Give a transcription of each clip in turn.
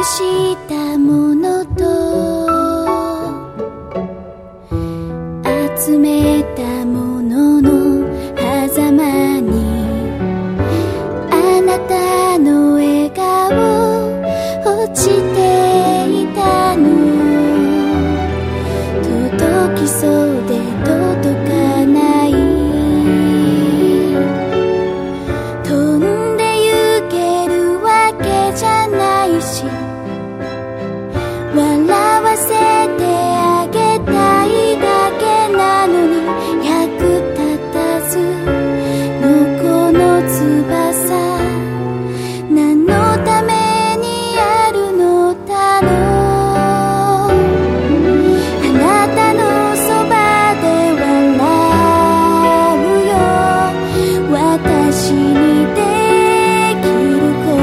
したものと集めたものの狭間にあなたの笑顔落ちていたの。届きそうで届かない、飛んで行けるわけじゃないし、笑わせてあげたいだけなのに、役立たずのこの翼、何のためにあるのだろう。あなたのそばで笑うよ、私にできること、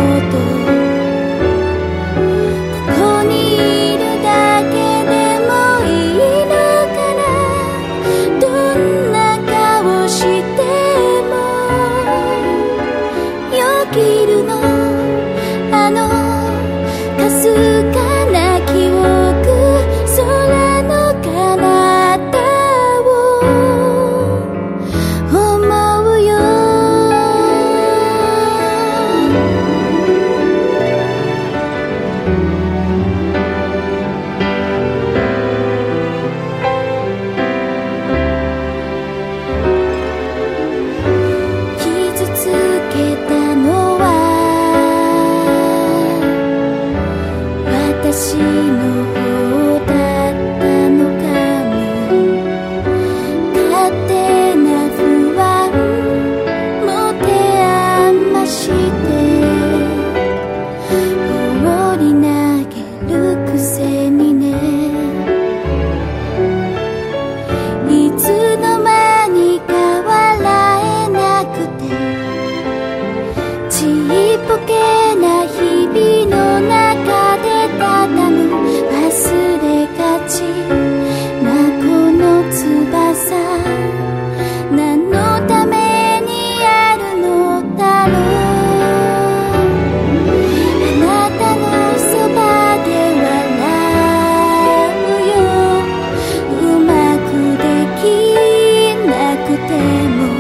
ここにいるだけでもいいのかな。どんな顔してもよぎるの、あのかすかな記憶、空の彼方を思うよ。傷つけたのは私の方だったのかも。勝手な不安持て余して放り投げるくせにね。いつの間にか笑えなくて、ちっぽけな日々の中で畳む忘れがちなこの翼、何のためにあるのだろう。あなたのそばで笑うよ、うまくできなくても、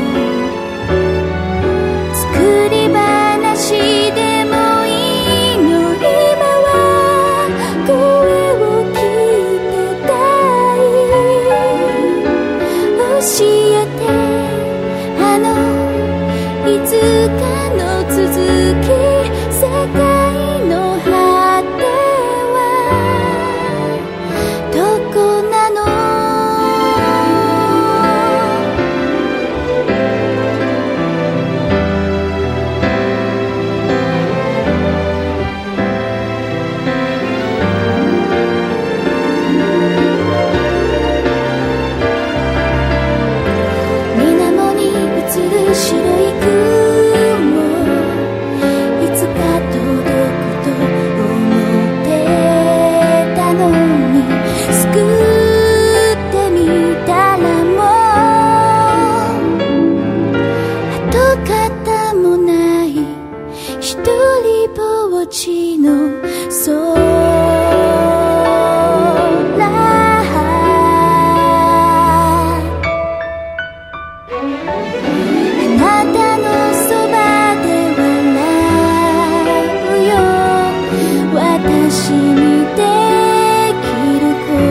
作り話でもいいの。今は声を聞いてたい、教えて、あのいつかの続き、世界の果てはどこなの。水面に映る白い雲、いつか届くと思ってたのに、救ってみたらもう跡形もない一人ぼっちのあなたのそばで笑うよ、私にできること、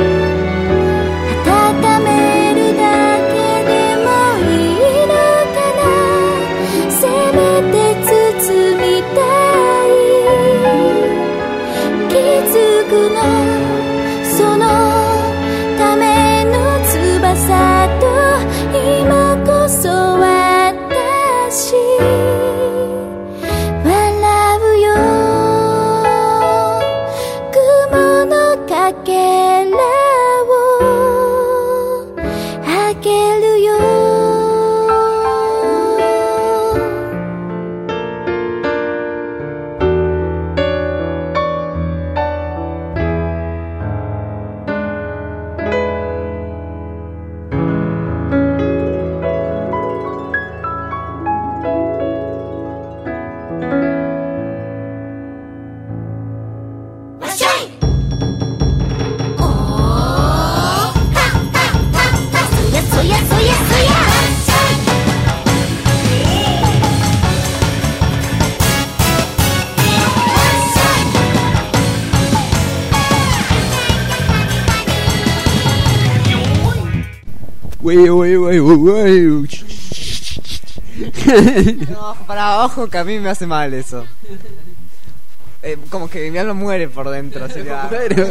温めるだけでもいいのかな。せめて包みたい、気づくの、そのための翼と、今こそ私笑うよ、雲のかけらをあげるよ。 No, para ojo que a mí me hace mal eso. Como que mi alma muere por dentro. Sería...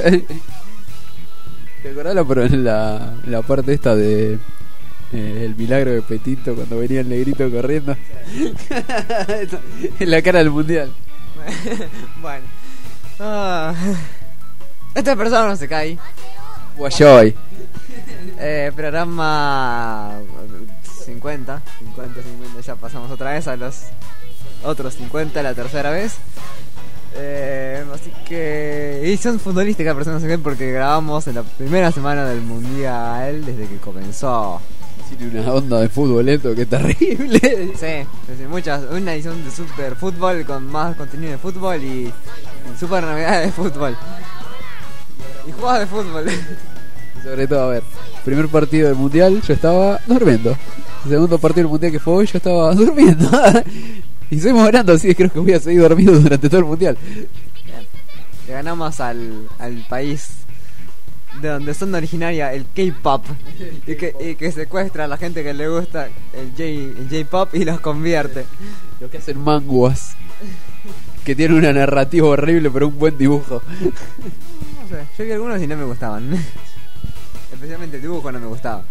¿Te acordás la parte esta de el milagro de Petito cuando venía el negrito corriendo? En la cara del mundial. Bueno. Esta persona no se cae. Guayoy. Programa 50, ya pasamos otra vez a los otros 50, la tercera vez. Así que edición futbolística, personas no sé qué, porque grabamos en la primera semana del mundial desde que comenzó. Tiene una onda de fútbol esto que es terrible. Sí, una edición de super fútbol con más contenido de fútbol y super novedades de fútbol y jugadas de fútbol. Sobre todo, a ver, primer partido del mundial yo estaba durmiendo. Segundo partido del mundial que fue hoy yo estaba durmiendo. Y seguimos ganando, así que creo que voy a seguir dormido durante todo el mundial. Le ganamos al país de donde son originaria el K-pop y que secuestra a la gente que le gusta el J-pop y los convierte. Lo que hacen manguas, que tienen una narrativa horrible pero un buen dibujo. No sé, yo vi algunos y no me gustaban. Especialmente el dibujo no me gustaba.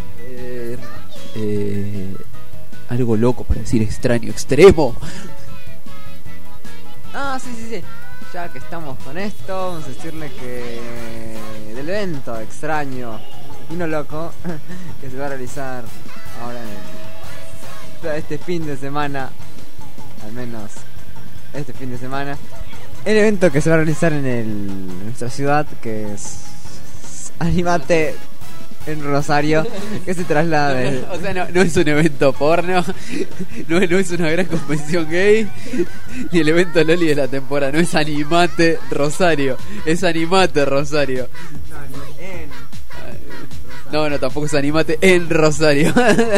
Algo loco para decir extraño, extremo. Sí. Ya que estamos con esto, vamos a decirle que del evento extraño y no loco que se va a realizar ahora este fin de semana, al menos este fin de semana, el evento que se va a realizar en nuestra ciudad, que es Animate en Rosario, que se traslada o sea, no es un evento porno, no es una gran convención gay, ni el evento Loli de la temporada, no es Animate Rosario, es Animate Rosario. No, tampoco es Animate en Rosario.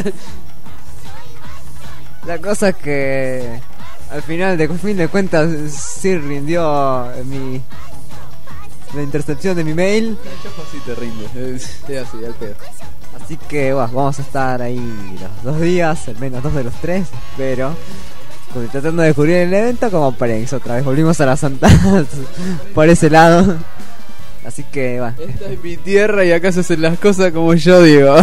La cosa es que al final de cuentas sí rindió la intercepción de mi mail. Así te rinde, es así, al pedo. Así que vamos a estar ahí los 2 días, al menos 2 de los 3, pero tratando de descubrir el evento como Parex. Otra vez volvimos a la Santa por ese lado. Así que esta es mi tierra y acá se hacen las cosas como yo digo.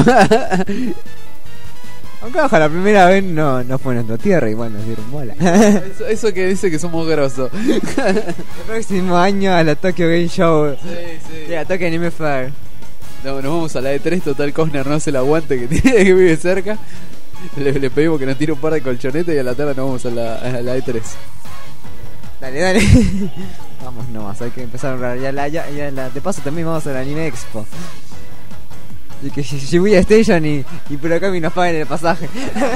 Aunque ojalá la primera vez no fue nuestra tierra y bueno, nos dieron bola. Eso que dice que somos grosos. El próximo año a la Tokyo Game Show. Sí. Y a Tokyo Anime Fair. No, nos vamos a la E3, total Cosner no hace el aguante que tiene, que vive cerca. Le pedimos que nos tire un par de colchonetas y a la tarde nos vamos a la E3. Dale. Vamos nomás, hay que empezar a hablar. De paso también vamos a la Anime Expo. Y que Shibuya Station y Purokami nos paguen el pasaje.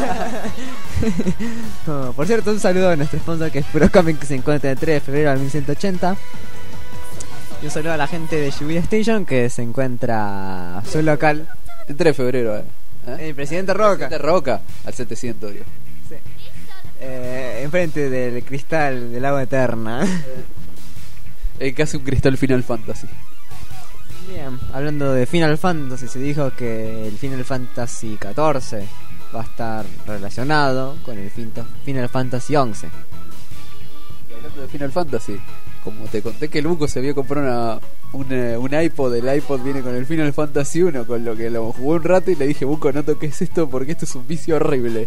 Por cierto, un saludo a nuestro sponsor que es Purokami, que se encuentra el 3 de febrero al 1180. Y un saludo a la gente de Shibuya Station que se encuentra su local el 3 de febrero, el Presidente Roca. Presidente Roca al 700, digo. Sí. Enfrente del cristal del agua eterna. Casi un cristal Final Fantasy. Bien, hablando de Final Fantasy, se dijo que el Final Fantasy XIV va a estar relacionado con el Final Fantasy XI. Y hablando de Final Fantasy, como te conté que el Buco se había comprado un iPod, el iPod viene con el Final Fantasy 1, con lo que lo jugué un rato y le dije, Buco, no toques esto porque esto es un vicio horrible.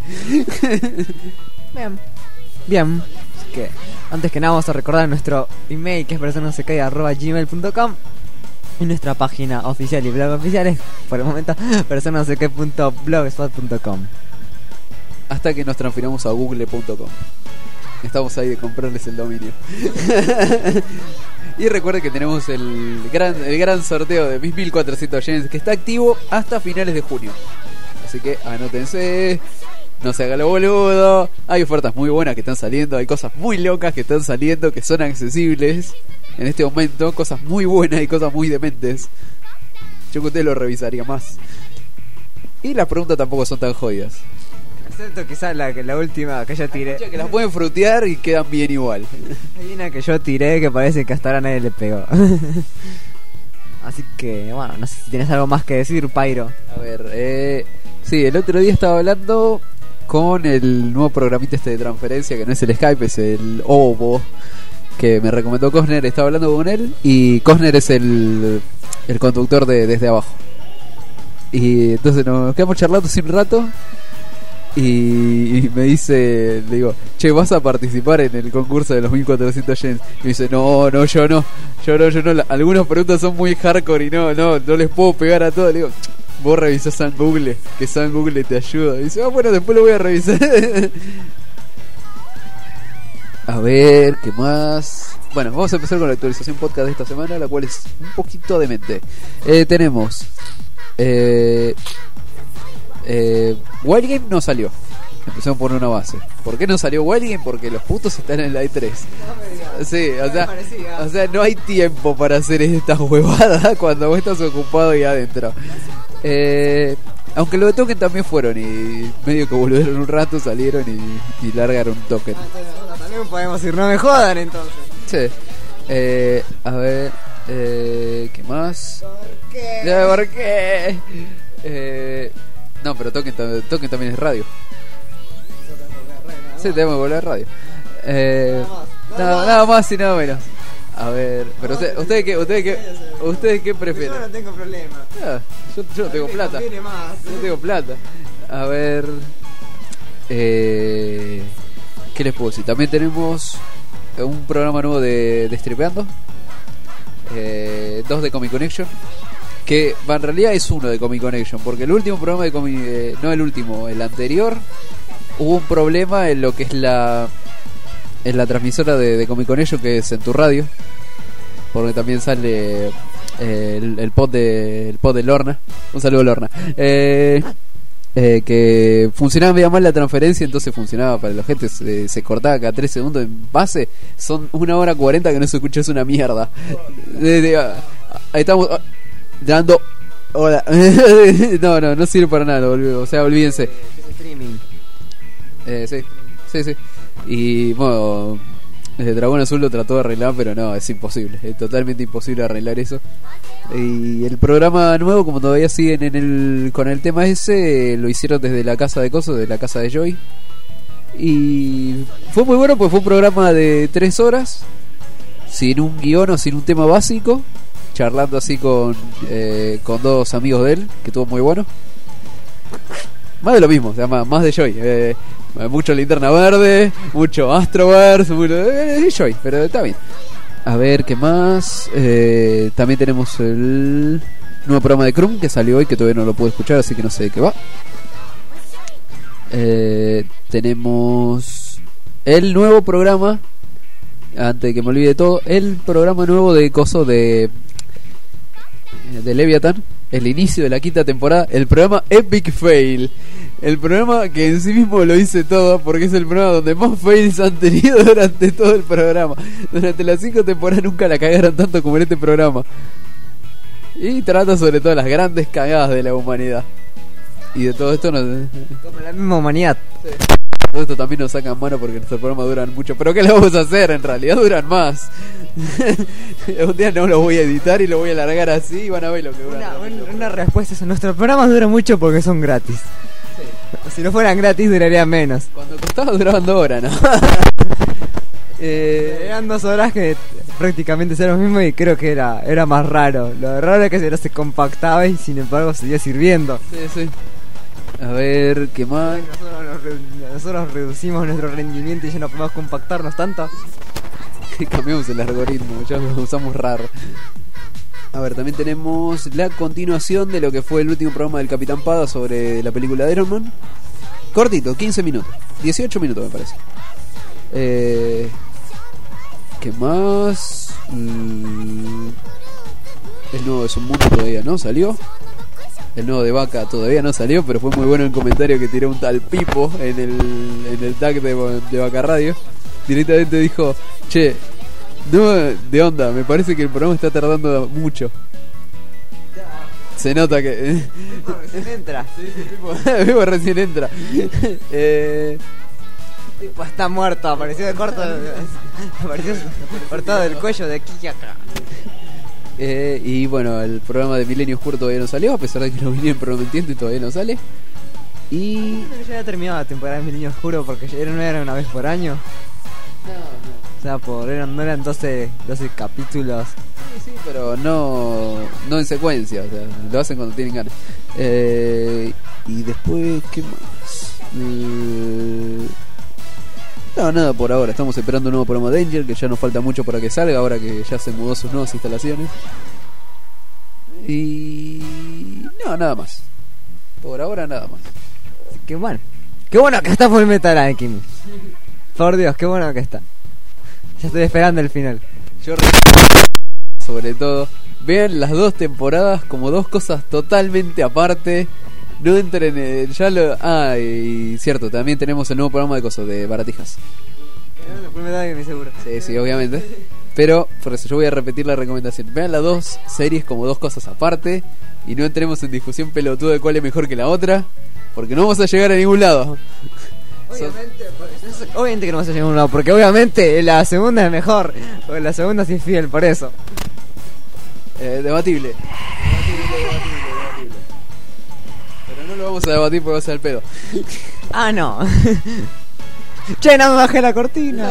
Bien. Así que antes que nada vamos a recordar nuestro email, que es personasnosecae@gmail.com, y nuestra página oficial y blog oficial es, por el momento, personasnosecae.blogspot.com. Hasta que nos transfiramos a google.com. Estamos ahí de comprarles el dominio. Y recuerden que tenemos el gran sorteo de mis 1400 yens, que está activo hasta finales de junio. Así que anótense, no se haga lo boludo. Hay ofertas muy buenas que están saliendo, hay cosas muy locas que están saliendo, que son accesibles en este momento, cosas muy buenas y cosas muy dementes. Yo que usted lo revisaría más. Y las preguntas tampoco son tan jodidas. Excepto quizás la última que yo tiré. Que las pueden frutear y quedan bien igual. Hay una que yo tiré que parece que hasta ahora nadie le pegó. Así que, bueno, no sé si tienes algo más que decir, Pyro. A ver, sí, el otro día estaba hablando con el nuevo programita de transferencia, que no es el Skype, es el Ovo, que me recomendó Cosner. Estaba hablando con él y Cosner es el conductor de Desde Abajo. Y entonces nos quedamos charlando hace un rato y me dice, le digo, che, ¿vas a participar en el concurso de los 1400 yens? Y me dice, no, yo no. Algunas preguntas son muy hardcore y no les puedo pegar a todo. Le digo, vos revisás San Google, que San Google te ayuda. Y dice, bueno, después lo voy a revisar. A ver, ¿qué más? Bueno, vamos a empezar con la actualización podcast de esta semana, la cual es un poquito demente. Tenemos Wild Game no salió. Empezamos por una base. ¿Por qué no salió Wild Game? Porque los putos están en la E3. Sí, o sea, no hay tiempo para hacer estas huevadas cuando vos estás ocupado ahí adentro. Aunque lo de Token también fueron y medio que volvieron un rato, salieron y largaron Token. También podemos ir, no me jodan entonces. Sí. A ver, ¿qué más? ¿Por qué? No, pero Token también es radio. Sí, tenemos que volver a radio. Nada más y nada menos. A ver, pero ¿ustedes qué prefieren? Yo no tengo problema. Yo no tengo plata. Yo no tengo plata. A ver, ¿qué les puedo decir? También tenemos un programa nuevo de Stripeando, 2 de Comic Connection, que en realidad es uno de Comic Connection, porque el último programa de Comic, no el último, el anterior, hubo un problema en lo que es en la transmisora de Comic Connection, que es en tu radio, porque también sale el pod de Lorna. Un saludo, Lorna. Que funcionaba medio mal la transferencia, entonces funcionaba para la gente, se cortaba cada 3 segundos en base. Son 1 hora 40 que no se escucha, es una mierda. Ahí estamos dando. Hola. No sirve para nada, o sea, olvídense. Streaming. Sí. Y bueno, Dragón Azul lo trató de arreglar, pero no, es imposible, es totalmente imposible arreglar eso. Y el programa nuevo, como todavía siguen con el tema ese, lo hicieron desde la casa de Coso, de la casa de Joy. Y fue muy bueno, pues fue un programa de 3 horas, sin un guión o sin un tema básico, charlando así con 2 amigos de él, que estuvo muy bueno. Más de lo mismo, se llama más de Joy. Mucho Linterna Verde, mucho Astroverse, mucho Joy, pero está bien. A ver, ¿qué más? También tenemos el nuevo programa de Krum que salió hoy, que todavía no lo puedo escuchar, así que no sé de qué va. Tenemos el nuevo programa, antes de que me olvide todo, el programa nuevo de Coso de Leviathan, el inicio de la 5ª temporada, el programa Epic Fail. El programa que en sí mismo lo dice todo, porque es el programa donde más fails han tenido durante todo el programa. Durante las 5 temporadas nunca la cagaron tanto como en este programa. Y trata sobre todo las grandes cagadas de la humanidad. Y de todo esto como la misma humanidad. Sí. Todo esto también nos sacan mano porque nuestros programas duran mucho. Pero ¿qué le vamos a hacer? En realidad duran más. Un día no lo voy a editar y lo voy a largar así y van a ver lo que dura. Una respuesta es: nuestros programas duran mucho porque son gratis. Si no fueran gratis durarían menos. Cuando costaba duraban 2 horas, ¿no? Eran 2 horas que prácticamente era lo mismo y creo que era más raro. Lo raro es que se compactaba y sin embargo seguía sirviendo. Sí. A ver, ¿qué más? Nosotros reducimos nuestro rendimiento y ya no podemos compactarnos tanto. Cambiamos el algoritmo, ya lo usamos raro. A ver, también tenemos la continuación de lo que fue el último programa del Capitán Pada sobre la película de Iron Man. Cortito, 15 minutos, 18 minutos me parece. ¿Qué más? El nuevo de Su Mundo todavía no salió. El nuevo de Vaca todavía no salió, pero fue muy bueno el comentario que tiró un tal Pipo en el tag de Vaca Radio. Directamente dijo: che, no, de onda, me parece que el programa está tardando mucho. Se nota que recién entra. Sí, Pipo recién entra. Tipo está muerto, apareció de corto. Apareció cortado del cuello de aquí y acá. Y bueno, el programa de Milenio Oscuro todavía no salió, a pesar de que lo vinieron prometiendo y todavía no sale. Y... Ya había terminado la temporada de Mi Niño Oscuro porque no era una vez por año. O sea, no eran 12 capítulos. Sí, pero no en secuencia, o sea, lo hacen cuando tienen ganas. Y después, ¿qué más? No, nada por ahora. Estamos esperando un nuevo programa de Angel, que ya nos falta mucho para que salga, ahora que ya se mudó sus nuevas instalaciones. Y... no, nada más. Por ahora nada más. Qué bueno. Qué bueno que está Full Metal Alchemist. Por Dios, qué bueno que está. Ya estoy esperando el final. Yo sobre todo, vean las 2 temporadas como 2 cosas totalmente aparte. No entren en... y cierto, también tenemos el nuevo programa de cosas de baratijas. Full Metal Alchemist seguro. Sí, obviamente. Pero, por eso yo voy a repetir la recomendación. Vean las 2 series como 2 cosas aparte. Y no entremos en discusión pelotuda de cuál es mejor que la otra. Porque no vamos a llegar a ningún lado. Obviamente que no vas a llegar a ningún lado. Porque obviamente la segunda es mejor. Porque la segunda sí es fiel, por eso. Debatible. Pero no lo vamos a debatir porque va a ser el pedo. Ah, no. Che, no me bajé la cortina.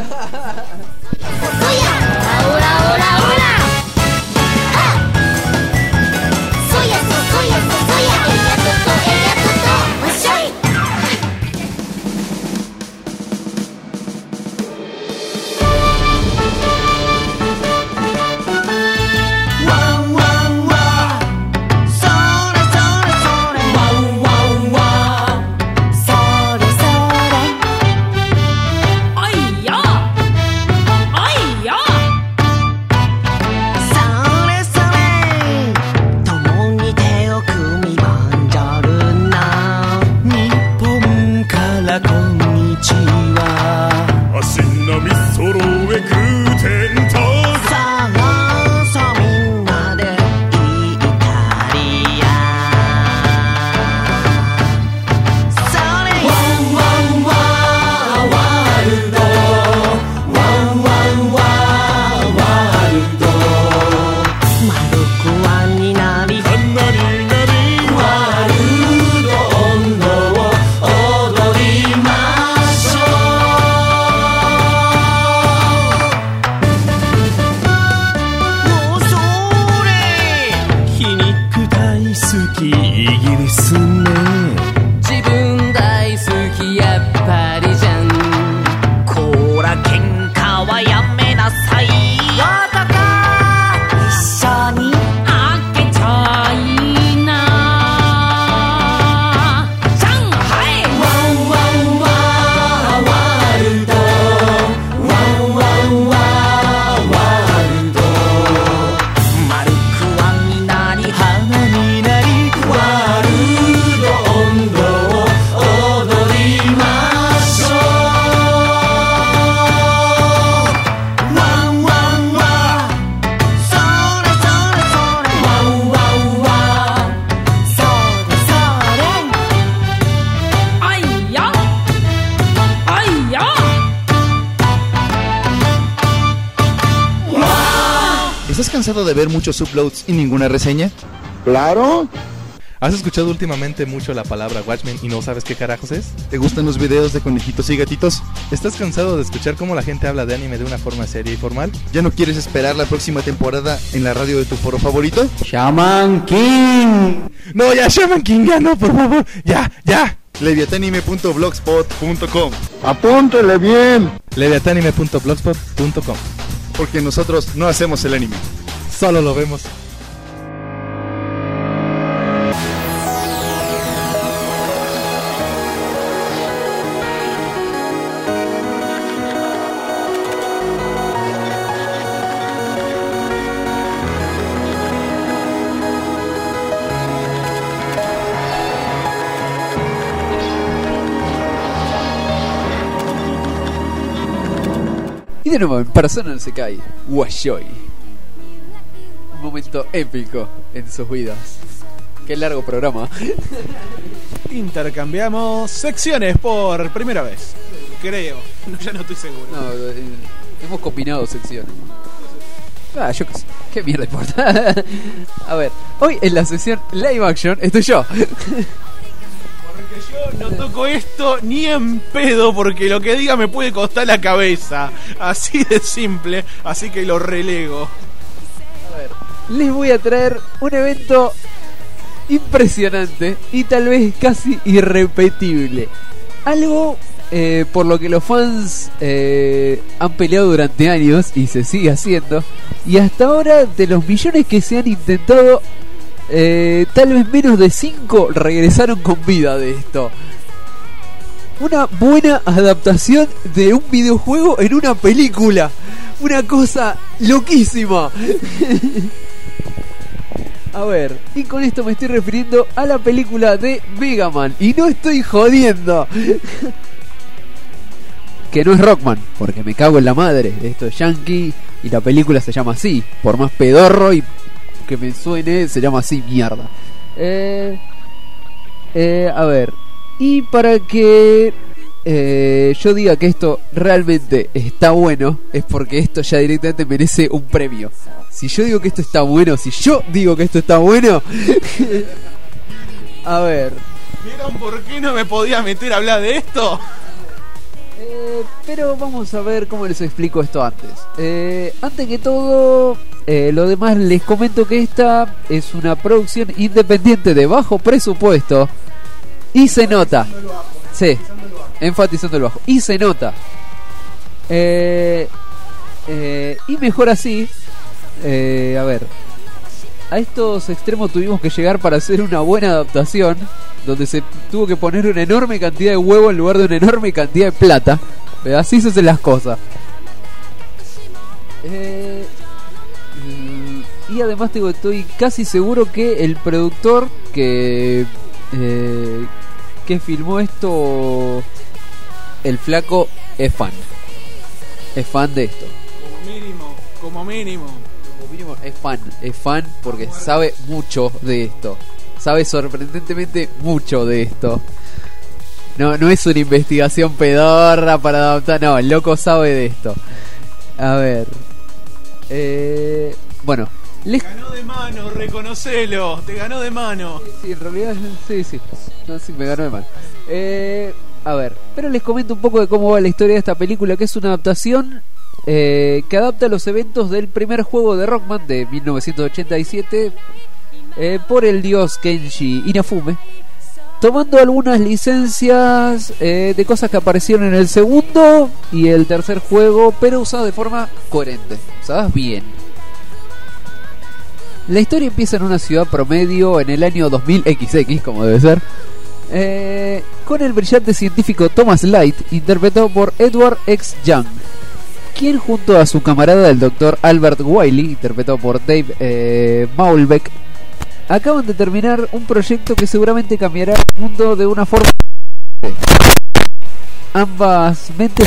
¿Estás cansado de ver muchos uploads y ninguna reseña? ¡Claro! ¿Has escuchado últimamente mucho la palabra Watchmen y no sabes qué carajos es? ¿Te gustan los videos de conejitos y gatitos? ¿Estás cansado de escuchar cómo la gente habla de anime de una forma seria y formal? ¿Ya no quieres esperar la próxima temporada en la radio de tu foro favorito? ¡Shaman King! No, ya Shaman King, ya no, por favor, ya. Leviatanime.blogspot.com. ¡Apúntele bien! Leviatanime.blogspot.com. Porque nosotros no hacemos el anime, solo lo vemos. Y de nuevo en Persona no Sekai, Washoi. Un momento épico en sus vidas. Qué largo programa. Intercambiamos secciones por primera vez. Creo, ya no estoy seguro. No, hemos combinado secciones. Yo qué sé, qué mierda importa. A ver, hoy en la sesión live action estoy yo. Porque yo no toco esto ni en pedo, porque lo que diga me puede costar la cabeza. Así de simple, así que lo relego. A ver, les voy a traer un evento impresionante y tal vez casi irrepetible. Algo por lo que los fans han peleado durante años y se sigue haciendo. Y hasta ahora, de los millones que se han intentado, tal vez menos de 5 regresaron con vida de esto. Una buena adaptación de un videojuego en una película. Una cosa loquísima. A ver, y con esto me estoy refiriendo a la película de Mega Man. Y no estoy jodiendo. Que no es Rockman, porque me cago en la madre. Esto es yankee y la película se llama así. Por más pedorro y que me suene, se llama así, mierda. A ver, y para que yo diga que esto realmente está bueno, es porque esto ya directamente merece un premio. Si yo digo que esto está bueno, a ver. ¿Vieron por qué no me podía meter a hablar de esto? Pero vamos a ver cómo les explico esto antes. Antes que todo, lo demás les comento que esta es una producción independiente de bajo presupuesto. Y se nota. Sí, enfatizando el bajo. Y se nota. Y mejor así. A ver, a estos extremos tuvimos que llegar para hacer una buena adaptación, donde se tuvo que poner una enorme cantidad de huevo en lugar de una enorme cantidad de plata. Así se hacen las cosas. Y además estoy casi seguro que el productor que filmó esto, el flaco, es fan de esto. Como mínimo es fan porque sabe mucho de esto. Sabe sorprendentemente mucho de esto. No es una investigación pedorra para adaptar. No, el loco sabe de esto. A ver. Bueno. Te ganó de mano, reconocelo. Te ganó de mano. Sí, en realidad sí. No, sí, me ganó de mano. A ver. Pero les comento un poco de cómo va la historia de esta película, que es una adaptación que adapta los eventos del primer juego de Rockman de 1987 por el dios Kenshi Inafune, tomando algunas licencias de cosas que aparecieron en el segundo y el tercer juego, pero usadas de forma coherente, usadas bien. La historia empieza en una ciudad promedio en el año 2000XX, como debe ser, con el brillante científico Thomas Light, interpretado por Edward X. Young, quien junto a su camarada el Dr. Albert Wiley, interpretado por Dave Maulbeck, acaban de terminar un proyecto que seguramente cambiará el mundo de una forma. Ambas mentes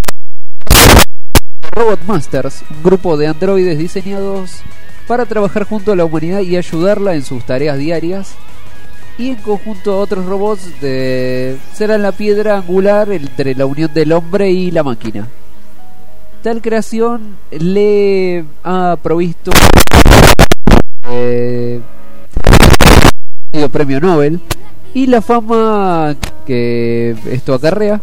Robot Masters, un grupo de androides diseñados para trabajar junto a la humanidad y ayudarla en sus tareas diarias, y en conjunto a otros robots serán la piedra angular entre la unión del hombre y la máquina. Tal creación le ha provisto premio Nobel y la fama que esto acarrea,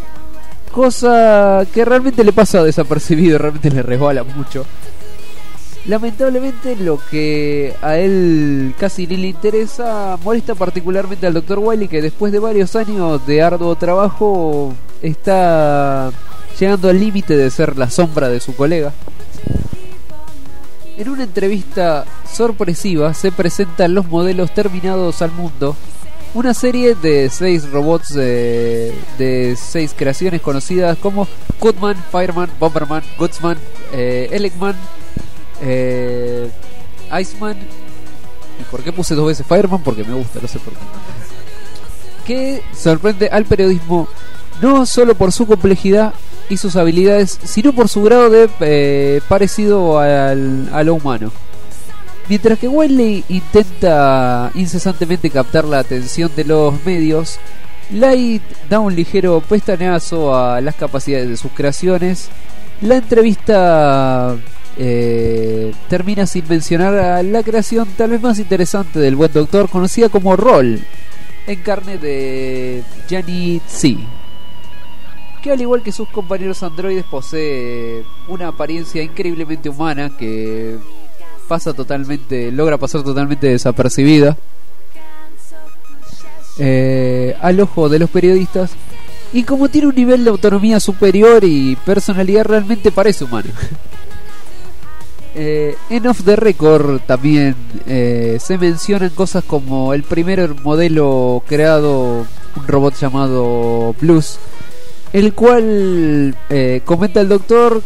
cosa que realmente le pasa desapercibido, realmente le resbala mucho. Lamentablemente lo que a él casi ni le interesa molesta particularmente al Dr. Wiley, que después de varios años de arduo trabajo está llegando al límite de ser la sombra de su colega. En una entrevista sorpresiva se presentan los modelos terminados al mundo, una serie de 6 robots de 6 creaciones conocidas como Cutman, Fireman, Bomberman, Goodsman, Elecman, Iceman. ¿Y por qué puse 2 veces Fireman? Porque me gusta, no sé por qué. Que sorprende al periodismo no solo por su complejidad y sus habilidades, sino por su grado de parecido a lo humano. Mientras que Wiley intenta incesantemente captar la atención de los medios, Light da un ligero pestañazo a las capacidades de sus creaciones. La entrevista termina sin mencionar a la creación tal vez más interesante del buen doctor, conocida como Roll, en carne de Gianni Tse, que al igual que sus compañeros androides posee una apariencia increíblemente humana que logra pasar totalmente desapercibida al ojo de los periodistas, y como tiene un nivel de autonomía superior y personalidad, realmente parece humano. En Off the Record también se mencionan cosas como el primer modelo creado, un robot llamado Blues, el cual comenta el doctor,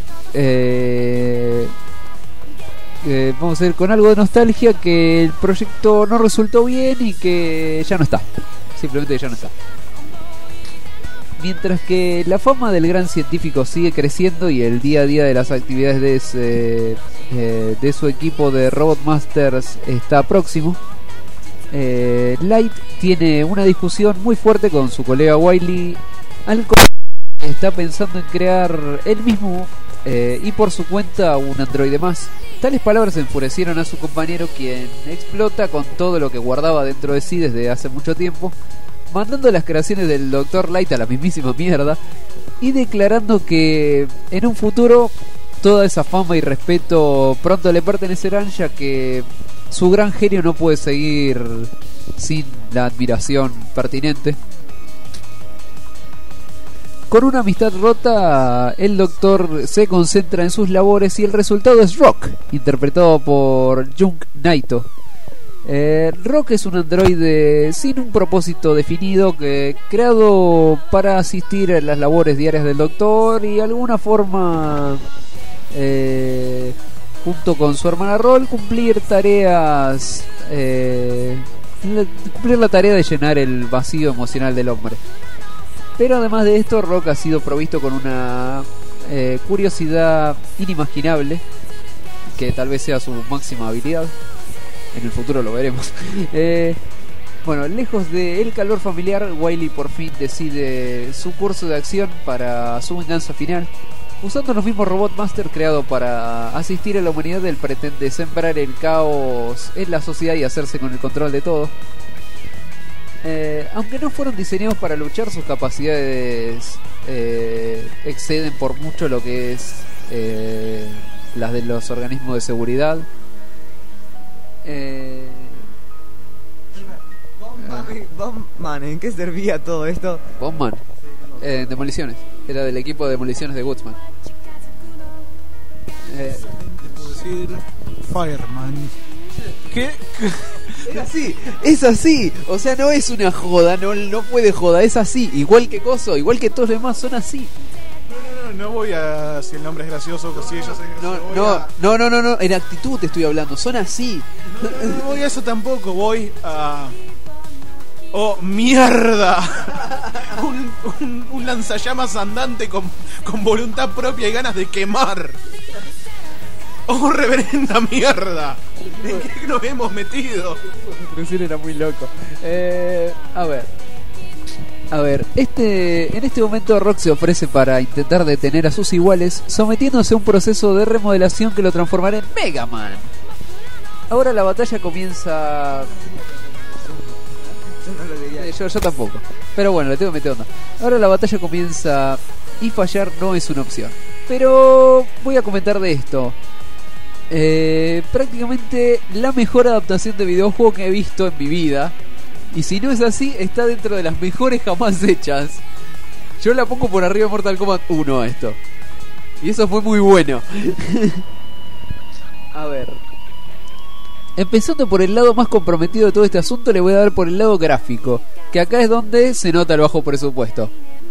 vamos a ir con algo de nostalgia, que el proyecto no resultó bien y que ya no está, simplemente ya no está. Mientras que la fama del gran científico sigue creciendo y el día a día de las actividades de su equipo de Robot Masters está próximo, Light tiene una discusión muy fuerte con su colega Wiley, al está pensando en crear él mismo y por su cuenta un androide más. Tales palabras enfurecieron a su compañero, quien explota con todo lo que guardaba dentro de sí desde hace mucho tiempo, mandando las creaciones del Dr. Light a la mismísima mierda y declarando que en un futuro toda esa fama y respeto pronto le pertenecerán, ya que su gran genio no puede seguir sin la admiración pertinente. Con una amistad rota, el doctor se concentra en sus labores y el resultado es Rock, interpretado por Jung Naito. Rock es un androide sin un propósito definido, creado para asistir en las labores diarias del doctor y de alguna forma, junto con su hermana Roll, cumplir la tarea de llenar el vacío emocional del hombre. Pero además de esto, Rock ha sido provisto con una curiosidad inimaginable, que tal vez sea su máxima habilidad. En el futuro lo veremos. Bueno, lejos del calor familiar, Wiley por fin decide su curso de acción para su venganza final. Usando los mismos Robot Master creado para asistir a la humanidad, él pretende sembrar el caos en la sociedad y hacerse con el control de todo. Aunque no fueron diseñados para luchar, sus capacidades exceden por mucho lo que es las de los organismos de seguridad. Bombman, ¿en qué servía todo esto? Bombman, demoliciones. Era del equipo de demoliciones de Goodsman. Puedo decir Fireman. ¿Qué? Es así, o sea, no es una joda, no puede joda, es así, igual que Coso, igual que todos los demás son así. No voy a... Si el nombre es gracioso, si ella es gracioso, no, en actitud te estoy hablando, son así. No voy a eso tampoco, voy a... ¡Oh, mierda! un lanzallamas andante con voluntad propia y ganas de quemar. ¡Oh, reverenda mierda! ¿En qué nos hemos metido? La introducción era muy loco. A ver, en este momento Rock se ofrece para intentar detener a sus iguales, sometiéndose a un proceso de remodelación que lo transformará en Mega Man. Ahora la batalla comienza... Yo no lo diría. Yo tampoco, pero bueno, le tengo que meter onda. Ahora la batalla comienza y fallar no es una opción. Pero voy a comentar de esto. Prácticamente la mejor adaptación de videojuego que he visto en mi vida. Y si no es así, está dentro de las mejores jamás hechas. Yo la pongo por arriba de Mortal Kombat 1 a esto. Y eso fue muy bueno. A ver, empezando por el lado más comprometido de todo este asunto, le voy a dar por el lado gráfico, que acá es donde se nota el bajo presupuesto.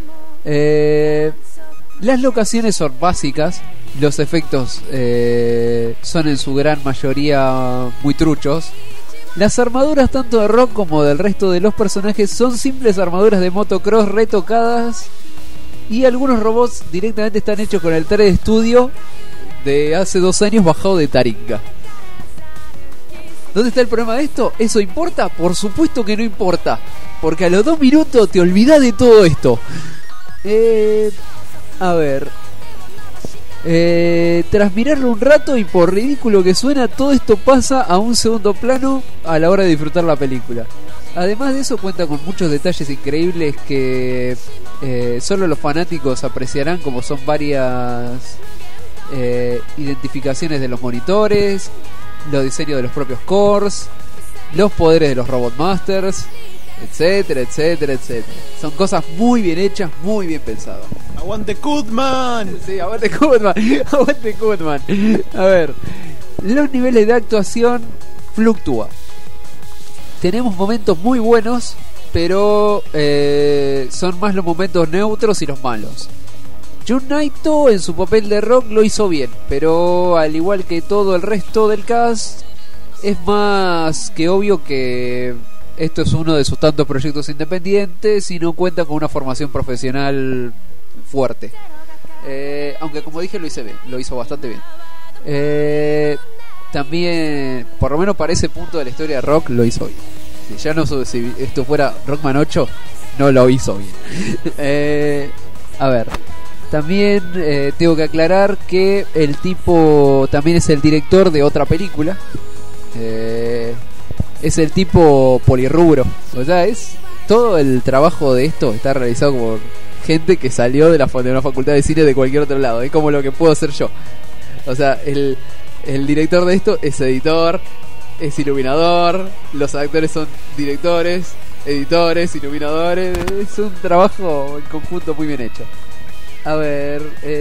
Las locaciones son básicas. Los efectos son en su gran mayoría muy truchos. Las armaduras tanto de Rock como del resto de los personajes son simples armaduras de motocross retocadas. Y algunos robots directamente están hechos con el 3D Studio de hace 2 años bajado de Taringa. ¿Dónde está el problema de esto? ¿Eso importa? Por supuesto que no importa, porque a los 2 minutos te olvidás de todo esto. A ver, Tras mirarlo un rato y por ridículo que suena, todo esto pasa a un segundo plano a la hora de disfrutar la película. Además de eso, cuenta con muchos detalles increíbles que solo los fanáticos apreciarán, como son varias identificaciones de los monitores, los diseños de los propios cores, los poderes de los Robot Masters, etcétera, etcétera, etcétera. Son cosas muy bien hechas, muy bien pensadas. ¡Aguante Kutman! Sí, aguante Kutman, aguante Kutman. A ver, los niveles de actuación fluctúan. Tenemos momentos muy buenos, pero son más los momentos neutros y los malos. Jun Naito en su papel de Rock lo hizo bien, pero al igual que todo el resto del cast, es más que obvio que esto es uno de sus tantos proyectos independientes y no cuenta con una formación profesional fuerte. Aunque como dije lo hizo bastante bien. También, por lo menos para ese punto de la historia de Rock, lo hizo bien. Si ya no, si esto fuera Rockman 8, no lo hizo bien. A ver, también tengo que aclarar que el tipo también es el director de otra película. Es el tipo polirrubro. O sea, es todo el trabajo de esto está realizado por gente que salió de una facultad de cine de cualquier otro lado. Es como lo que puedo hacer yo. O sea, el director de esto es editor, es iluminador, los actores son directores, editores, iluminadores. Es un trabajo en conjunto muy bien hecho. A ver,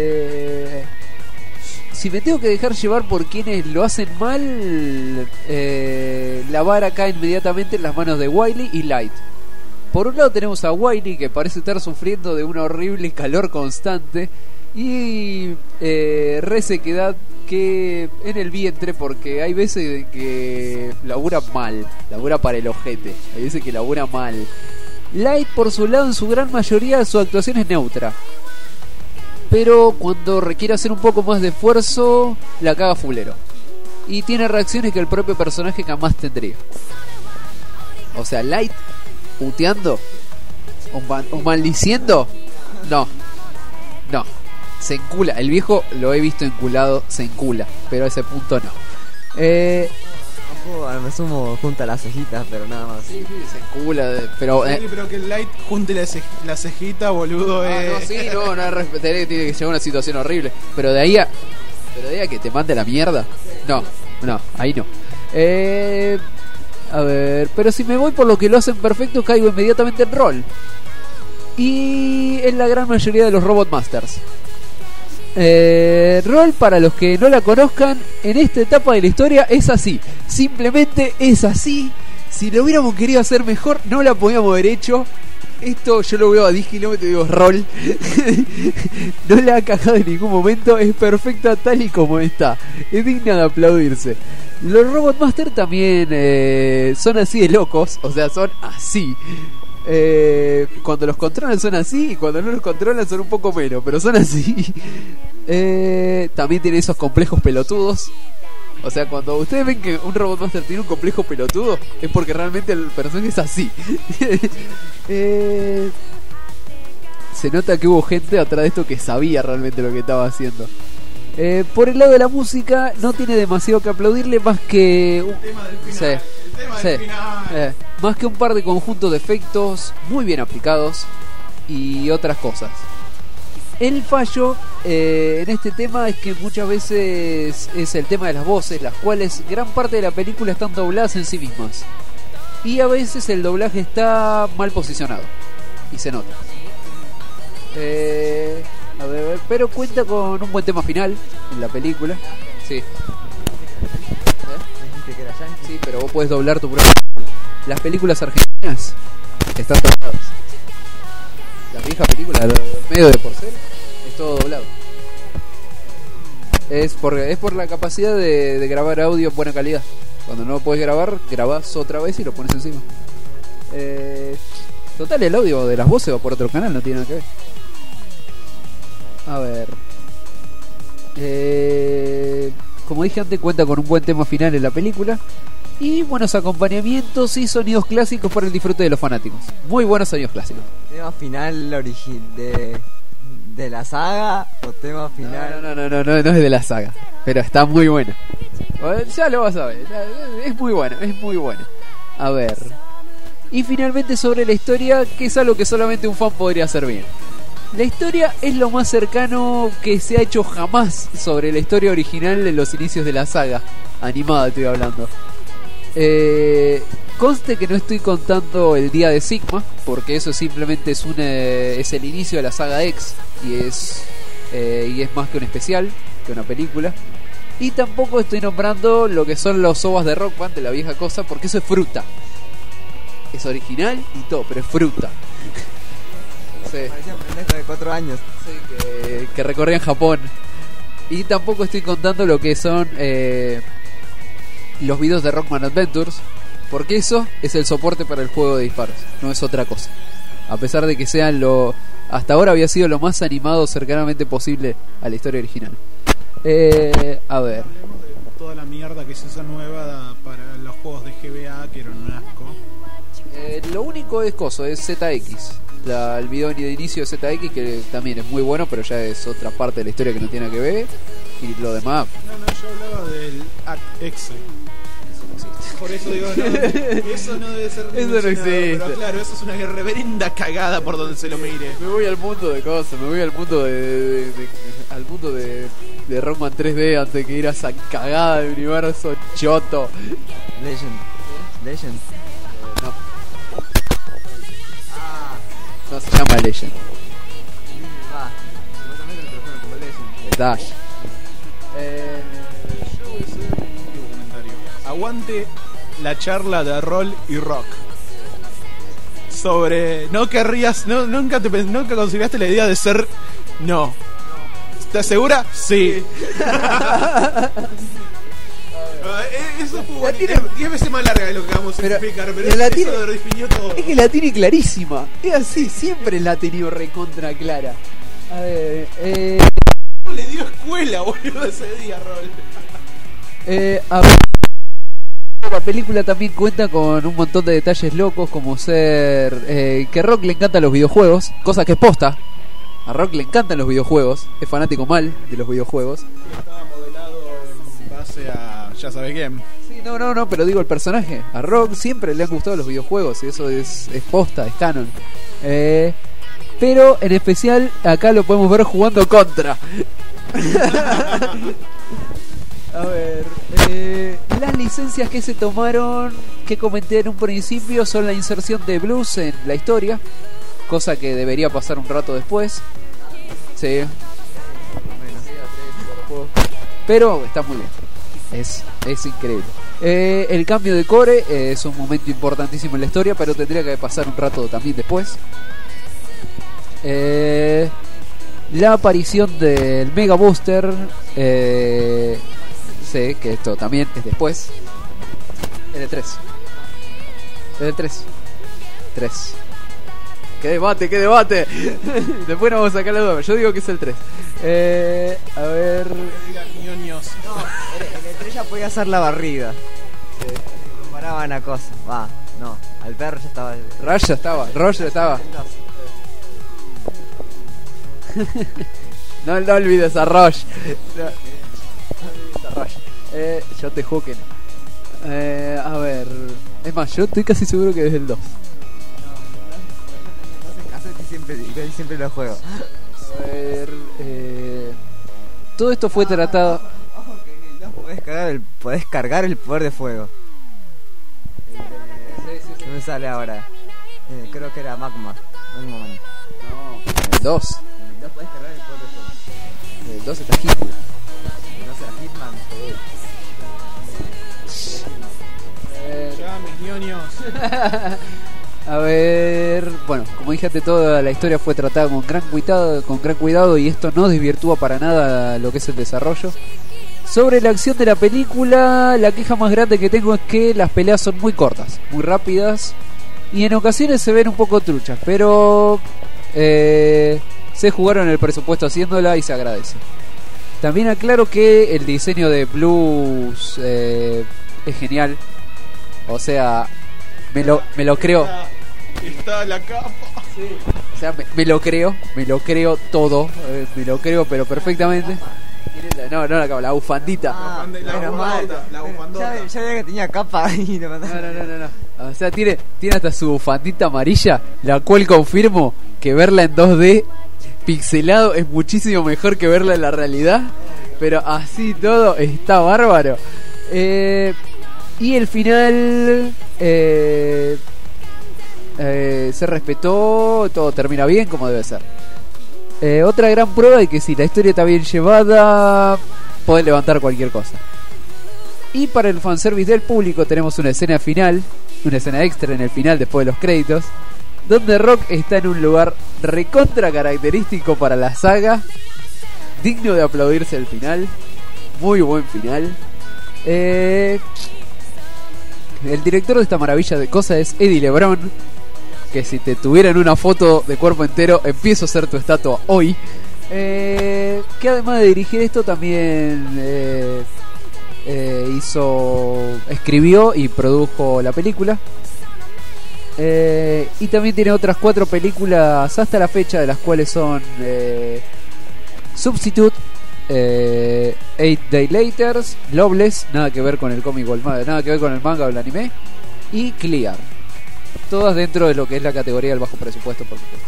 si me tengo que dejar llevar por quienes lo hacen mal, la vara cae inmediatamente en las manos de Wiley y Light. Por un lado tenemos a Wiley, que parece estar sufriendo de una horrible calor constante y resequedad que en el vientre, porque hay veces que labura mal, labura para el ojete, hay veces que labura mal. Light, por su lado, en su gran mayoría su actuación es neutra, pero cuando requiere hacer un poco más de esfuerzo la caga fulero y tiene reacciones que el propio personaje jamás tendría. O sea, Light puteando o maldiciendo, no, se encula. El viejo lo he visto enculado, se encula, pero a ese punto no. Me sumo junta las cejitas, pero nada más. Sí, se encula, pero Sí, pero que el Light junte la cejita, boludo. no respetaré, tiene que llegar a una situación horrible, pero de ahí a que te mande la mierda, no, ahí no. A ver, pero si me voy por lo que lo hacen perfecto, caigo inmediatamente en Roll y en la gran mayoría de los Robot Masters. Roll, para los que no la conozcan, en esta etapa de la historia es así, simplemente es así. Si lo hubiéramos querido hacer mejor, no la podíamos haber hecho. Esto yo lo veo a 10 kilómetros y digo, Roll no la ha cagado en ningún momento, es perfecta tal y como está, es digna de aplaudirse. Los Robot Master también son así de locos, o sea, son así. Cuando los controlan son así, y cuando no los controlan son un poco menos, pero son así. También tiene esos complejos pelotudos. O sea, cuando ustedes ven que un Robot Master tiene un complejo pelotudo, es porque realmente el personaje es así. Se nota que hubo gente atrás de esto que sabía realmente lo que estaba haciendo. Por el lado de la música, no tiene demasiado que aplaudirle, más que El tema del final. Del final. Más que un par de conjuntos de efectos muy bien aplicados y otras cosas. El fallo en este tema es que muchas veces es el tema de las voces, las cuales gran parte de la película están dobladas en sí mismas, y a veces el doblaje está mal posicionado y se nota. A ver, pero cuenta con un buen tema final en la película. Sí. Dijiste que era yankee. Sí, pero vos podés doblar tu propia. Las películas argentinas están dobladas. Las viejas películas, medio de porcel, es todo doblado. Es por la capacidad de grabar audio en buena calidad. Cuando no puedes grabar, grabás otra vez y lo pones encima. Total, el audio de las voces va por otro canal, no tiene nada que ver. A ver, como dije antes, cuenta con un buen tema final en la película y buenos acompañamientos y sonidos clásicos para el disfrute de los fanáticos. Muy buenos sonidos clásicos. Tema final ¿De la saga o tema final? No es de la saga, pero está muy buena. Bueno, ya lo vas a ver, es muy buena, es muy buena. A ver. Y finalmente sobre la historia, que es algo que solamente un fan podría hacer bien. La historia es lo más cercano que se ha hecho jamás sobre la historia original en los inicios de la saga. Animada estoy hablando. Conste que no estoy contando el día de Sigma, porque eso simplemente es el inicio de la saga X y es más que un especial, que una película. Y tampoco estoy nombrando lo que son los OVAs de Rock Band de la vieja cosa, porque eso es fruta. Es original y todo, pero es fruta. Sí. Parecía un pendejo de 4 años. Sí, que recorría en Japón. Y tampoco estoy contando lo que son los videos de Rockman Adventures, porque eso es el soporte para el juego de disparos, no es otra cosa. A pesar de que sean hasta ahora había sido lo más animado cercanamente posible a la historia original. A ver. Hablemos de toda la mierda que es esa nueva para los juegos de GBA, que eran un asco. Lo único es ZX. El video de inicio de ZX, que también es muy bueno, pero ya es otra parte de la historia que no tiene que ver. Y lo demás. No, yo hablaba del Act X. Por eso digo, eso no debe ser. Eso no existe. Pero claro, eso es una reverenda cagada por donde se lo mire. Me voy al mundo de cosas, me voy al mundo al mundo de Rockman 3D antes que ir a esa cagada de universo choto. Legend. No. No se llama Legend. Supuestamente lo trajeron como Legend. Dash. Yo voy a hacer un último comentario. Aguante la charla de rol y rock. Sobre. Nunca consideraste la idea de ser. No. ¿Estás segura? Sí. Eso fue bueno. 10 veces más larga de lo que vamos a explicar, pero eso lo definió todo. Es que la tiene clarísima. Es así, siempre la ha tenido recontra clara. A ver, le dio escuela, boludo, ese día, rol. A ver, la película también cuenta con un montón de detalles locos, como ser que a Rock le encantan los videojuegos, cosa que es posta. A Rock le encantan los videojuegos, es fanático mal de los videojuegos. Estaba modelado en base a ya sabe quién. Sí, no, pero digo el personaje. A Rock siempre le han gustado los videojuegos y eso es posta, es canon. Pero en especial acá lo podemos ver jugando contra. A ver, las licencias que se tomaron, que comenté en un principio, son la inserción de blues en la historia, cosa que debería pasar un rato después. Sí. Pero está muy bien. Es increíble. El cambio de core es un momento importantísimo en la historia, pero tendría que pasar un rato también después. La aparición del Mega Booster, sé que esto también es después. En el 3. En el 3. ¡Qué debate! Después nos vamos a sacar la duda. Yo digo que es el 3. A ver. Ñoños. No, en el 3 ya podía hacer la barrida. Comparaban a cosas. Al perro ya estaba. Roger estaba. No olvides a Roger. Yo te juro que no. A ver. Es más, yo estoy casi seguro que es el 2. Siempre lo juego. A ver, todo esto fue tratado. Ojo que en el 2 podés cargar el poder de fuego. ¿Qué me sale ahora? Creo que era Magma. No, en el 2. En el 2 podés cargar el poder de fuego. En el 2 está Hitman. No será Hitman. Ya, mis ñoños. A ver, bueno, como dije ante todo, la historia fue tratada con gran cuidado y esto no desvirtúa para nada lo que es el desarrollo. Sobre la acción de la película, la queja más grande que tengo es que las peleas son muy cortas, muy rápidas y en ocasiones se ven un poco truchas, pero se jugaron el presupuesto haciéndola y se agradece. También aclaro que el diseño de Blues es genial, o sea, me lo creo. Está la capa. O sea, me lo creo todo, me lo creo, pero perfectamente. No, la capa, la bufandita. Ah, La menos bufandota, mal. la bufandota. Ya veía que tenía capa y lo mandé. No. O sea, tiene hasta su bufandita amarilla, la cual confirmo que verla en 2D pixelado es muchísimo mejor que verla en la realidad. Pero así todo está bárbaro. Y el final se respetó, todo termina bien como debe ser. Otra gran prueba de que si la historia está bien llevada, podés levantar cualquier cosa. Y para el fanservice del público tenemos una escena final, una escena extra en el final después de los créditos, donde Rock está en un lugar recontra característico para la saga, digno de aplaudirse el final, muy buen final. El director de esta maravilla de cosa es Eddie LeBron, que si te tuvieran una foto de cuerpo entero, empiezo a hacer tu estatua hoy. Que además de dirigir esto también escribió y produjo la película. Y también tiene otras 4 películas hasta la fecha, de las cuales son Substitute, 8 Days Later, Loveless, nada que ver con el cómic o el manga, nada que ver con el manga o el anime, y Clear. Todas dentro de lo que es la categoría del bajo presupuesto, por supuesto.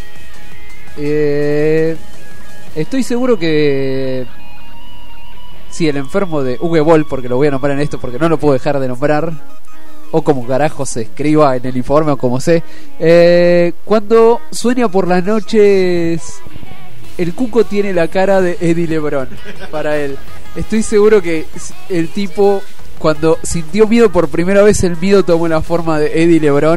Estoy seguro que si el enfermo de Uwe Boll, porque lo voy a nombrar en esto porque no lo puedo dejar de nombrar, o como carajo se escriba en el informe o como sé, cuando sueña por las noches, el cuco tiene la cara de Eddie LeBron para él. Estoy seguro que el tipo, cuando sintió miedo por primera vez, el miedo tomó la forma de Eddie LeBron.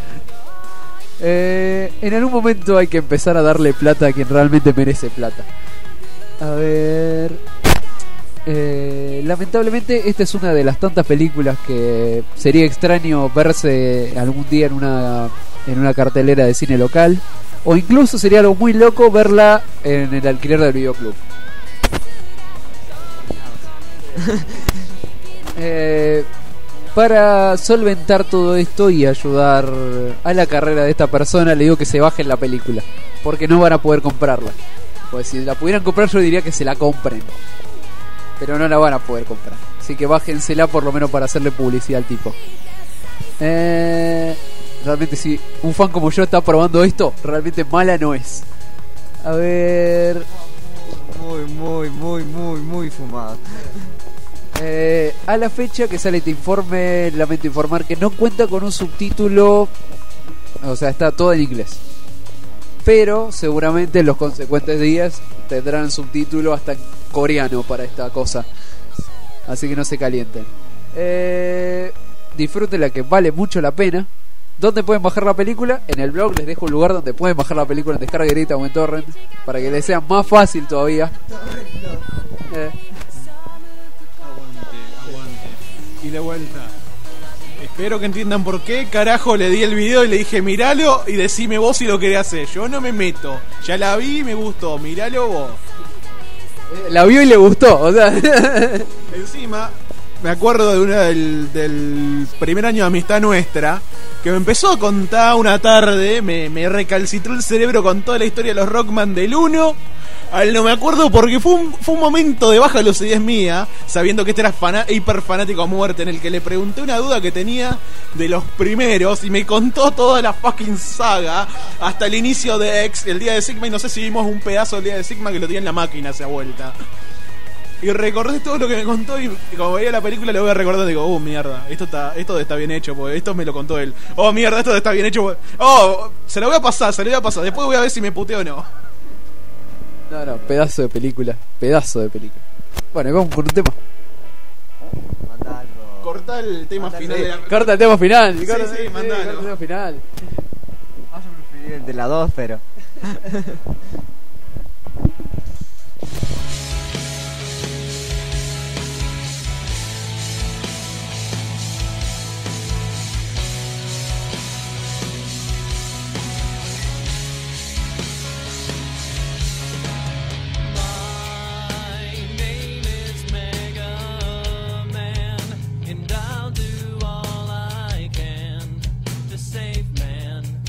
En algún momento hay que empezar a darle plata a quien realmente merece plata. A ver, lamentablemente esta es una de las tantas películas que sería extraño verse algún día en una cartelera de cine local, o incluso sería algo muy loco verla en el alquiler del videoclub. Para solventar todo esto y ayudar a la carrera de esta persona, le digo que se bajen la película, porque no van a poder comprarla. Pues si la pudieran comprar, yo diría que se la compren, pero no la van a poder comprar. Así que bájensela por lo menos para hacerle publicidad al tipo. Realmente si un fan como yo está probando esto, realmente mala no es. A ver... Muy fumado. A la fecha que sale este informe, lamento informar que no cuenta con un subtítulo. O sea, está todo en inglés, pero seguramente en los consecuentes días tendrán subtítulo hasta en coreano para esta cosa. Así que no se calienten. Disfrútenla, que vale mucho la pena. ¿Dónde pueden bajar la película? En el blog les dejo un lugar donde pueden bajar la película en descarga directa o en torrent, para que les sea más fácil todavía. Aguante. Y de vuelta. Espero que entiendan por qué carajo le di el video y le dije miralo y decime vos si lo querés hacer. Yo no me meto. Ya la vi y me gustó. Miralo vos. La vio y le gustó, o sea. Encima, me acuerdo de una del primer año de amistad nuestra, que me empezó a contar una tarde, me recalcitró el cerebro con toda la historia de los Rockman del 1 al no me acuerdo, porque fue un momento de baja lucidez mía, sabiendo que este era hiper fanático a muerte, en el que le pregunté una duda que tenía de los primeros y me contó toda la fucking saga hasta el inicio de X, el día de Sigma, y no sé si vimos un pedazo del día de Sigma que lo tenía en la máquina hacia vuelta. Y recordé todo lo que me contó y como veía la película lo voy a recordar y digo, mierda, esto está bien hecho, porque esto me lo contó él. Oh, mierda, esto está bien hecho. Oh, se lo voy a pasar. Después voy a ver si me puteo o no. No, pedazo de película. Bueno, y vamos con un tema. Manda algo. Corta el tema final de la... Corta el tema final. Sí, mandalo. Corta el tema final. Yo preferí el de la 2, pero... And I'll do all I can to save man.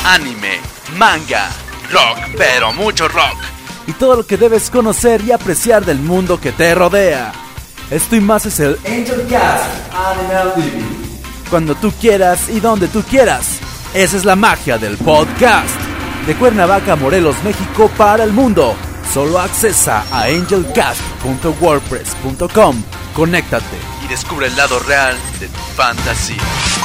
anime, manga, rock, pero mucho rock. Y todo lo que debes conocer y apreciar del mundo que te rodea. Esto y más es el Angel Cast Animal TV. Cuando tú quieras y donde tú quieras. Esa es la magia del podcast. De Cuernavaca, Morelos, México para el mundo. Solo accesa a angelcast.wordpress.com. Conéctate Y descubre el lado real de tu fantasía.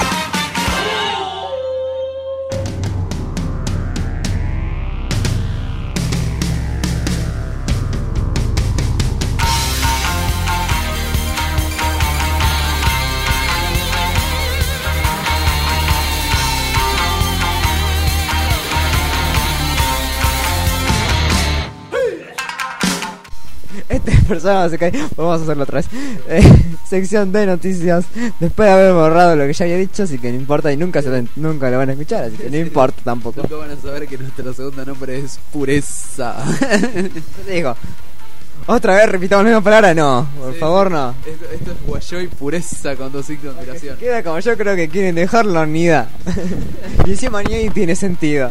Este persona se cae. Vamos a hacerlo otra vez. Sección de noticias. Después de haber borrado lo que ya había dicho, así que no importa y nunca lo van a escuchar, así que no importa tampoco. Nunca van a saber que nuestro segundo nombre es Pureza. Yo te digo, otra vez repitamos la misma palabra, no, por favor no. Esto es Guayoy Pureza con 2 signos de admiración. Queda como yo creo que quieren dejar la unidad. Y encima ni ahí tiene sentido.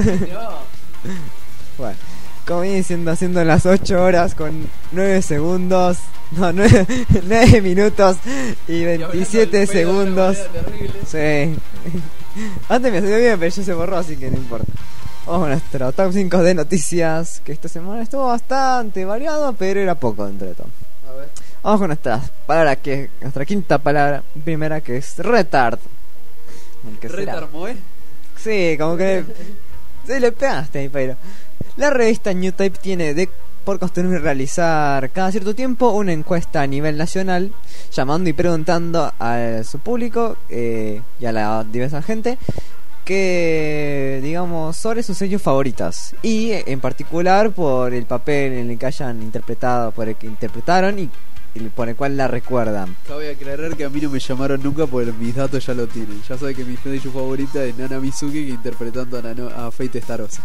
Bueno, como viene haciendo las 8 horas con 9 segundos. No, 9 minutos y 27 segundos. Sí. Antes me salió bien, pero ya se borró, así que no importa. Vamos a nuestro top 5 de noticias, que esta semana estuvo bastante variado, pero era poco dentro de todo. A ver. Vamos con nuestra quinta palabra, primera, que es retard. ¿Retard Moe? Sí, como que sí, le pegaste ahí, pero la revista New Type tiene por costumbre realizar cada cierto tiempo una encuesta a nivel nacional, llamando y preguntando a su público y a la diversa gente que, digamos, sobre sus sellos favoritos, y en particular por el papel en el que hayan interpretado, por el que interpretaron y por el cual la recuerdan. Cabe aclarar que a mí no me llamaron nunca porque mis datos ya lo tienen. Ya sabe que mi sello favorita es Nana Mizuki, que interpretando a Fate Starosa.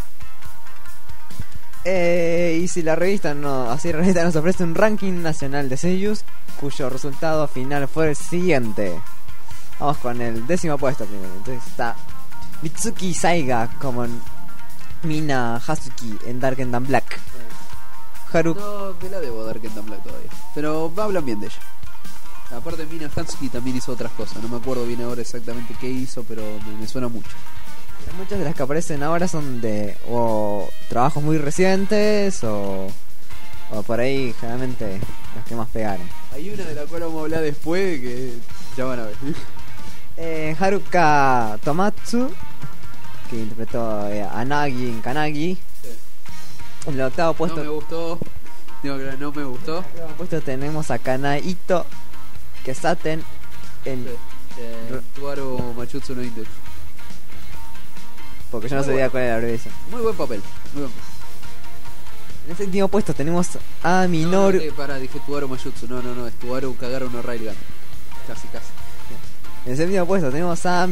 Y si la revista nos ofrece un ranking nacional de seiyus, cuyo resultado final fue el siguiente. Vamos con el 10º puesto primero. Entonces está Mitsuki Saiga como Mina Hazuki en Dark and Black. No, me la debo Dark and Black todavía, pero hablan bien de ella. Aparte, Mina Hazuki también hizo otras cosas. No me acuerdo bien ahora exactamente qué hizo, pero me suena mucho. Muchas de las que aparecen ahora son de o trabajos muy recientes o por ahí generalmente los que más pegaron. Hay una de la cual vamos a hablar después que ya van a ver. Haruka Tomatsu, que interpretó a Nagi en Kanagi. Sí. En el 8º puesto. No me gustó. Digo que no me gustó. En el 8º puesto tenemos a Kanaito Kesaten en Tuaro Machutsu no Index. Porque yo no sabía cuál era la abreviación. Muy buen papel, muy buen papel. En el 7º puesto tenemos a Minoru. Dije Tuaro Mayutsu. No, es Tuaro Kagaru no Railgun. Casi. En el 7º puesto tenemos a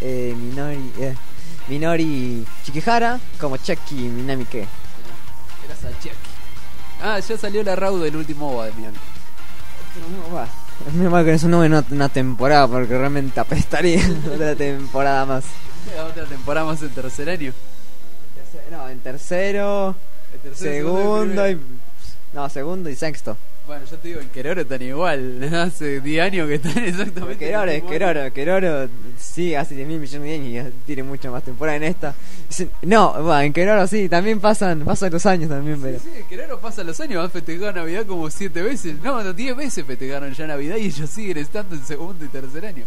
Minori Chikihara como Chucky Minamike. Era Chucky. Ya salió la RAW del último OVA de Minami. Es muy mal que no es un nombre de una temporada, porque realmente apestaría otra temporada más. Otra temporada más en tercer año. No, en tercero, segundo y sexto. Bueno, yo te digo, en Keroro están igual. Hace 10 años que están exactamente. Keroro sí, hace 10.000 millones de años y tiene mucho más temporada en esta. No, en Keroro sí, también pasan los años también, pero. Sí, en Keroro pasan los años, han festejado Navidad como 7 veces. No, 10 veces festejaron ya Navidad y ellos siguen estando en segundo y tercer año.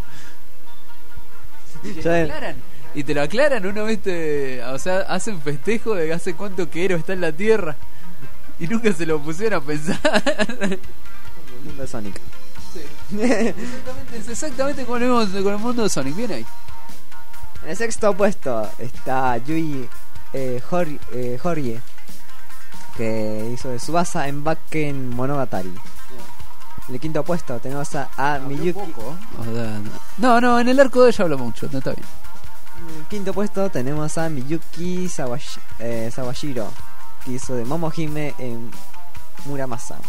Y te lo aclaran, uno viste, o sea, hacen festejo de hace cuánto que Ero está en la Tierra y nunca se lo pusieron a pensar. Como el mundo de Sonic. Sí. Es exactamente como con el mundo de Sonic, bien ahí. En el 6º puesto está Yui Horie, que hizo de Tsubasa en Bakken Monogatari. En el 5º puesto tenemos a Miyuki. No, en el arco de ella habla mucho, no está bien. En el 5º puesto tenemos a Miyuki Sawashiro, que hizo de Momohime en Muramasa.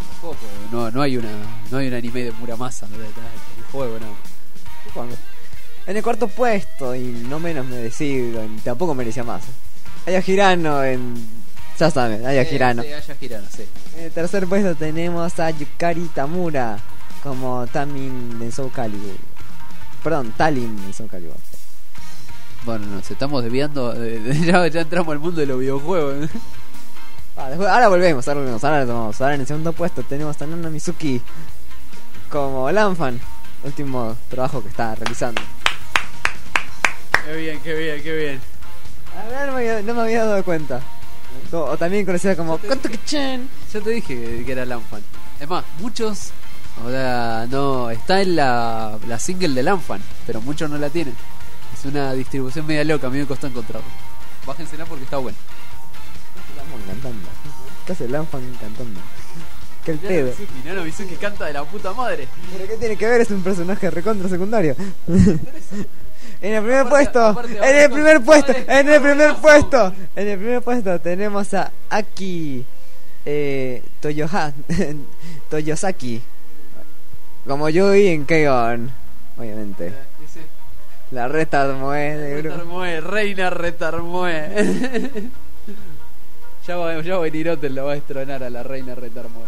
No hay un anime de Muramasa, el juego no. En el cuarto puesto, y no menos merecido, y tampoco merecía más. Aya Hirano en... Ya saben, Aya Hirano. Sí, Aya Hirano, sí. En el tercer puesto tenemos a Yukari Tamura como Tamin en Soul Calibur. Perdón, Talim en Soul Calibur. Bueno, nos estamos desviando. Ya entramos al mundo de los videojuegos. Ahora volvemos. Ahora en el segundo puesto tenemos a Nana Mizuki como Lanfan, último trabajo que está realizando. Qué bien. A ver, no me había dado cuenta. O también conocida como Kotoki-chan. Ya te dije que era Lanfan. Es más, muchos... Ahora no, está en la single de Lanfan, pero muchos no la tienen. Es una distribución media loca, a mí me costó encontrarlo. Bájensela porque está bueno. Cantando. ¿Qué hace Lanfan cantando? ¿Qué el pedo? Nana Mizuki canta de la puta madre. ¿Pero qué tiene que ver? Es un personaje recontra secundario. En el primer puesto, en el primer puesto tenemos a Aki Toyosaki como Yui en K-On, obviamente. La Retarmoe de grupo. Reina Retarmoe. Ya Benirote lo va a destronar a la Reina Retarmoe.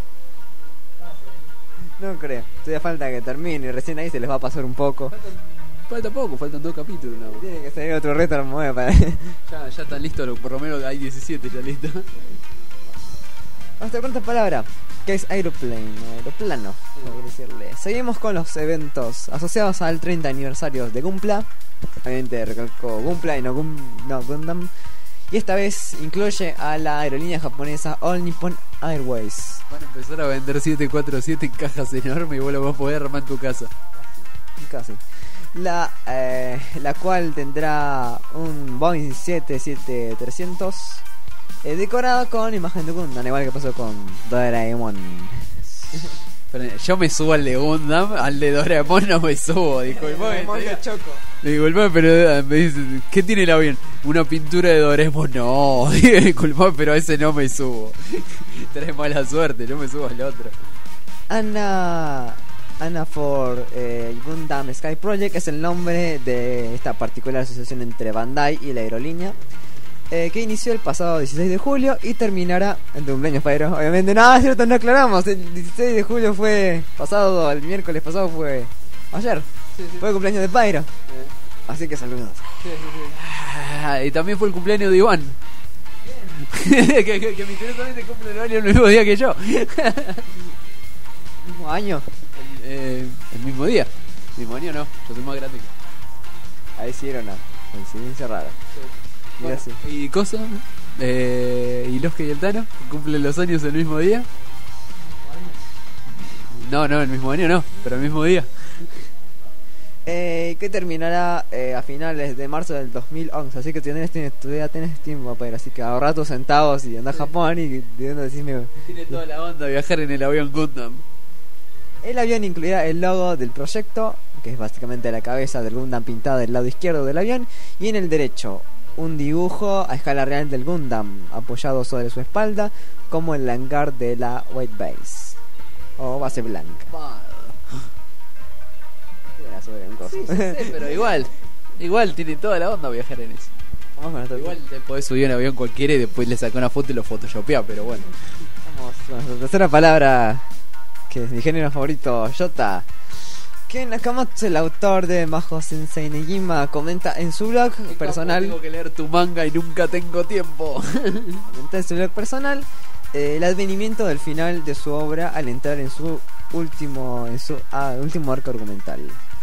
No creo, todavía falta que termine y recién ahí se les va a pasar un poco. Falta poco, faltan 2 capítulos nada más. Tiene que salir otro Retarmoe para... Ya están listos, por lo menos hay 17 ya listos. Nuestra cuarta palabra, que es aeroplano, como decirle. Seguimos con los eventos asociados al 30 aniversario de Gunpla. Obviamente recalco Gunpla y no Gundam. Y esta vez incluye a la aerolínea japonesa All Nippon Airways. Van a empezar a vender 747 en cajas enormes y vos lo vas a poder armar en tu casa. Casi. La cual tendrá un Boeing 777-300 decorado con imagen de Gundam, igual que pasó con Doraemon. Pero yo me subo al de Gundam, al de Doraemon no me subo. Disculpame, pero me dice, ¿qué tiene el avión? Una pintura de Doraemon. No, disculpame, pero a ese no me subo. Tenés mala suerte, yo me subo al otro. Anna for Gundam Sky Project es el nombre de esta particular asociación entre Bandai y la aerolínea, que inició el pasado 16 de julio y terminará en tu cumpleaños, Pyro. Obviamente, no, es cierto, no aclaramos. El 16 de julio fue pasado, el miércoles pasado fue ayer. Sí. Fue el cumpleaños de Pyro. Sí. Así que saludos. Sí. Y también fue el cumpleaños de Iván. que misteriosamente cumple el año el mismo día que yo. ¿Mismo año? El mismo día. Mismo año no, yo soy más grande que... Ahí sí era una coincidencia rara. Sí. Bueno, ¿y cosa? ¿Y Losque y el Tano? ¿Cumplen los años el mismo día? No, el mismo año no, pero el mismo día. Que terminará a finales de marzo del 2011. Así que todavía tenés tiempo para ir. Así que ahorra tus centavos y anda a Japón y decirme. Tiene toda la onda viajar en el avión Gundam. El avión incluirá el logo del proyecto, que es básicamente la cabeza del Gundam pintada del lado izquierdo del avión, y en el derecho un dibujo a escala real del Gundam apoyado sobre su espalda, como el hangar de la White Base o base blanca. Sí, pero igual tiene toda la onda viajar en eso. Igual te podés subir un avión cualquiera y después le sacás una foto y lo photoshopeás, pero bueno. Vamos con nuestra tercera palabra, que es mi género favorito, Yota. Ken Nakamatsu, el autor de Majo Sensei Negima, comenta en su blog personal. Tengo que leer tu manga y nunca tengo tiempo. Comenta en su blog personal el advenimiento del final de su obra al entrar en su último arco argumental.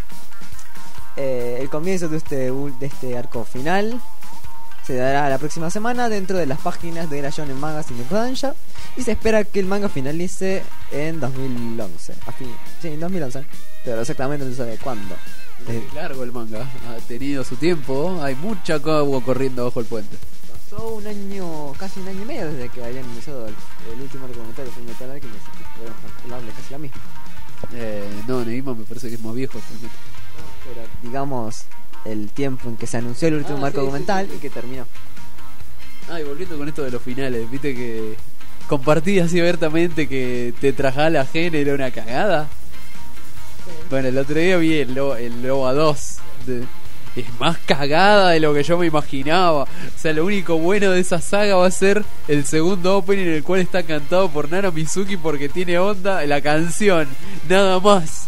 El comienzo de este arco final se dará la próxima semana dentro de las páginas de la Shonen Magazine de Kodansha, y se espera que el manga finalice en 2011. En 2011, pero exactamente no se sabe cuándo. Es largo el manga, ha tenido su tiempo, hay mucha agua corriendo bajo el puente. Pasó casi un año y medio desde que habían iniciado el último argumental de Fullmetal Alchemist, así que podemos calcularle casi la misma. No, Negima me parece que es más viejo. Pero digamos el tiempo en que se anunció el último arco argumental y que terminó. Y volviendo con esto de los finales, viste que compartí así abiertamente que Tetrajala Gen era una cagada. Sí. Bueno, el otro día vi el Loba 2 es más cagada de lo que yo me imaginaba. O sea, lo único bueno de esa saga va a ser el segundo opening, en el cual está cantado por Nana Mizuki, porque tiene onda la canción, nada más.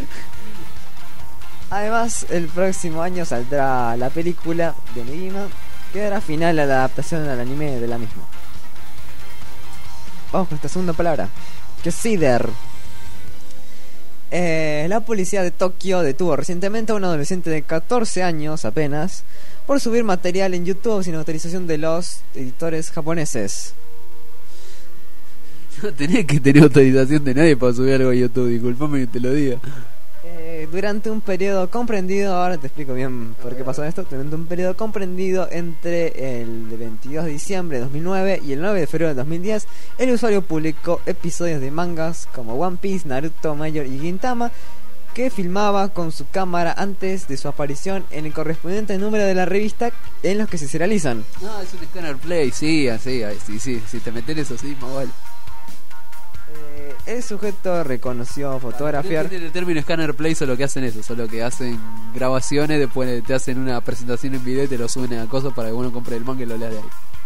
Además, el próximo año saldrá la película de Negima, que dará final a la adaptación al anime de la misma. Vamos con esta segunda palabra, que es Cider. La policía de Tokio detuvo recientemente a un adolescente de 14 años apenas por subir material en YouTube sin autorización de los editores japoneses. No tenés que tener autorización de nadie para subir algo a YouTube, disculpame que te lo diga. Durante un periodo comprendido, ahora te explico bien por qué pasó esto, durante un periodo comprendido entre el 22 de diciembre de 2009 y el 9 de febrero de 2010, el usuario publicó episodios de mangas como One Piece, Naruto, Major y Gintama, que filmaba con su cámara antes de su aparición en el correspondiente número de la revista en los que se serializan. No, es un Scanner Play, sí, si te metes eso, sí, más vale. El sujeto reconoció fotografiar. El término Scanner Play solo que hacen eso, solo que hacen grabaciones, después te hacen una presentación en video y te lo suben a cosas para que uno compre el manga y lo lea de ahí.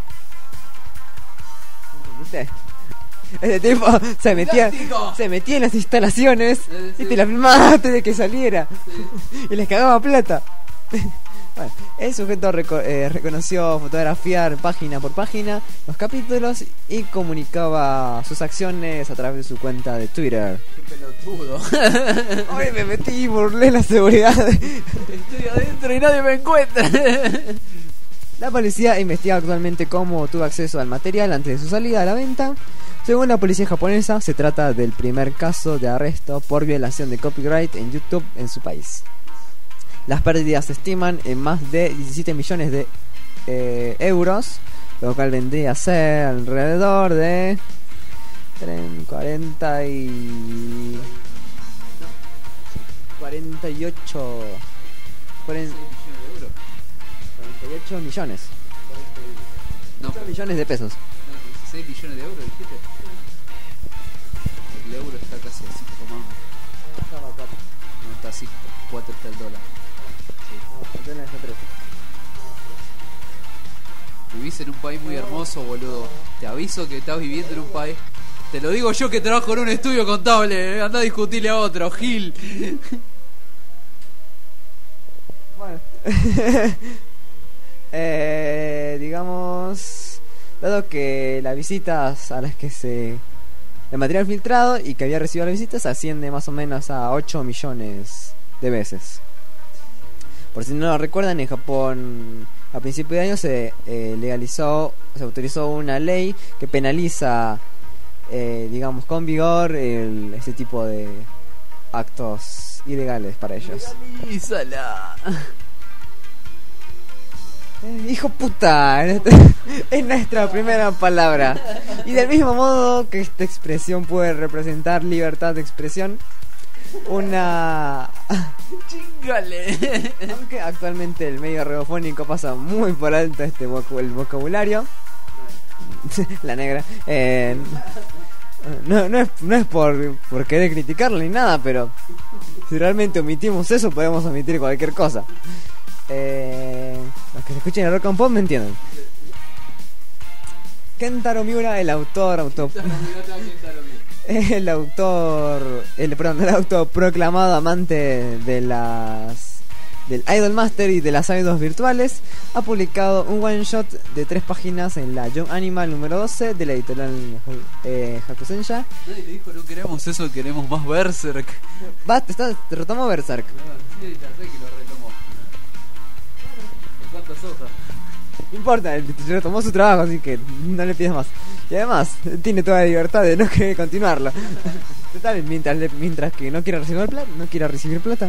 ¿Viste? Ese tipo se metía en las instalaciones y te la filmaba antes de que saliera. Sí. Y les cagaba plata. Bueno, el sujeto reconoció fotografiar página por página los capítulos y comunicaba sus acciones a través de su cuenta de Twitter. ¡Qué pelotudo! Hoy me metí y burlé la seguridad. Estoy adentro y nadie me encuentra. La policía investiga actualmente cómo tuvo acceso al material antes de su salida a la venta. Según la policía japonesa, se trata del primer caso de arresto por violación de copyright en YouTube en su país. Las pérdidas se estiman en más de 17 millones de euros, lo cual vendría a ser alrededor de 48 millones. No, 8 millones de pesos. No, 16 millones de euros, dijiste. El euro está casi a 5 más. No, está así, 4 está el dólar. Vivís en un país muy hermoso, boludo. Te aviso que estás viviendo en un país. Te lo digo yo que trabajo en un estudio contable. Anda a discutirle a otro, Gil. Bueno. Digamos, dado que las visitas a las que el material filtrado y que había recibido las visitas asciende más o menos a 8 millones de veces. Por si no lo recuerdan, en Japón a principios de año se autorizó una ley que penaliza, digamos, con vigor este tipo de actos ilegales para ellos. Legalízala. Hijo puta, es nuestra primera palabra. Y del mismo modo que esta expresión puede representar libertad de expresión, Chingale. Aunque actualmente el medio radiofónico pasa muy por alto el vocabulario. La negra. No es por querer criticarlo ni nada, pero si realmente omitimos eso, podemos omitir cualquier cosa. Los que se escuchen el rock and pop me entienden. Kentaro Miura, el autoproclamado amante del Idol Master y de las idols virtuales, ha publicado un one shot de 3 páginas en la Young Animal número 12 de la editorial Hakusensha. Nadie le dijo no queremos eso, queremos más Berserk. Te retomó Berserk. Sí, ya sé que lo retomó. ¿En cuántas hojas? No importa, se retomó su trabajo, así que no le pides más. Y además, tiene toda la libertad de no querer continuarlo. Total, mientras que no quiera recibir plata.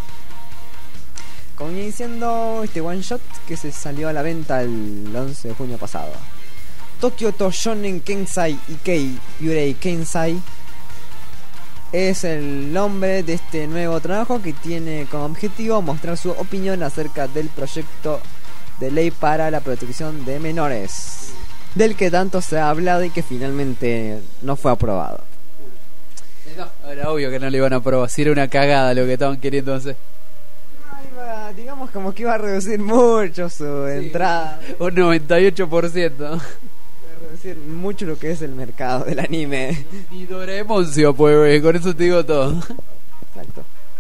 Como viene diciendo este one shot que se salió a la venta el 11 de junio pasado. Tokyo to Shonen Kensai Ikei Yurei Kensai es el nombre de este nuevo trabajo que tiene como objetivo mostrar su opinión acerca del proyecto de ley para la protección de menores, del que tanto se ha hablado y que finalmente no fue aprobado. No, era obvio que no le iban a aprobar, si era una cagada lo que estaban queriendo hacer. digamos como que iba a reducir mucho su entrada. Un 98%. Va a reducir mucho lo que es el mercado del anime. Ni Doraemon se va a poder ver, con eso te digo todo. Exacto.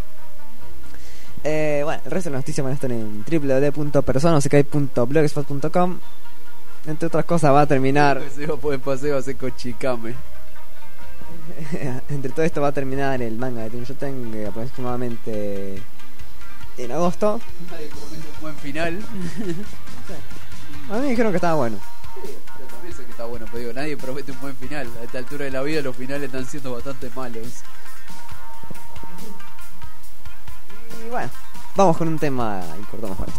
Bueno, el resto de las noticias van a estar en www.personasekai.blogspot.com. Entre otras cosas va a terminar Se va a poder paseo a hacer cochicame. entre todo esto va a terminar el manga de Tenjoten aproximadamente en agosto. Nadie promete un buen final. A mí me dijeron que estaba bueno. Yo también sé que está bueno, pero digo, nadie promete un buen final. A esta altura de la vida los finales están siendo bastante malos. Y bueno, vamos con un tema y cortamos con esto.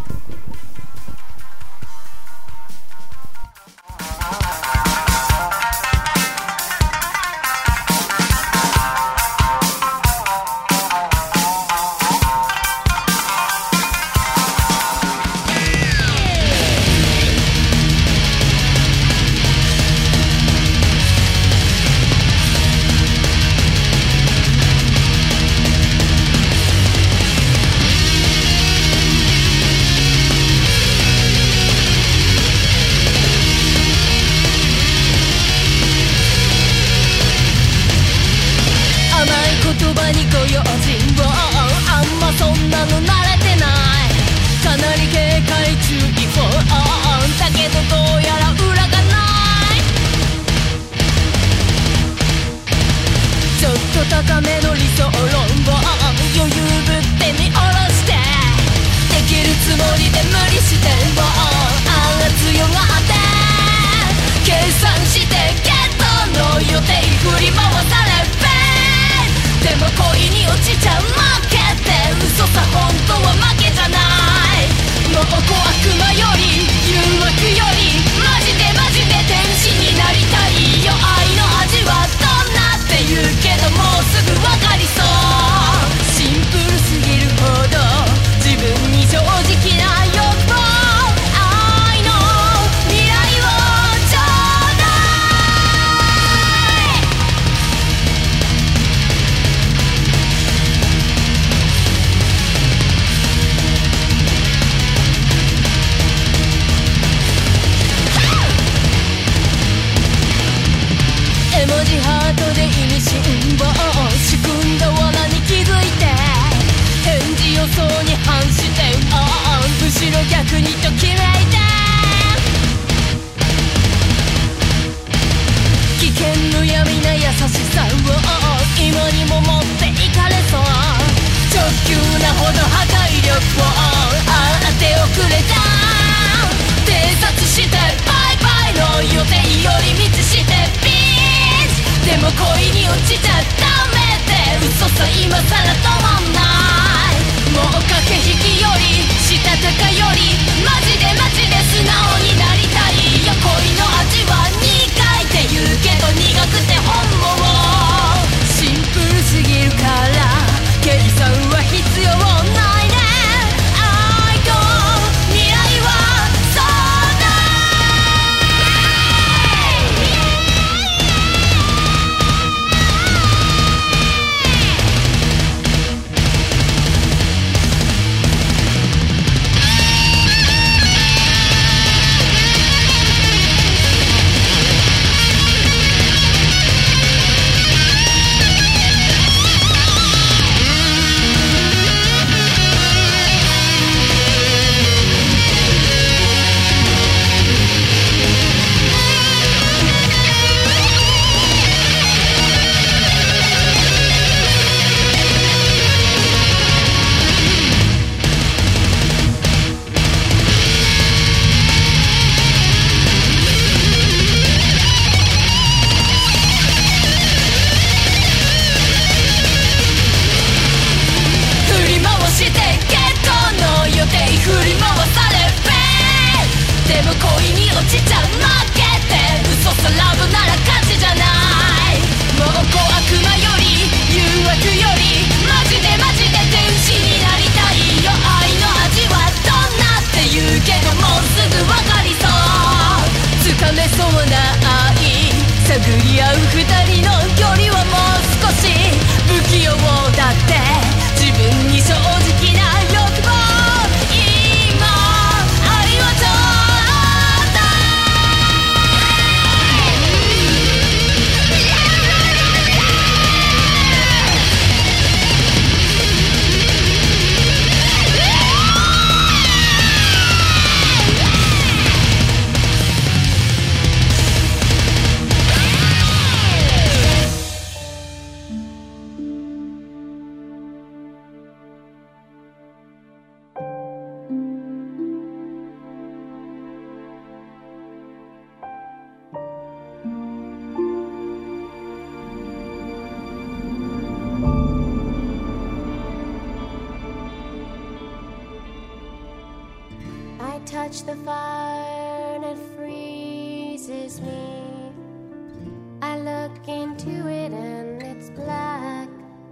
touch the fire and it freezes me. I look into it and it's black.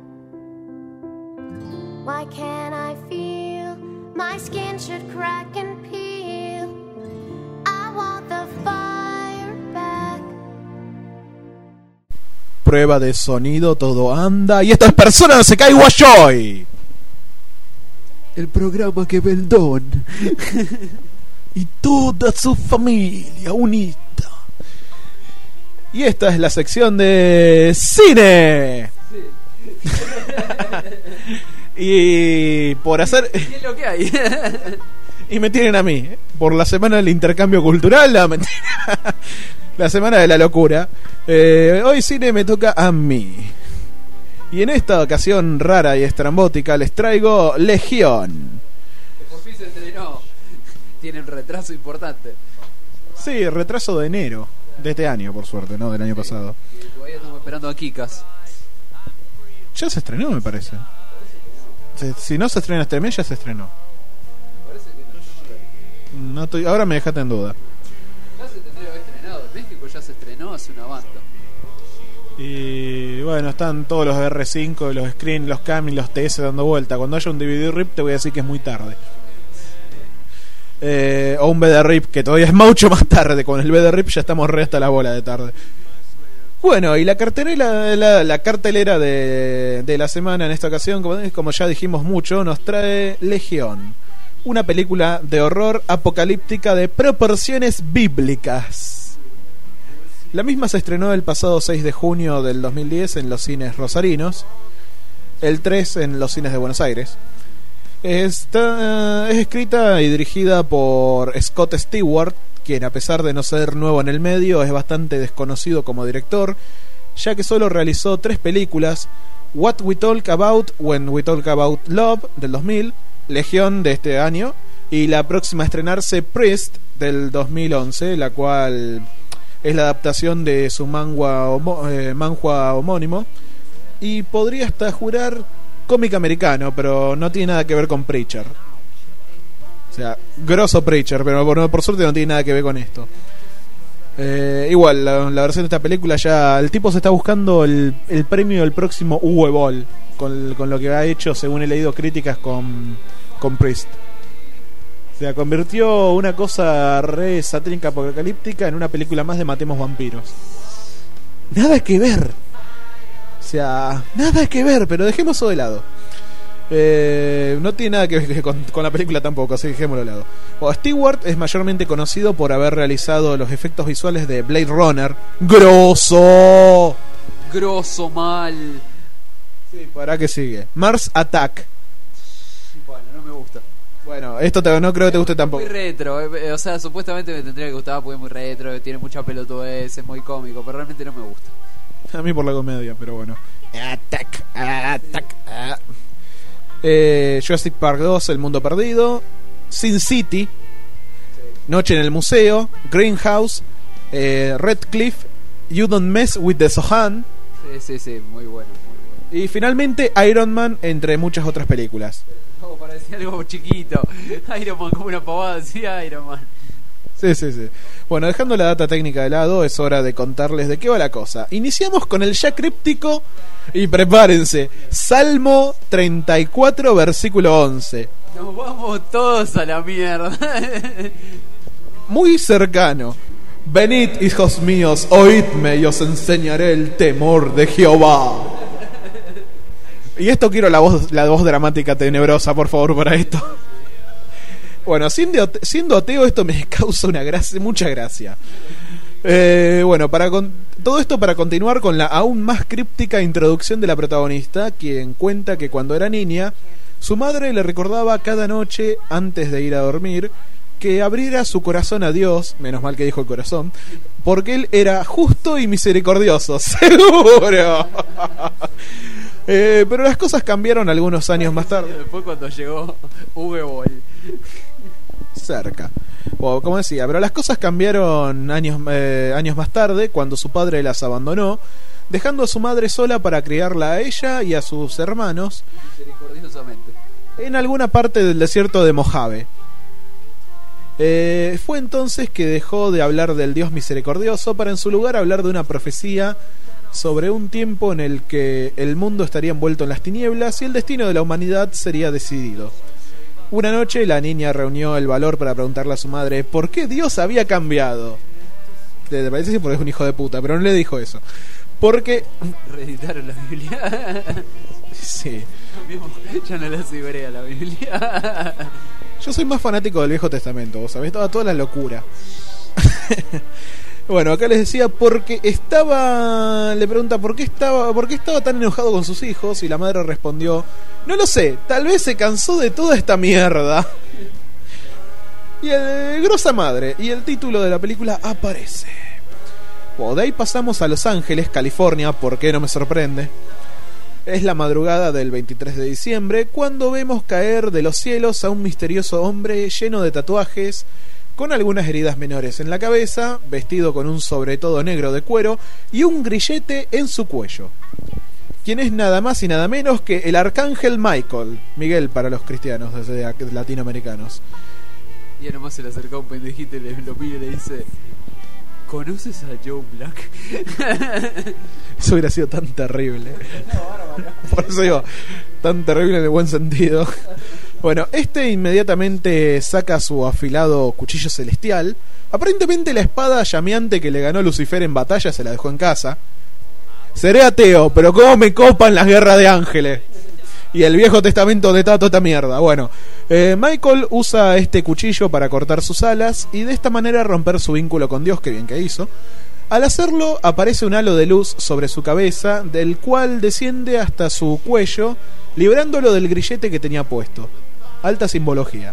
Why can't I feel my skin should crack and peel? I want the fire back. Prueba de sonido, todo anda. Y esto es Persona no se cae Guayoy. El programa que ve el don. Y toda su familia unida. Y esta es la sección de cine. Sí. Y por hacer... ¿Qué es lo que hay? Y me tienen a mí. Por la semana del intercambio cultural, la mentira. La semana de la locura. Hoy cine me toca a mí. Y en esta ocasión rara y estrambótica les traigo Legión. Que por fin se estrenó. Tiene un retraso importante. Sí, retraso de enero. De este año, por suerte, ¿no? Del año pasado. Y todavía estamos esperando a Kikas. Ya se estrenó, me parece. Si no se estrena este mes, ya se estrenó. No estoy, ahora me dejaste en duda. Ya se tendría que haber estrenado. En México ya se estrenó hace una banda. Y bueno, están todos los R5, los Screen, los Cam y los TS dando vuelta. Cuando haya un DVD RIP te voy a decir que es muy tarde. O un BD RIP, que todavía es mucho más tarde. Con el BD RIP ya estamos re hasta la bola de tarde. Bueno, y la cartelera, la cartelera de la semana en esta ocasión, como ya dijimos mucho, nos trae Legión. Una película de horror apocalíptica de proporciones bíblicas. La misma se estrenó el pasado 6 de junio del 2010 en los cines rosarinos, el 3 en los cines de Buenos Aires. Es escrita y dirigida por Scott Stewart, quien a pesar de no ser nuevo en el medio es bastante desconocido como director, ya que solo realizó 3 películas: What We Talk About When We Talk About Love del 2000, Legión de este año, y la próxima a estrenarse Priest del 2011, la cual es la adaptación de su manhwa homónimo, y podría hasta jurar cómic americano, pero no tiene nada que ver con Preacher. O sea, grosso Preacher, pero por suerte no tiene nada que ver con esto. Igual, la versión de esta película ya... El tipo se está buscando el premio del próximo Uwe Boll con lo que ha hecho, según he leído críticas, con Priest. O sea, convirtió una cosa re satírica apocalíptica en una película más de matemos vampiros. Nada que ver. O sea, nada que ver, pero dejemos eso de lado. No tiene nada que ver con la película tampoco, así que dejémoslo de lado. Stewart es mayormente conocido por haber realizado los efectos visuales de Blade Runner. ¡Grosso! Grosso mal. Sí, ¿para qué sigue? Mars Attack. Bueno, no me gusta. Bueno, esto no creo que te guste tampoco. Muy retro, o sea, supuestamente me tendría que gustar porque es muy retro, tiene mucha pelotudez, es muy cómico, pero realmente no me gusta. A mí por la comedia, pero bueno. Attack. Jurassic Park 2, El Mundo Perdido, Sin City, Noche en el Museo, Greenhouse, Redcliffe, You Don't Mess with the Sohan. Sí, muy bueno. Y finalmente Iron Man, entre muchas otras películas. No, parecía algo chiquito. Iron Man, como una pavada, decía Iron Man. Sí. Bueno, dejando la data técnica de lado, es hora de contarles de qué va la cosa. Iniciamos con el ya críptico, y prepárense, Salmo 34, versículo 11. Nos vamos todos a la mierda. Muy cercano. Venid, hijos míos, oídme y os enseñaré el temor de Jehová. Y esto quiero la voz dramática tenebrosa, por favor, para esto. Bueno, siendo ateo, esto me causa mucha gracia. Bueno, todo esto para continuar con la aún más críptica introducción de la protagonista, quien cuenta que cuando era niña, su madre le recordaba cada noche, antes de ir a dormir, que abriera su corazón a Dios, menos mal que dijo el corazón, porque él era justo y misericordioso, seguro. Pero las cosas cambiaron algunos años más tarde. Después cuando llegó Uwe Boll. Cerca. Bueno, como decía, pero las cosas cambiaron años más tarde, cuando su padre las abandonó, dejando a su madre sola para criarla a ella y a sus hermanos misericordiosamente en alguna parte del desierto de Mojave. Fue entonces que dejó de hablar del Dios misericordioso para en su lugar hablar de una profecía sobre un tiempo en el que el mundo estaría envuelto en las tinieblas y el destino de la humanidad sería decidido. Una noche la niña reunió el valor para preguntarle a su madre por qué Dios había cambiado. Te parece que porque es un hijo de puta, pero no le dijo eso. Porque... reeditaron la Biblia. Sí. Ya no la ciberea la Biblia. Yo soy más fanático del Viejo Testamento, vos sabés, toda la locura. Bueno, acá les decía porque le pregunta por qué estaba tan enojado con sus hijos y la madre respondió, no lo sé, tal vez se cansó de toda esta mierda. Y grosa madre, y el título de la película aparece. Bueno, de ahí pasamos a Los Ángeles, California, ¿por qué no me sorprende? Es la madrugada del 23 de diciembre cuando vemos caer de los cielos a un misterioso hombre lleno de tatuajes, con algunas heridas menores en la cabeza, vestido con un sobretodo negro de cuero y un grillete en su cuello. Quien es nada más y nada menos que el arcángel Michael, Miguel para los cristianos latinoamericanos. Y nomás se le acercó un pendejito y lo mira y le dice, ¿conoces a Joe Black? Eso hubiera sido tan terrible. Por eso digo, tan terrible en el buen sentido. Bueno, inmediatamente saca su afilado cuchillo celestial. Aparentemente la espada llameante que le ganó Lucifer en batalla se la dejó en casa. Seré ateo, pero cómo me copan las guerras de ángeles. Y el Viejo Testamento de toda esta mierda. Bueno, Michael usa este cuchillo para cortar sus alas y de esta manera romper su vínculo con Dios, que bien que hizo. Al hacerlo, aparece un halo de luz sobre su cabeza, del cual desciende hasta su cuello, librándolo del grillete que tenía puesto. Alta simbología.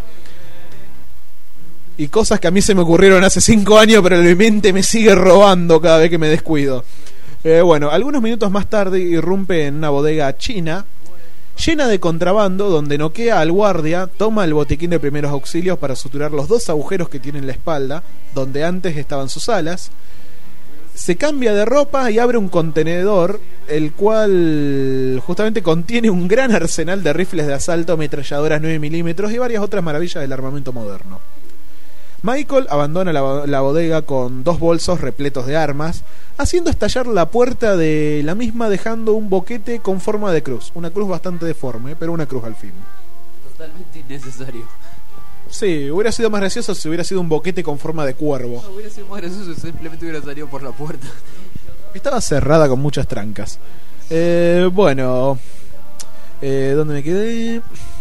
Y cosas que a mí se me ocurrieron hace 5 años, pero mi mente me sigue robando cada vez que me descuido. Bueno, algunos minutos más tarde irrumpe en una bodega china llena de contrabando, donde noquea al guardia, toma el botiquín de primeros auxilios para suturar los 2 agujeros que tiene en la espalda, donde antes estaban sus alas. Se cambia de ropa y abre un contenedor, el cual justamente contiene un gran arsenal de rifles de asalto, ametralladoras 9 milímetros y varias otras maravillas del armamento moderno. Michael abandona la bodega con 2 bolsos repletos de armas, haciendo estallar la puerta de la misma, dejando un boquete con forma de cruz. Una cruz bastante deforme, pero una cruz al fin. Totalmente innecesario. Sí, hubiera sido más gracioso si hubiera sido un boquete con forma de cuervo. No, hubiera sido más gracioso si simplemente hubiera salido por la puerta. Estaba cerrada con muchas trancas. Bueno, ¿dónde me quedé?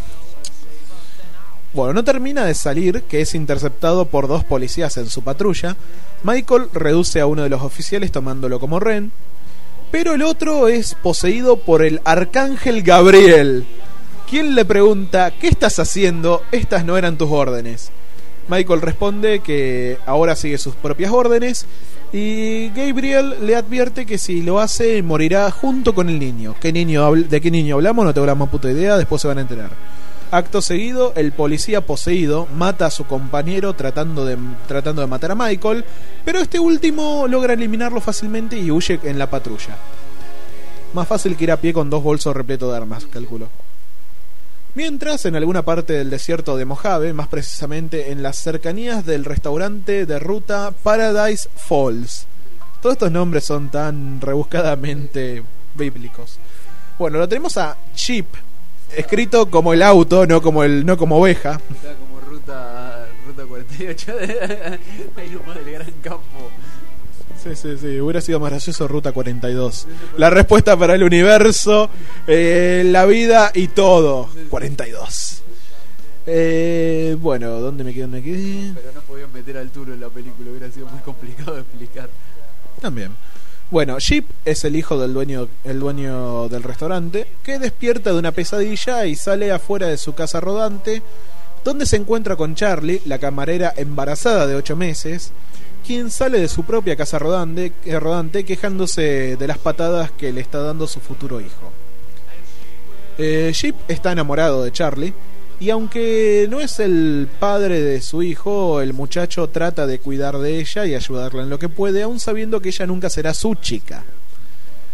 Bueno, no termina de salir, que es interceptado por 2 policías en su patrulla. Michael reduce a uno de los oficiales tomándolo como rehén, pero el otro es poseído por el arcángel Gabriel, quien le pregunta, ¿qué estás haciendo? Estas no eran tus órdenes. Michael responde que ahora sigue sus propias órdenes y Gabriel le advierte que si lo hace morirá junto con el niño. ¿De qué niño hablamos? No tengo la más puta idea, después se van a enterar. Acto seguido, el policía poseído mata a su compañero tratando de matar a Michael, pero este último logra eliminarlo fácilmente y huye en la patrulla. Más fácil que ir a pie con 2 bolsos repletos de armas, calculo. Mientras, en alguna parte del desierto de Mojave, más precisamente en las cercanías del restaurante de ruta Paradise Falls. Todos estos nombres son tan rebuscadamente bíblicos. Bueno, lo tenemos a Chip, escrito como el auto, no como oveja. Está como ruta 48 ahí nomás del Gran Campo. Sí, hubiera sido más gracioso Ruta 42. La respuesta para el universo, la vida y todo. 42. Bueno, ¿dónde me quedé? Pero no podían meter al Turo en la película, hubiera sido muy complicado de explicar. También. Bueno, Chip es el hijo del dueño del restaurante, que despierta de una pesadilla y sale afuera de su casa rodante, donde se encuentra con Charlie, la camarera embarazada de 8 meses, quien sale de su propia casa rodante quejándose de las patadas que le está dando su futuro hijo. Chip está enamorado de Charlie, y aunque no es el padre de su hijo, el muchacho trata de cuidar de ella y ayudarla en lo que puede, aun sabiendo que ella nunca será su chica.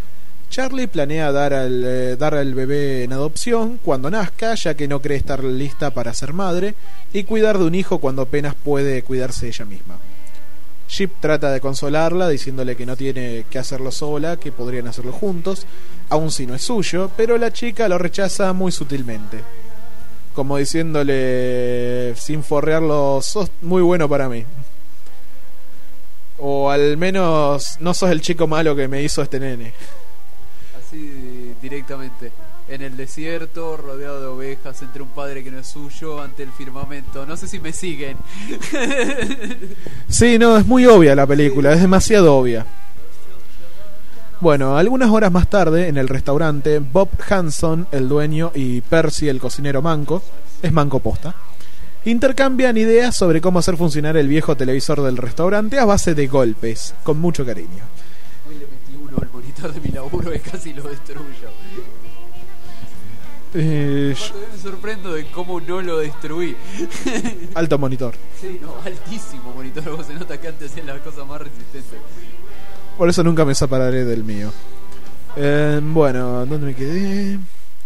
Charlie planea dar al bebé en adopción cuando nazca, ya que no cree estar lista para ser madre, y cuidar de un hijo cuando apenas puede cuidarse ella misma. Chip trata de consolarla diciéndole que no tiene que hacerlo sola, que podrían hacerlo juntos, aun si no es suyo, pero la chica lo rechaza muy sutilmente, como diciéndole sin forrearlo: sos muy bueno para mí, o al menos no sos el chico malo que me hizo este nene. Así directamente, en el desierto, rodeado de ovejas, entre un padre que no es suyo, ante el firmamento. No sé si me siguen. Sí, no, es muy obvia la película, es demasiado obvia. Bueno, algunas horas más tarde, en el restaurante, Bob Hanson, el dueño, y Percy, el cocinero manco, es manco posta, intercambian ideas sobre cómo hacer funcionar el viejo televisor del restaurante a base de golpes, con mucho cariño. Hoy le metí uno al monitor de mi laburo y casi lo destruyo. Todavía me sorprendo de cómo no lo destruí. Alto monitor. Sí, no, altísimo monitor. Vos se nota que antes hacían las cosas más resistentes. Por eso nunca me separaré del mío. Bueno, ¿dónde me quedé?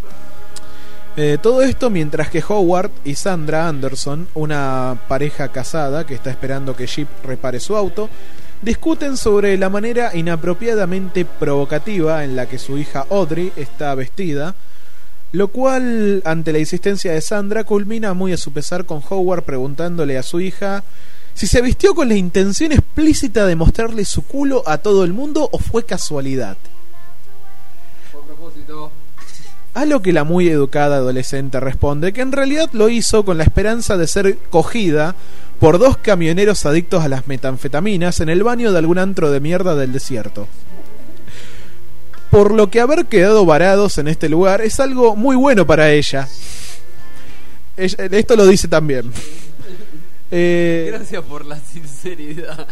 Todo esto mientras que Howard y Sandra Anderson, una pareja casada que está esperando que Chip repare su auto, discuten sobre la manera inapropiadamente provocativa en la que su hija Audrey está vestida, lo cual, ante la insistencia de Sandra, culmina muy a su pesar con Howard preguntándole a su hija si se vistió con la intención explícita de mostrarle su culo a todo el mundo o fue casualidad. Por propósito. A lo que la muy educada adolescente responde que en realidad lo hizo con la esperanza de ser cogida por dos camioneros adictos a las metanfetaminas en el baño de algún antro de mierda del desierto. Por lo que haber quedado varados en este lugar es algo muy bueno para ella. Esto lo dice también. Gracias por la sinceridad.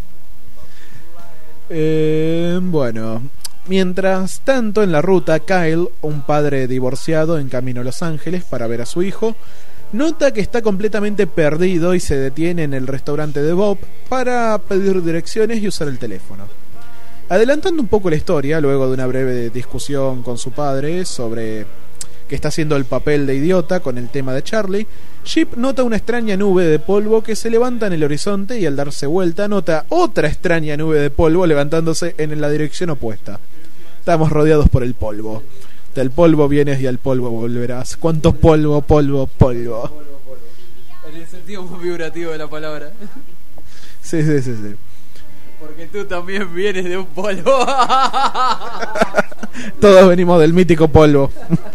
Bueno, mientras tanto en la ruta, Kyle, un padre divorciado en camino a Los Ángeles para ver a su hijo, nota que está completamente perdido y se detiene en el restaurante de Bob para pedir direcciones y usar el teléfono. Adelantando un poco la historia, luego de una breve discusión con su padre sobre que está haciendo el papel de idiota con el tema de Charlie, Chip nota una extraña nube de polvo que se levanta en el horizonte y al darse vuelta nota otra extraña nube de polvo levantándose en la dirección opuesta. Estamos rodeados por el polvo. Del polvo vienes y al polvo volverás. ¿Cuánto polvo, polvo, polvo? En el sentido muy figurativo de la palabra. Sí. Porque tú también vienes de un polvo. Todos venimos del mítico polvo.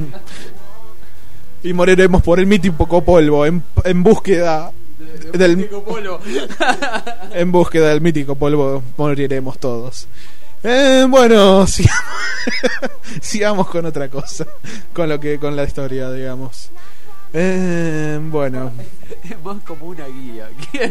Y moriremos por el mítico polvo en búsqueda del mítico polvo. En búsqueda del mítico polvo moriremos todos. Bueno, sigamos con otra cosa, con la historia, digamos. Bueno, es más como una guía.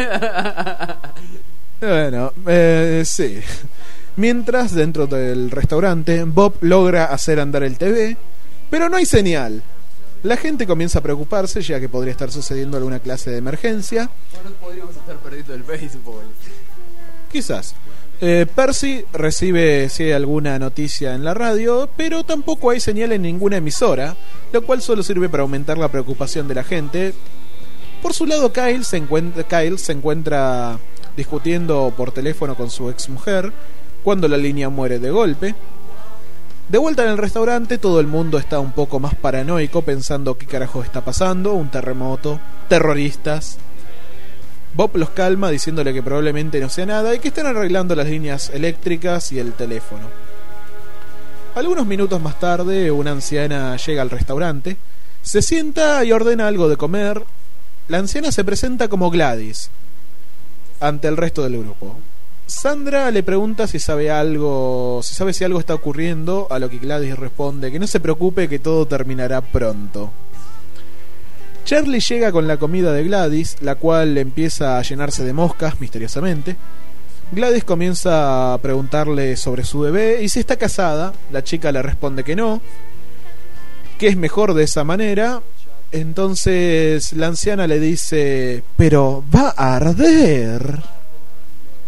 Bueno, sí. Mientras, dentro del restaurante, Bob logra hacer andar el TV, pero no hay señal. La gente comienza a preocuparse, ya que podría estar sucediendo alguna clase de emergencia. O no podríamos estar perdiendo el béisbol. Quizás. Percy recibe si hay alguna noticia en la radio, pero tampoco hay señal en ninguna emisora, lo cual solo sirve para aumentar la preocupación de la gente. Por su lado, Kyle se encuentra discutiendo por teléfono con su exmujer cuando la línea muere de golpe. De vuelta en el restaurante, todo el mundo está un poco más paranoico, pensando qué carajo está pasando, un terremoto, terroristas. Bob los calma diciéndole que probablemente no sea nada y que están arreglando las líneas eléctricas y el teléfono. Algunos minutos más tarde, una anciana llega al restaurante, se sienta y ordena algo de comer. La anciana se presenta como Gladys ante el resto del grupo. Sandra le pregunta si sabe si algo está ocurriendo, a lo que Gladys responde que no se preocupe, que todo terminará pronto. Charlie llega con la comida de Gladys, la cual empieza a llenarse de moscas misteriosamente. Gladys comienza a preguntarle sobre su bebé y si está casada. La chica le responde que no, que es mejor de esa manera. Entonces la anciana le dice: pero va a arder.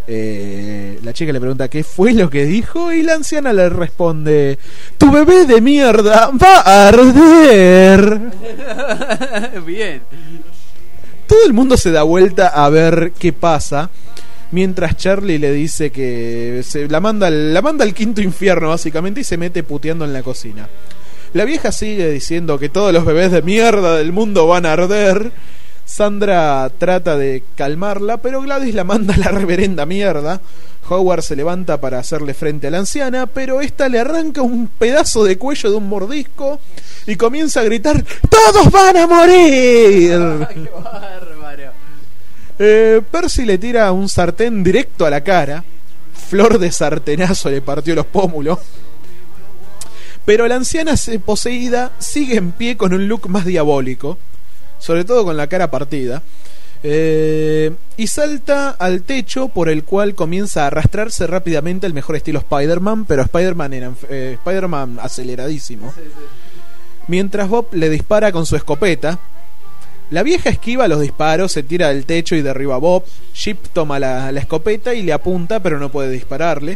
La chica le pregunta qué fue lo que dijo y la anciana le responde: tu bebé de mierda va a arder. Bien. Todo el mundo se da vuelta a ver qué pasa, mientras Charlie le dice que la manda al quinto infierno básicamente y se mete puteando en la cocina. La vieja sigue diciendo que todos los bebés de mierda del mundo van a arder. Sandra trata de calmarla, pero Gladys la manda a la reverenda mierda. Howard se levanta para hacerle frente a la anciana, pero esta le arranca un pedazo de cuello de un mordisco y comienza a gritar: ¡todos van a morir! ¡Qué bárbaro! Percy le tira un sartén directo a la cara. Flor de sartenazo le partió los pómulos. Pero la anciana poseída sigue en pie con un look más diabólico, sobre todo con la cara partida, y salta al techo, por el cual comienza a arrastrarse rápidamente al mejor estilo Spider-Man, pero Spider-Man aceleradísimo. Mientras Bob le dispara con su escopeta. La vieja esquiva los disparos, se tira del techo y derriba a Bob. Chip toma la escopeta y le apunta, pero no puede dispararle.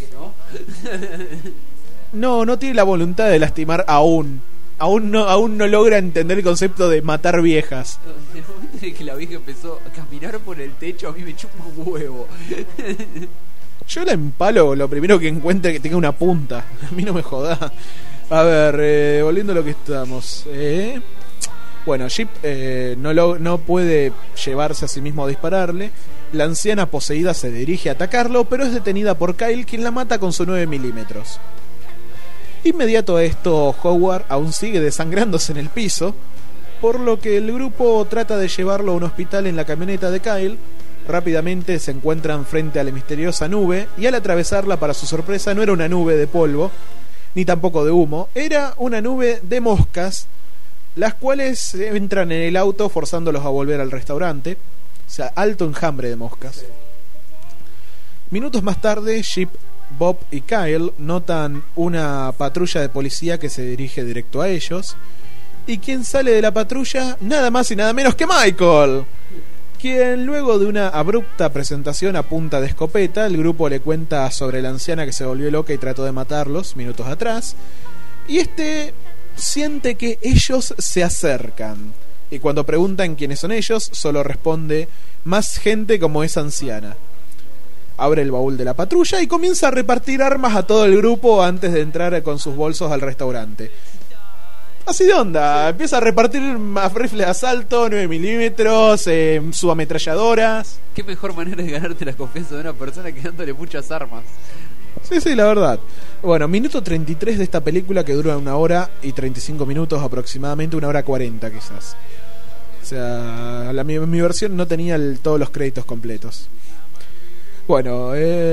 No tiene la voluntad de lastimar aún. Aún no logra entender el concepto de matar viejas. En el momento en que la vieja empezó a caminar por el techo, a mí me chupa un huevo. Yo la empalo lo primero que encuentre que tenga una punta. A mí no me joda. A ver, volviendo a lo que estamos. Bueno, Chip no puede llevarse a sí mismo a dispararle. La anciana poseída se dirige a atacarlo, pero es detenida por Kyle, quien la mata con su 9 milímetros. Inmediato a esto, Howard aún sigue desangrándose en el piso, por lo que el grupo trata de llevarlo a un hospital en la camioneta de Kyle. Rápidamente se encuentran frente a la misteriosa nube, y al atravesarla, para su sorpresa, no era una nube de polvo, ni tampoco de humo, era una nube de moscas, las cuales entran en el auto forzándolos a volver al restaurante. O sea, alto enjambre de moscas. Minutos más tarde, Chip, Bob y Kyle notan una patrulla de policía que se dirige directo a ellos. ¿Y quién sale de la patrulla? Nada más y nada menos que Michael, quien luego de una abrupta presentación a punta de escopeta, el grupo le cuenta sobre la anciana que se volvió loca y trató de matarlos minutos atrás. Y siente que ellos se acercan, y cuando preguntan quiénes son ellos, solo responde: más gente como esa anciana. Abre el baúl de la patrulla y comienza a repartir armas a todo el grupo antes de entrar con sus bolsos al restaurante. Así de onda, empieza a repartir rifles de asalto, 9 milímetros, subametralladoras. Qué mejor manera de ganarte la confianza de una persona que dándole muchas armas. Sí, la verdad. Bueno, minuto 33 de esta película, que dura 1 hora y 35 minutos aproximadamente, 1 hora 40 quizás. O sea, mi versión no tenía todos los créditos completos. Bueno,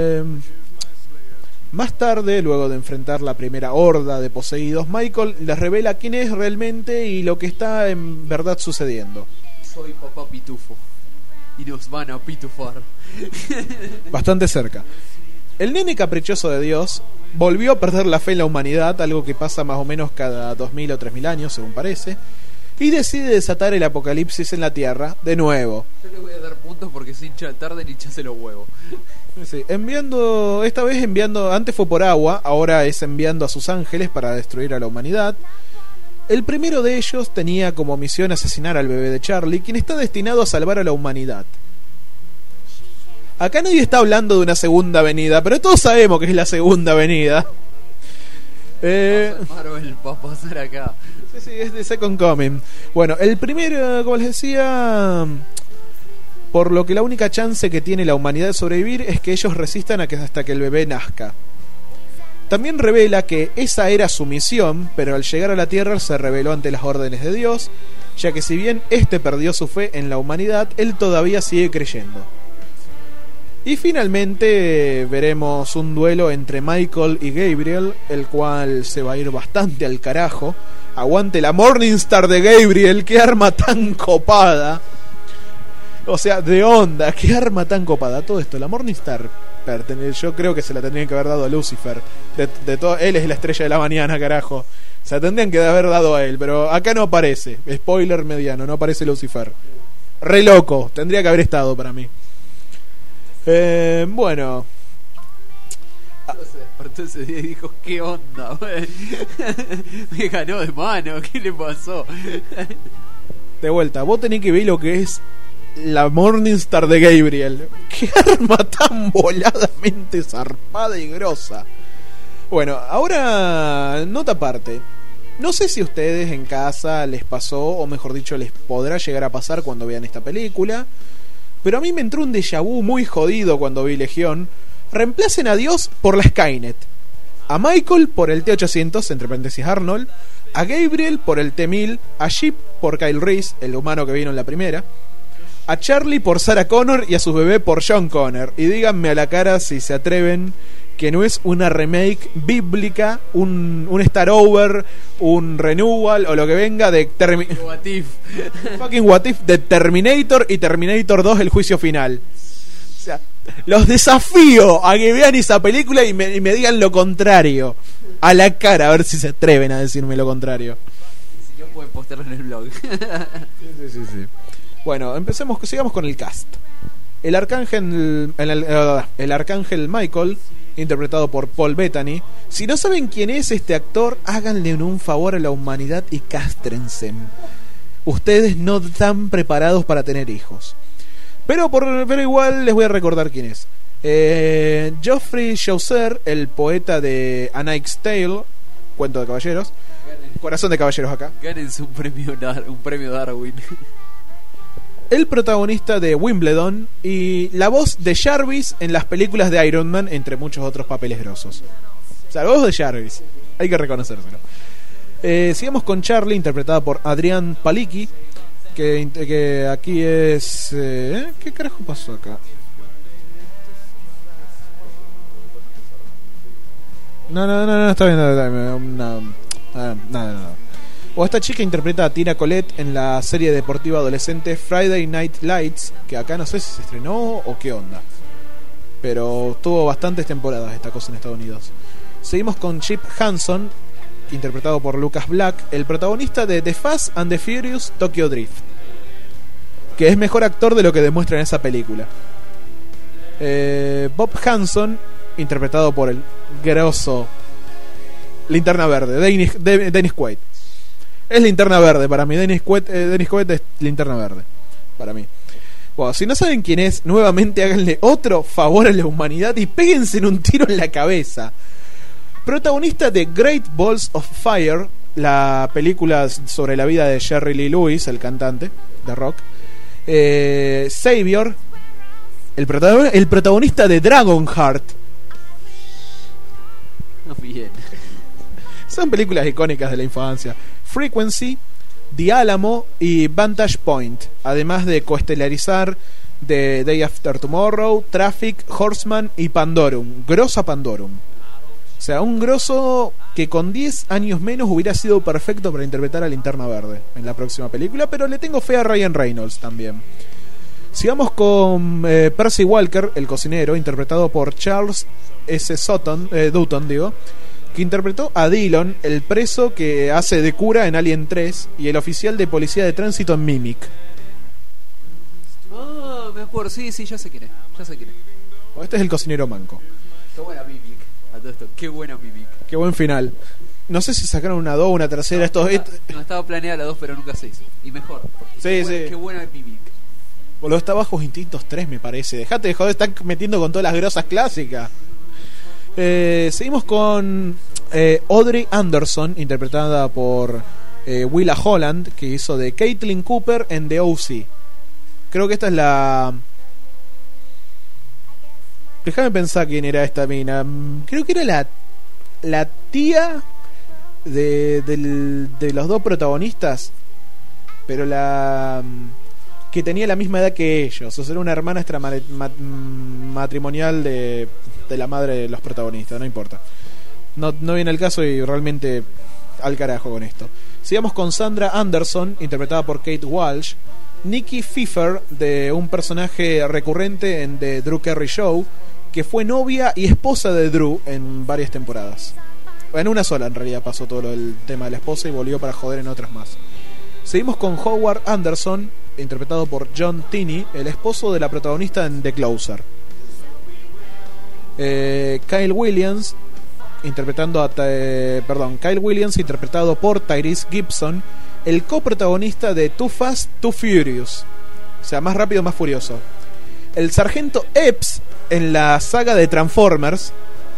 más tarde, luego de enfrentar la primera horda de poseídos, Michael les revela quién es realmente y lo que está en verdad sucediendo. Soy papá pitufo y nos van a pitufar. Bastante cerca. El nene caprichoso de Dios volvió a perder la fe en la humanidad, algo que pasa más o menos cada 2000 o 3000 años, según parece, y decide desatar el apocalipsis en la Tierra de nuevo. Yo le voy a dar puntos porque se hincha tarde y hinchase los huevos. Sí, esta vez enviando, antes fue por agua, ahora es enviando a sus ángeles para destruir a la humanidad. El primero de ellos tenía como misión asesinar al bebé de Charlie, quien está destinado a salvar a la humanidad. Acá nadie está hablando de una segunda venida, pero todos sabemos que es la segunda venida. Marvel va a pasar acá. Sí, es de Second Coming. Bueno, el primero, como les decía, por lo que la única chance que tiene la humanidad de sobrevivir es que ellos resistan hasta que el bebé nazca. También revela que esa era su misión, pero al llegar a la Tierra se rebeló ante las órdenes de Dios, ya que si bien perdió su fe en la humanidad, él todavía sigue creyendo. Y finalmente veremos un duelo entre Michael y Gabriel, el cual se va a ir bastante al carajo. Aguante la Morningstar de Gabriel, qué arma tan copada. O sea, de onda, qué arma tan copada. Todo esto, la Morningstar, yo creo que se la tendrían que haber dado a Lucifer. Él es la estrella de la mañana, carajo. Se la tendrían que haber dado a él, pero acá no aparece. Spoiler mediano, no aparece Lucifer. Re loco, tendría que haber estado para mí. Bueno. Se despertó ese día y dijo, ¿qué onda? Me ganó de mano, ¿qué le pasó? De vuelta, vos tenés que ver lo que es la Morningstar de Gabriel. Qué arma tan voladamente zarpada y grosa. Bueno, ahora nota aparte. No sé si a ustedes en casa les pasó, o mejor dicho, les podrá llegar a pasar cuando vean esta película, pero a mí me entró un déjà vu muy jodido cuando vi Legión. Reemplacen a Dios por la Skynet, a Michael por el T-800, entre paréntesis Arnold, a Gabriel por el T-1000, a Chip por Kyle Reese, el humano que vino en la primera, a Charlie por Sarah Connor y a su bebé por John Connor. Y díganme a la cara si se atreven que no es una remake bíblica, un Star Over, un renewal o lo que venga de What If. Fucking What If de Terminator y Terminator 2 el juicio final. O sea, los desafío a que vean esa película y me digan lo contrario. A la cara, a ver si se atreven a decirme lo contrario. Si no, pueden postearlo en el blog. Sí. Bueno, sigamos con el cast. El arcángel Michael, interpretado por Paul Bettany. Si no saben quién es este actor, háganle un favor a la humanidad y cástrense. Ustedes no están preparados para tener hijos. Pero igual les voy a recordar quién es. Geoffrey Chaucer, el poeta de A Knight's Tale, cuento de caballeros. Corazón de caballeros acá. Gánense un premio Darwin. El protagonista de Wimbledon y la voz de Jarvis en las películas de Iron Man, entre muchos otros papeles grosos. O sea, la voz de Jarvis, hay que reconocérselo. Sigamos con Charlie, interpretada por Adrián Palicki, que aquí es... ¿Qué carajo pasó acá? No, está bien. Nada. O esta chica interpreta a Tina Collette en la serie deportiva adolescente Friday Night Lights, que acá no sé si se estrenó o qué onda, pero tuvo bastantes temporadas esta cosa en Estados Unidos. Seguimos con Chip Hanson, interpretado por Lucas Black, el protagonista de The Fast and the Furious Tokyo Drift, que es mejor actor de lo que demuestra en esa película. Bob Hanson, interpretado por el grosso Linterna Verde, Dennis Quaid. Es Linterna Verde para mí. Dennis Quaid es Linterna Verde para mí. Bueno, si no saben quién es, nuevamente háganle otro favor a la humanidad y péguense en un tiro en la cabeza. Protagonista de Great Balls of Fire, la película sobre la vida de Jerry Lee Lewis, el cantante de rock. Xavier, el protagonista de Dragonheart. Bien. Son películas icónicas de la infancia. Frequency, The Alamo y Vantage Point, además de coestelarizar de Day After Tomorrow, Traffic, Horseman y Pandorum. Grosa Pandorum. O sea, un grosso que con 10 años menos hubiera sido perfecto para interpretar a Linterna Verde en la próxima película, pero le tengo fe a Ryan Reynolds también. Sigamos con Percy Walker, el cocinero, interpretado por Charles S. Dutton, que interpretó a Dillon, el preso que hace de cura en Alien 3 y el oficial de policía de tránsito en Mimic. Me acuerdo, sí, ya sé quién es. Bueno, este es el cocinero manco. Qué buena Mimic. A todo esto, qué buena Mimic. Qué buen final. No sé si sacaron una 2 o una tercera. No estaba planeada la 2, pero nunca se hizo. Y mejor. Sí. Qué buena Mimic. Boludo, está Bajos Instintos 3, me parece. Dejate de joder, están metiendo con todas las grosas clásicas. Seguimos con Audrey Anderson, interpretada por Willa Holland, que hizo de Caitlin Cooper en The O.C. Creo que esta es la... Déjame pensar quién era esta mina. Creo que era la tía de los dos protagonistas, pero la... que tenía la misma edad que ellos. O sea, era una hermana matrimonial de la madre de los protagonistas. No importa. No viene el caso y realmente al carajo con esto. Sigamos con Sandra Anderson, interpretada por Kate Walsh. Nikki Pfeiffer, de un personaje recurrente en The Drew Carey Show, que fue novia y esposa de Drew en varias temporadas. En una sola en realidad pasó todo el tema de la esposa y volvió para joder en otras más. Seguimos con Howard Anderson, interpretado por John Tinney, el esposo de la protagonista en The Closer. Kyle Williams interpretado por Tyrese Gibson, el coprotagonista de Too Fast, Too Furious, o sea, Más Rápido, Más Furioso. El sargento Epps en la saga de Transformers.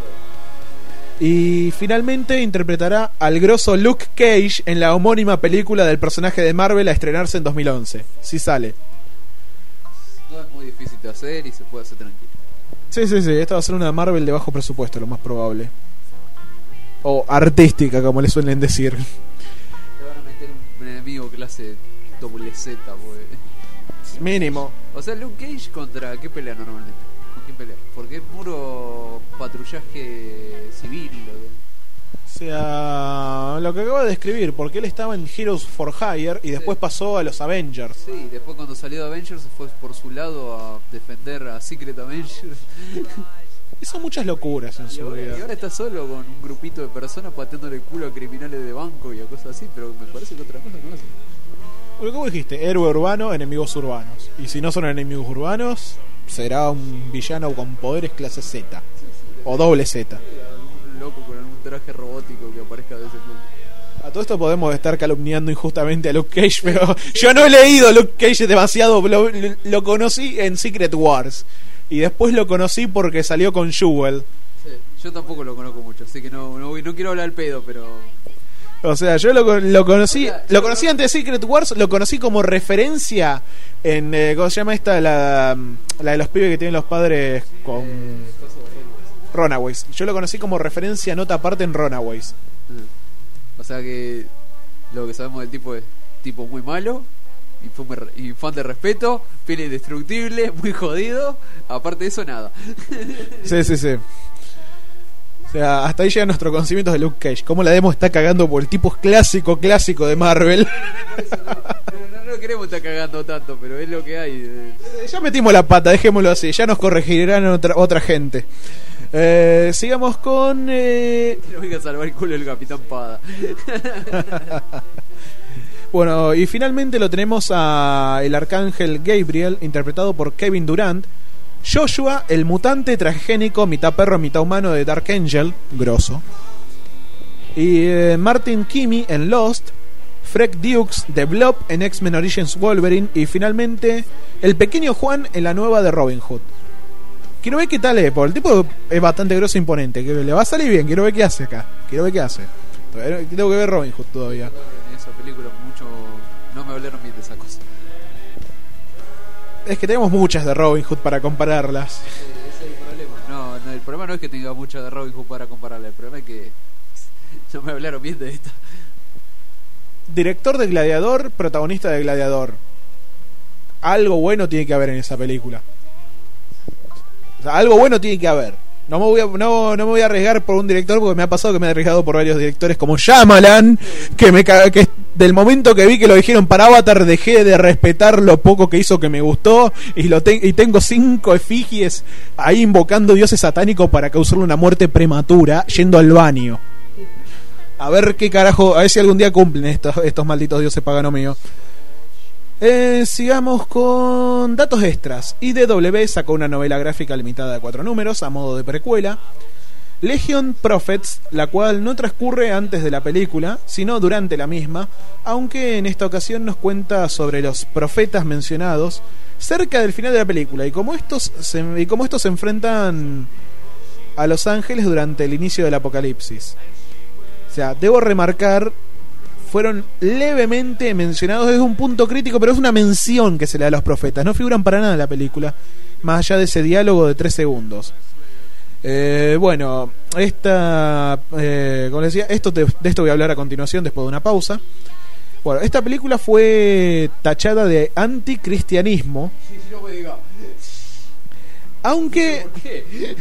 Y finalmente interpretará al grosso Luke Cage en la homónima película del personaje de Marvel a estrenarse en 2011. Si sale. No es muy difícil de hacer y se puede hacer tranquilo. Sí, esta va a ser una Marvel de bajo presupuesto, lo más probable. O artística, como le suelen decir. Te van a meter un enemigo clase doble Z, pues. Mínimo. O sea, Luke Cage contra ¿qué pelea normalmente? ¿Con quién pelea? Porque es puro patrullaje civil. O sea, lo que acabo de describir, porque él estaba en Heroes for Hire y después pasó a los Avengers. Sí, después cuando salió de Avengers se fue por su lado a defender a Secret Avengers. Hizo muchas locuras en su vida. Y ahora está solo con un grupito de personas pateándole el culo a criminales de banco y a cosas así, pero me parece que otra cosa no hace. Bueno, ¿cómo dijiste? Héroe urbano, enemigos urbanos. Y si no son enemigos urbanos, será un villano con poderes clase Z. O doble Z. Un loco con algún traje robótico que aparezca de vez en cuando. A todo esto podemos estar calumniando injustamente a Luke Cage, pero yo no he leído Luke Cage demasiado. Lo conocí en Secret Wars. Y después lo conocí porque salió con Jewel. Sí, yo tampoco lo conozco mucho, así que no quiero hablar al pedo, pero... O sea, yo lo conocí, o sea, lo conocí antes de Secret Wars, lo conocí como referencia en ¿cómo se llama esta? La de los pibes que tienen los padres con Runaways. Yo lo conocí como referencia nota aparte en Runaways. O sea que lo que sabemos del tipo es tipo muy malo, infante de respeto, piel indestructible, muy jodido. Aparte de eso, nada. Sí. O sea, hasta ahí llega nuestro conocimiento de Luke Cage. Cómo la demo está cagando por el tipo clásico de Marvel. No queremos estar cagando tanto, pero es lo que hay. Ya metimos la pata, dejémoslo así. Ya nos corregirán otra gente. Sigamos con... Le voy a salvar el culo del Capitán Pada. Bueno, y finalmente lo tenemos a el arcángel Gabriel, interpretado por Kevin Durant. Joshua, el mutante transgénico, mitad perro, mitad humano de Dark Angel, grosso. Y Martin Kimi en Lost. Freck Dukes de Blob en X-Men Origins Wolverine. Y finalmente el pequeño Juan en la nueva de Robin Hood. Quiero ver qué tal es, porque el tipo es bastante grosso e imponente. Que le va a salir bien, quiero ver qué hace acá. Tengo que ver Robin Hood todavía. En esa película mucho no me hablaron bien de esa cosa. Es que tenemos muchas de Robin Hood para compararlas. Ese es el problema. No, el problema no es que tenga muchas de Robin Hood para compararla. El problema es que no me hablaron bien de esta. Director de Gladiador, protagonista de Gladiador. Algo bueno tiene que haber en esa película. O sea, algo bueno tiene que haber. No me voy a arriesgar por un director, porque me ha pasado que me he arriesgado por varios directores como Shyamalan, que del momento que vi que lo dijeron para Avatar dejé de respetar lo poco que hizo, que me gustó, y tengo 5 efigies ahí invocando dioses satánicos para causarle una muerte prematura yendo al baño. A ver qué carajo, a ver si algún día cumplen estos malditos dioses paganos míos. Sigamos con datos extras. IDW sacó una novela gráfica limitada de 4 números a modo de precuela, Legion Prophets, la cual no transcurre antes de la película, sino durante la misma, aunque en esta ocasión nos cuenta sobre los profetas mencionados cerca del final de la película y cómo estos se enfrentan a los ángeles durante el inicio del apocalipsis. O sea, debo remarcar, fueron levemente mencionados desde un punto crítico, pero es una mención que se le da a los profetas. No figuran para nada en la película, más allá de ese diálogo de 3 segundos. Bueno, como les decía, de esto voy a hablar a continuación después de una pausa. Bueno, esta película fue tachada de anticristianismo. Sí, no me diga. Aunque... ¿Por qué?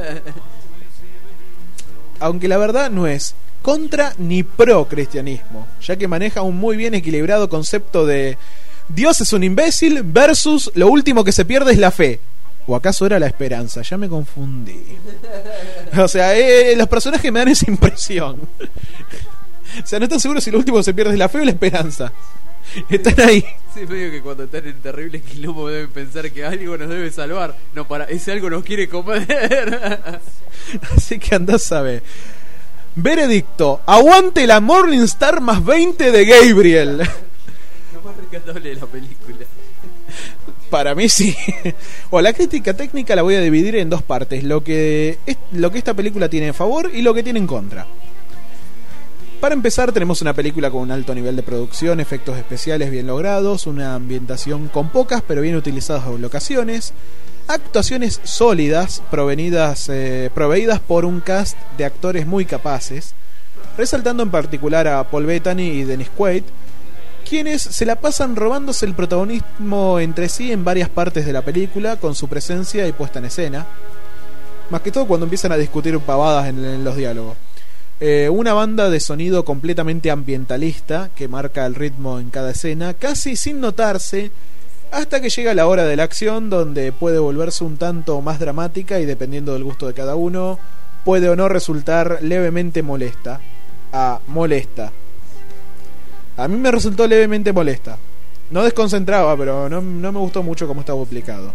Aunque la verdad no es contra ni pro cristianismo, ya que maneja un muy bien equilibrado concepto de Dios es un imbécil versus lo último que se pierde es la fe. ¿O acaso era la esperanza? Ya me confundí. O sea, los personajes me dan esa impresión. O sea, no estoy seguro si lo último que se pierde es la fe o la esperanza. Están ahí. Sí, medio que cuando están en terrible quilombo deben pensar que algo nos debe salvar. No, ese algo nos quiere comer. Así que andás a ver. Veredicto: aguante la Morningstar más 20 de Gabriel. Lo más rescatable de la película. Para mí sí. Bueno, la crítica técnica la voy a dividir en dos partes: lo que esta película tiene a favor y lo que tiene en contra. Para empezar, tenemos una película con un alto nivel de producción, efectos especiales bien logrados, una ambientación con pocas pero bien utilizadas locaciones, actuaciones sólidas proveídas por un cast de actores muy capaces, resaltando en particular a Paul Bettany y Dennis Quaid, quienes se la pasan robándose el protagonismo entre sí en varias partes de la película con su presencia y puesta en escena, más que todo cuando empiezan a discutir pavadas en los diálogos. Una banda de sonido completamente ambientalista que marca el ritmo en cada escena, casi sin notarse, hasta que llega la hora de la acción, donde puede volverse un tanto más dramática y, dependiendo del gusto de cada uno, puede o no resultar levemente molesta. Molesta. A mí me resultó levemente molesta. No desconcentraba, pero no me gustó mucho cómo estaba aplicado.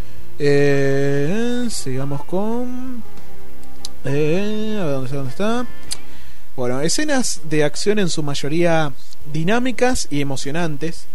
Sigamos con... a ver dónde está. Bueno, escenas de acción en su mayoría dinámicas y emocionantes.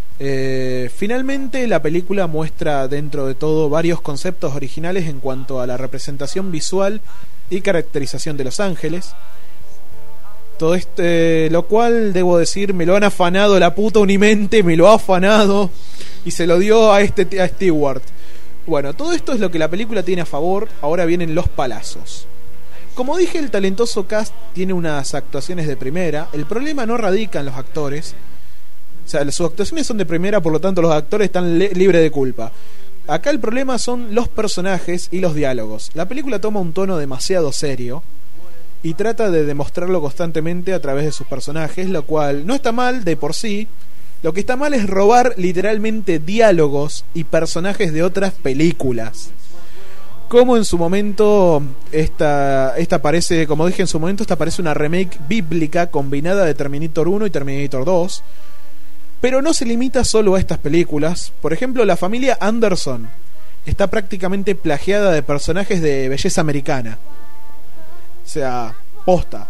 Finalmente la película muestra dentro de todo varios conceptos originales en cuanto a la representación visual y caracterización de Los Ángeles. Todo lo cual, debo decir, me lo han afanado la puta Unimente, me lo ha afanado y se lo dio a Stewart. Bueno, todo esto es lo que la película tiene a favor. Ahora vienen los palazos. Como dije, el talentoso cast tiene unas actuaciones de primera. El problema no radica en los actores. O sea, sus actuaciones son de primera, por lo tanto los actores están libres de culpa. Acá el problema son los personajes y los diálogos. La película toma un tono demasiado serio y trata de demostrarlo constantemente a través de sus personajes, lo cual no está mal de por sí. Lo que está mal es robar literalmente diálogos y personajes de otras películas. Como en su momento esta parece, como dije en su momento, esta parece una remake bíblica combinada de Terminator 1 y Terminator 2. Pero no se limita solo a estas películas. Por ejemplo, la familia Anderson está prácticamente plagiada de personajes de belleza americana. O sea, posta.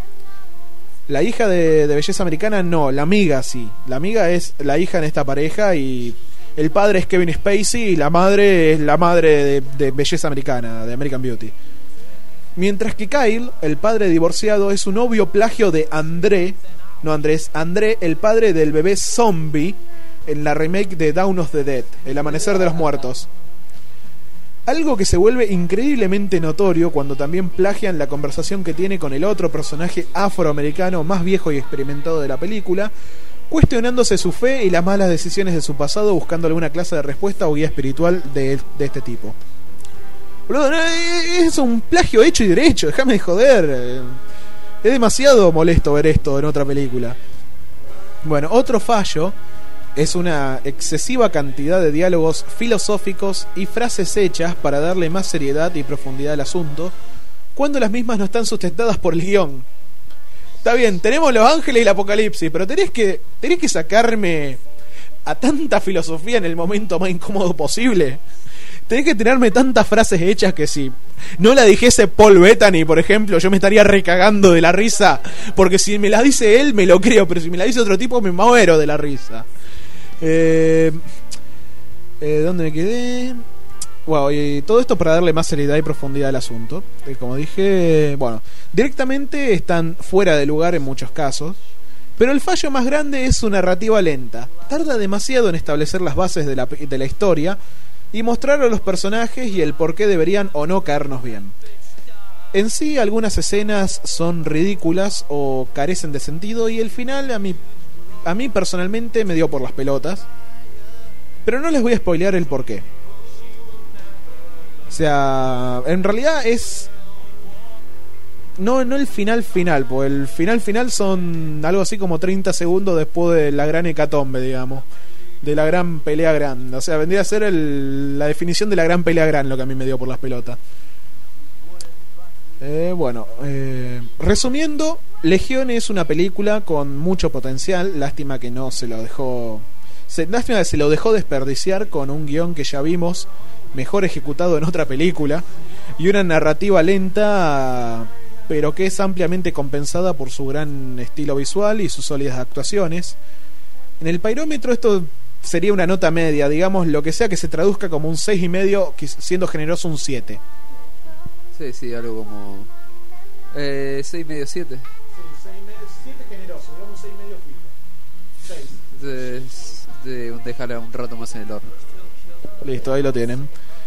La hija de belleza americana no, la amiga sí. La amiga es la hija en esta pareja y el padre es Kevin Spacey y la madre es la madre de belleza americana, de American Beauty. Mientras que Kyle, el padre divorciado, es un obvio plagio de André, el padre del bebé zombie en la remake de Dawn of the Dead, El Amanecer de los Muertos. Algo que se vuelve increíblemente notorio cuando también plagian la conversación que tiene con el otro personaje afroamericano más viejo y experimentado de la película, cuestionándose su fe y las malas decisiones de su pasado, buscando alguna clase de respuesta o guía espiritual de este tipo. Boludo, es un plagio hecho y derecho, déjame de joder. Es demasiado molesto ver esto en otra película. Bueno, otro fallo es una excesiva cantidad de diálogos filosóficos y frases hechas para darle más seriedad y profundidad al asunto, cuando las mismas no están sustentadas por el guión. Está bien, tenemos Los Ángeles y el Apocalipsis, pero tenés que sacarme a tanta filosofía en el momento más incómodo posible. Tenés que tirarme tantas frases hechas que si no la dijese Paul Bettany, por ejemplo, yo me estaría recagando de la risa, porque si me la dice él me lo creo, pero si me la dice otro tipo me muero de la risa. ¿Dónde me quedé? Bueno, y todo esto para darle más seriedad y profundidad al asunto. Como dije, bueno, directamente están fuera de lugar en muchos casos. Pero el fallo más grande es su narrativa lenta. Tarda demasiado en establecer las bases de la historia y mostrar a los personajes y el por qué deberían o no caernos bien. En sí, algunas escenas son ridículas o carecen de sentido, y el final a mí personalmente me dio por las pelotas. Pero no les voy a spoilear el por qué. O sea, en realidad es... No el final, porque el final son algo así como 30 segundos después de la gran hecatombe, digamos. De la gran pelea grande. O sea, vendría a ser la definición de la gran pelea grande lo que a mí me dio por las pelotas. Resumiendo, Legión es una película con mucho potencial. Lástima que no se lo dejó. Lástima que se lo dejó desperdiciar con un guión que ya vimos mejor ejecutado en otra película y una narrativa lenta, pero que es ampliamente compensada por su gran estilo visual y sus sólidas actuaciones. En el Pyrómetro esto sería una nota media, digamos, lo que sea que se traduzca como un 6,5, siendo generoso un 7. Sí, algo como 6,5, 7. Sí, 7 generoso, digamos 6,5 fijo. 6. Dejarla un rato más en el horno. Listo, ahí lo tienen.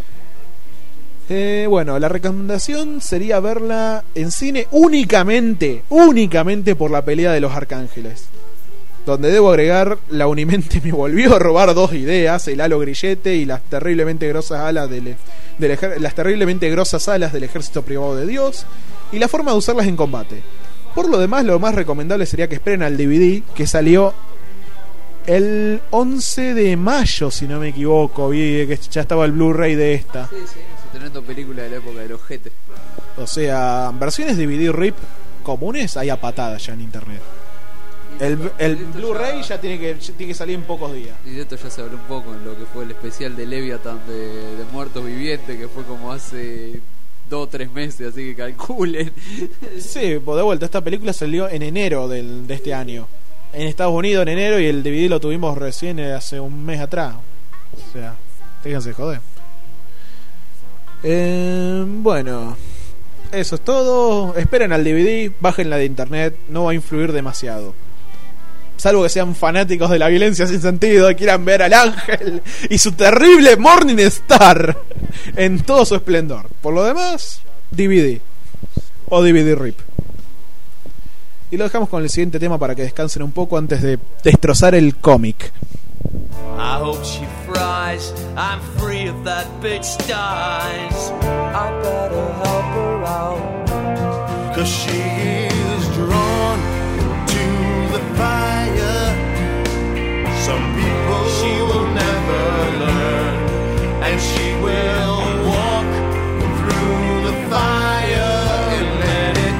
Bueno, la recomendación sería verla en cine únicamente por la pelea de los arcángeles. Donde debo agregar, la Unimente me volvió a robar 2 ideas: el halo grillete y las terriblemente grosas alas las terriblemente grosas alas del ejército privado de Dios, y la forma de usarlas en combate. Por lo demás, lo más recomendable sería que esperen al DVD que salió el 11 de mayo, si no me equivoco. Vi que ya estaba el Blu-ray de esta. Sí, teniendo películas de la época de los GT. O sea, versiones DVD RIP comunes hay a patadas ya en internet. El Blu-ray ya tiene que salir en pocos días. Y de esto ya se habló un poco en lo que fue el especial de Leviathan de Muertos Vivientes, que fue como hace 2 o 3 meses, así que calculen. Sí, pues de vuelta, esta película salió en enero de este año en Estados Unidos, en enero, y el DVD lo tuvimos recién hace un mes atrás. O sea, déjense joder. Bueno, eso es todo. Esperen al DVD, bájenla de internet, no va a influir demasiado. Salvo que sean fanáticos de la violencia sin sentido y quieran ver al ángel y su terrible Morning Star en todo su esplendor. Por lo demás, DVD o DVD RIP. Y lo dejamos con el siguiente tema para que descansen un poco antes de destrozar el cómic. I hope she fries. I'm free of that bitch dies. I better help her out, 'cause she is drawn to the fire. Some people she will never learn, and she will walk through the fire and let it.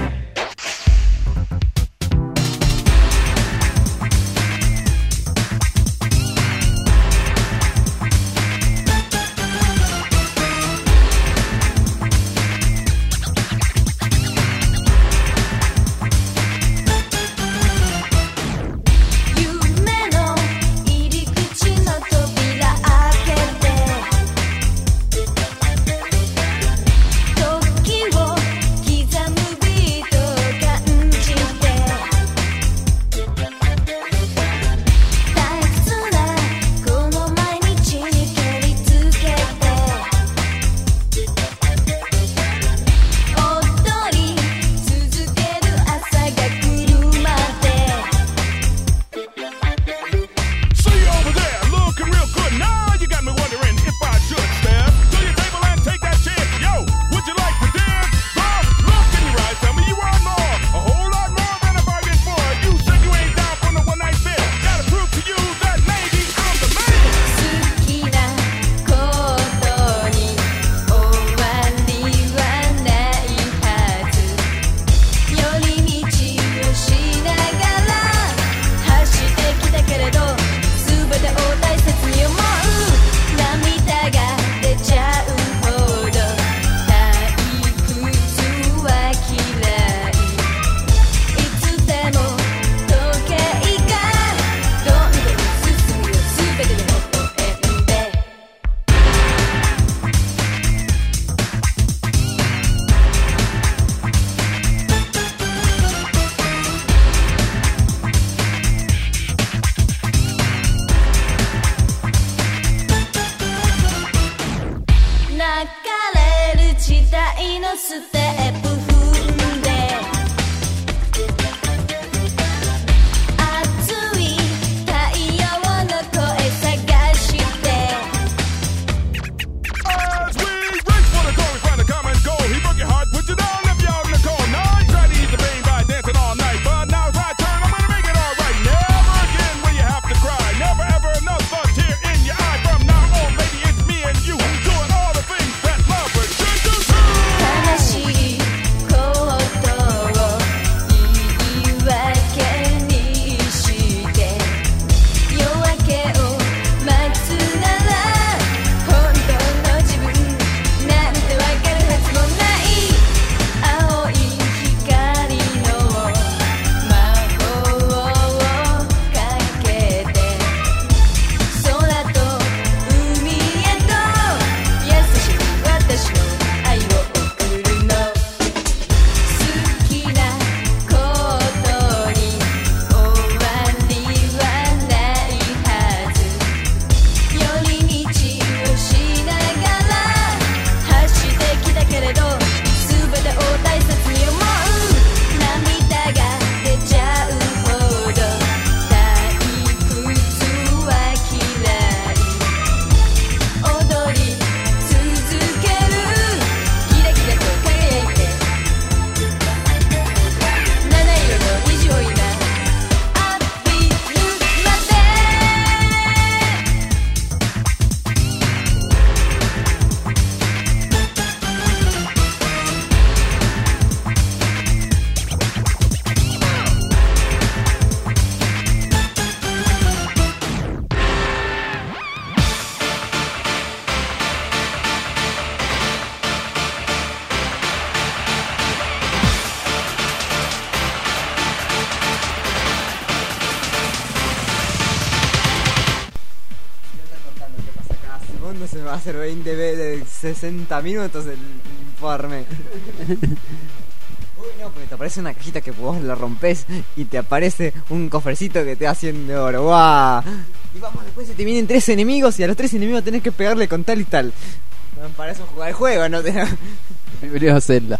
ser 20 de 60 minutos el informe. Uy, no, porque te aparece una cajita que vos la rompes y te aparece un cofrecito que te da 100 de oro. ¡Guau! Y vamos, después se te vienen 3 enemigos y a los 3 enemigos tenés que pegarle con tal y tal. Para eso jugar el juego, ¿no? Bienvenido a Zelda.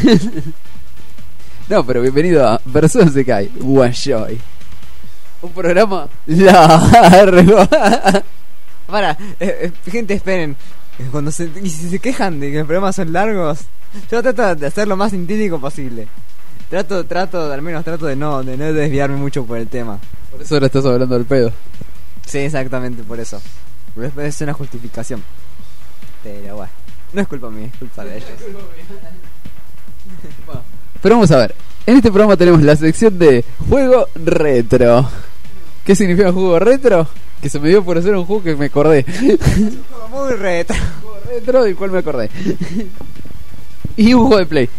No, pero bienvenido a Persona Sekai Washoy. Un programa largo. Para, gente, esperen. Y si se quejan de que los programas son largos, yo trato de hacer lo más sintético posible. Al menos trato de no desviarme mucho por el tema. Por eso ahora estás hablando del pedo. Sí, exactamente, por eso. Es una justificación. Pero bueno, no es culpa mía, es culpa de ellos. Bueno, pero vamos a ver. En este programa tenemos la sección de juego retro. ¿Qué significa juego retro? Que se me dio por hacer un juego que me acordé. Un juego muy retro. Un juego retro del cual me acordé. Y un juego de Play.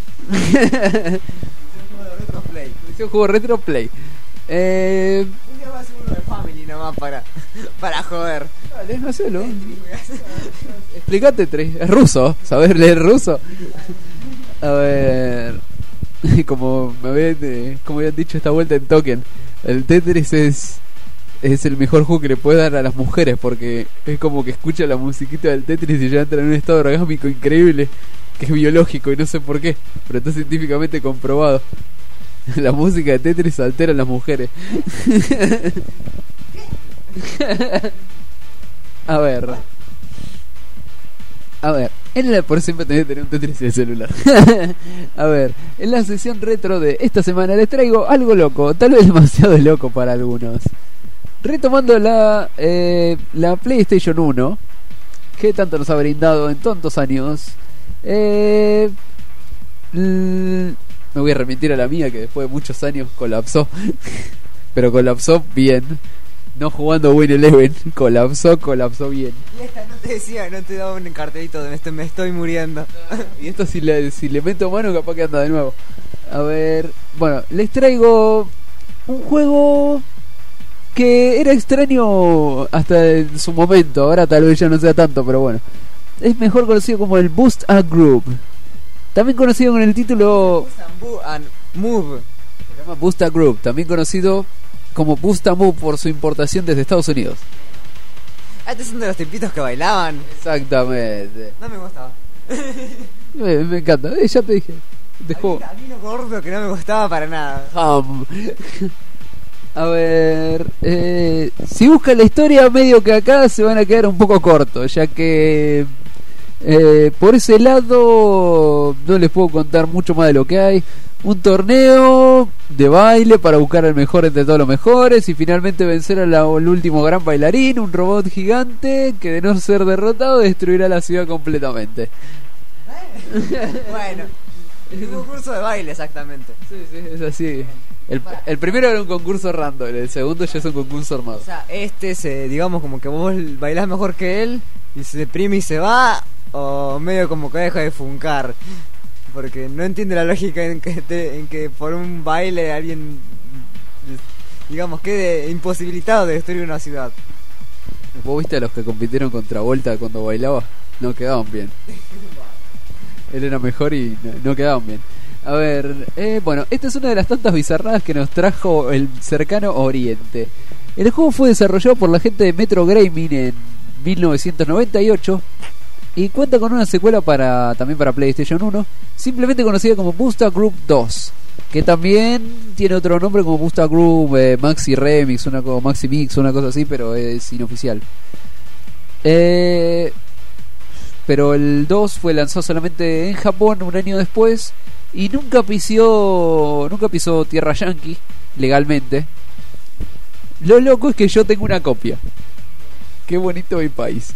Un juego retro Play. Un día va a ser uno de Family nomás para joder. Dale, hacelo. Explícate, es ruso. ¿Sabes leer ruso? A ver. Como habían dicho esta vuelta en Token, el Tetris es el mejor juego que le puede dar a las mujeres, porque es como que escucha la musiquita del Tetris y ya entra en un estado orgásmico increíble, que es biológico y no sé por qué, pero está científicamente comprobado. La música de Tetris altera a las mujeres. A ver, por siempre tenés que tener un Tetris en el celular. A ver, en la sesión retro de esta semana les traigo algo loco, tal vez demasiado loco para algunos. Retomando la PlayStation 1, que tanto nos ha brindado en tantos años. Me voy a remitir a la mía, que después de muchos años colapsó. Pero colapsó bien. No jugando Win Eleven, colapsó bien. Y esta no te decía, no te daba un cartelito de me estoy muriendo. Y esto si le meto mano capaz que anda de nuevo. A ver, bueno, les traigo un juego que era extraño hasta en su momento. Ahora tal vez ya no sea tanto, pero bueno. Es mejor conocido como el Boost a Group. También conocido con el título Boost and Move. Se llama Boost a Group, también conocido como Boost a Move por su importación desde Estados Unidos. Estos son de los tipitos que bailaban. Exactamente. No me gustaba. Me encanta, ya te dije. A mí no gordo que no me gustaba para nada. A ver, si buscan la historia, medio que acá se van a quedar un poco cortos, ya que por ese lado no les puedo contar mucho más de lo que hay. Un torneo de baile para buscar al mejor entre todos los mejores y finalmente vencer al último gran bailarín, un robot gigante que de no ser derrotado destruirá la ciudad completamente. Bueno, un concurso de baile exactamente. Sí, es así. El primero era un concurso random, el segundo ya es un concurso armado. O sea, digamos como que vos bailás mejor que él y se deprime y se va, o medio como que deja de funcar. Porque no entiende la lógica en que por un baile alguien, digamos, quede imposibilitado de destruir una ciudad. ¿Vos viste a los que compitieron contra Volta cuando bailaba? No quedaban bien. Él era mejor y no quedaban bien. A ver, bueno, esta es una de las tantas bizarradas que nos trajo el cercano Oriente. El juego fue desarrollado por la gente de Metro Gaming en 1998 y cuenta con una secuela también para PlayStation 1, simplemente conocida como Boost a Group 2, que también tiene otro nombre como Boost a Group Maxi Remix, Maxi Mix, una cosa así, pero es inoficial. Pero el 2 fue lanzado solamente en Japón un año después y nunca pisó tierra yankee legalmente. Lo loco es que yo tengo una copia. Qué bonito mi país.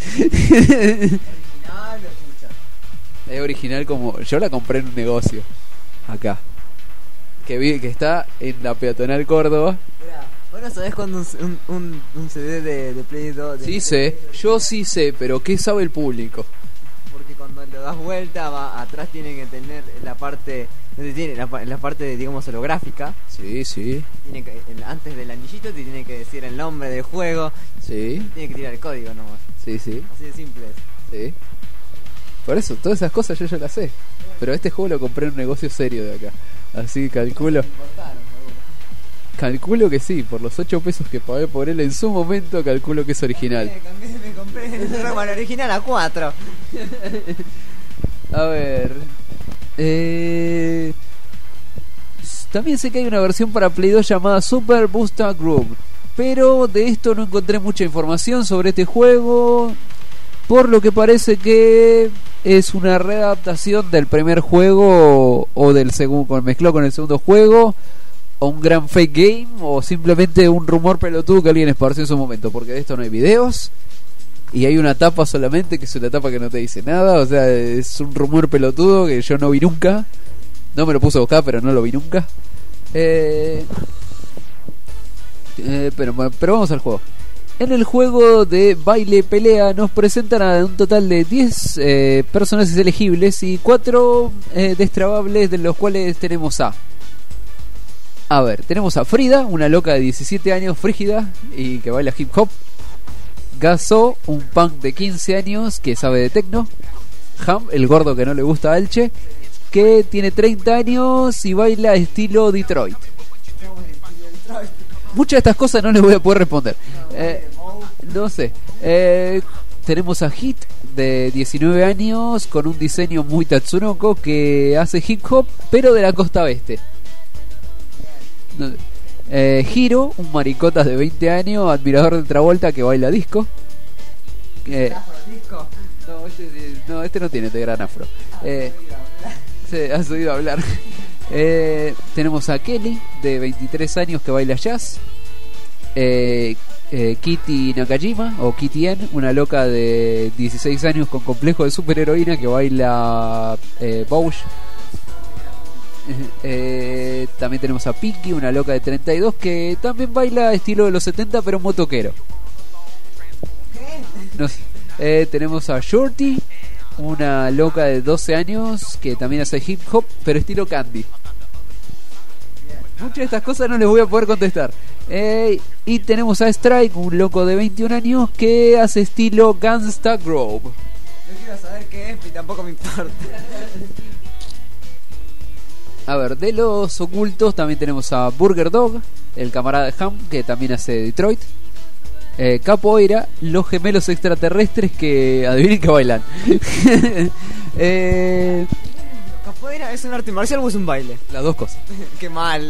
Es original, como yo la compré en un negocio acá que está en la peatonal Córdoba. Bueno, ¿sabés cuando un CD de Play 2? Sí sé, yo sí sé, pero ¿qué sabe el público? Porque cuando lo das vuelta, atrás tiene que tener la parte, la parte, digamos, holográfica. Sí. Tiene que, antes del anillito te tiene que decir el nombre del juego. Sí. Tiene que tirar el código nomás. Sí. Así de simple es. Sí. Por eso, todas esas cosas yo ya las sé. Pero este juego lo compré en un negocio serio de acá. Así calculo. Calculo que sí, por los 8 pesos que pagué por él en su momento, calculo que es original. Me compré el Roman original a 4. A ver. También sé que hay una versión para Play 2 llamada Super Busta Groove. Pero de esto no encontré mucha información sobre este juego. Por lo que parece que es una readaptación del primer juego o del segundo, mezcló con el segundo juego, o un gran fake game, o simplemente un rumor pelotudo que alguien esparció en su momento, porque de esto no hay videos y hay una tapa solamente, que es una tapa que no te dice nada. O sea, es un rumor pelotudo que yo no vi nunca. No me lo puse a buscar, pero no lo vi nunca. Pero vamos al juego. En el juego de baile pelea nos presentan a un total de 10 personajes elegibles y 4 destrabables, de los cuales tenemos tenemos a Frida, una loca de 17 años frígida y que baila hip hop. Gaso, un punk de 15 años que sabe de techno. Ham, el gordo que no le gusta a Elche, que tiene 30 años y baila estilo Detroit. Muchas de estas cosas no les voy a poder responder. No sé. Tenemos a Hit, de 19 años, con un diseño muy Tatsunoko, que hace hip hop, pero de la costa oeste. Hiro, un maricotas de 20 años, admirador de Travolta, que baila disco. No, este no tiene de gran afro. Has oído hablar. Tenemos a Kelly, de 23 años, que baila jazz. Kitty Nakajima, o Kitty N, una loca de 16 años con complejo de superheroína, que baila Bausch. También tenemos a Pinky, una loca de 32, que también baila estilo de los 70, pero motoquero. No sé. Tenemos a Shorty, una loca de 12 años, que también hace hip hop, pero estilo Candy. Muchas de estas cosas no les voy a poder contestar. Y tenemos a Strike, un loco de 21 años, que hace estilo Gangsta Grove. No quiero saber qué es y tampoco me importa. A ver, de los ocultos también tenemos a Burger Dog, el camarada de Ham, que también hace Detroit. Capoeira, los gemelos extraterrestres que adivinen que bailan. ¿Capoeira es un arte marcial o es un baile? Las dos cosas. Qué mal.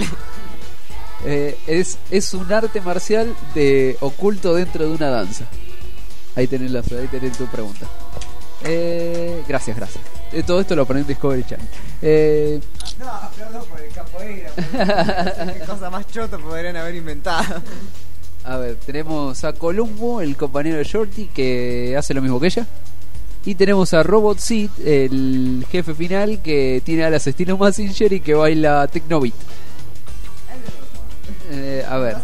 Es un arte marcial de oculto dentro de una danza. Ahí tenés tu pregunta. Gracias. Todo esto lo aprendí en Discovery Channel. No, perdón por el capoeira. Qué cosa más chota podrían haber inventado. A ver, tenemos a Columbo, el compañero de Shorty, que hace lo mismo que ella. Y tenemos a Robot Seed, el jefe final, que tiene alas estilo Mazinger y que baila Technobeat. A ver.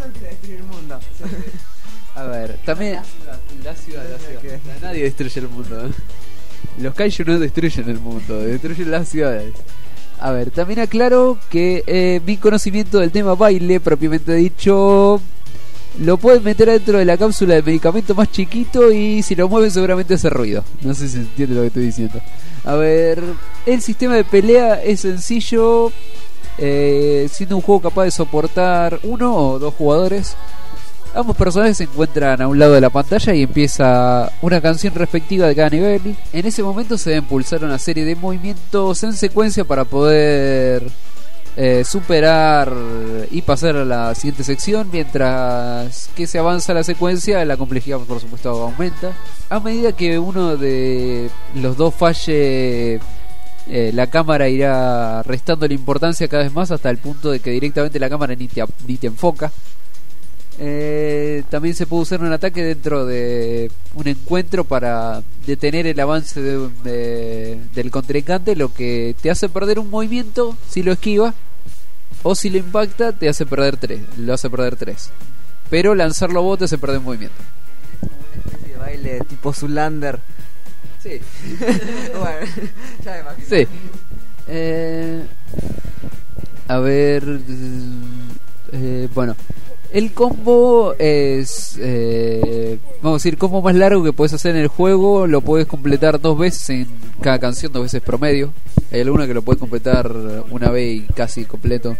A ver, también la ciudad. Nadie destruye el mundo. Los kaiju no destruyen el mundo, destruyen las ciudades. A ver, también aclaro que mi conocimiento del tema baile, propiamente dicho, lo pueden meter dentro de la cápsula de medicamento más chiquito y si lo mueven seguramente hace ruido. No sé si se entiende lo que estoy diciendo. A ver, el sistema de pelea es sencillo, siendo un juego capaz de soportar 1 o 2 jugadores. Ambos personajes se encuentran a un lado de la pantalla y empieza una canción respectiva de cada nivel. En ese momento se deben pulsar una serie de movimientos en secuencia para poder superar y pasar a la siguiente sección. Mientras que se avanza la secuencia, la complejidad por supuesto aumenta. A medida que uno de los dos falle, la cámara irá restando la importancia cada vez más, hasta el punto de que directamente la cámara ni te enfoca. También se puede usar un ataque dentro de un encuentro para detener el avance del contrincante, lo que te hace perder un movimiento si lo esquiva, o si lo impacta te hace perder 3, lo hace perder 3. Pero lanzarlo vos te hace perder un movimiento. Una especie de baile tipo Zoolander. Sí. Bueno, ya me imagino. Sí. A ver, bueno. El combo es, vamos a decir, combo más largo que puedes hacer en el juego. Lo puedes completar 2 veces en cada canción, 2 veces promedio. Hay alguna que lo puedes completar una vez y casi completo.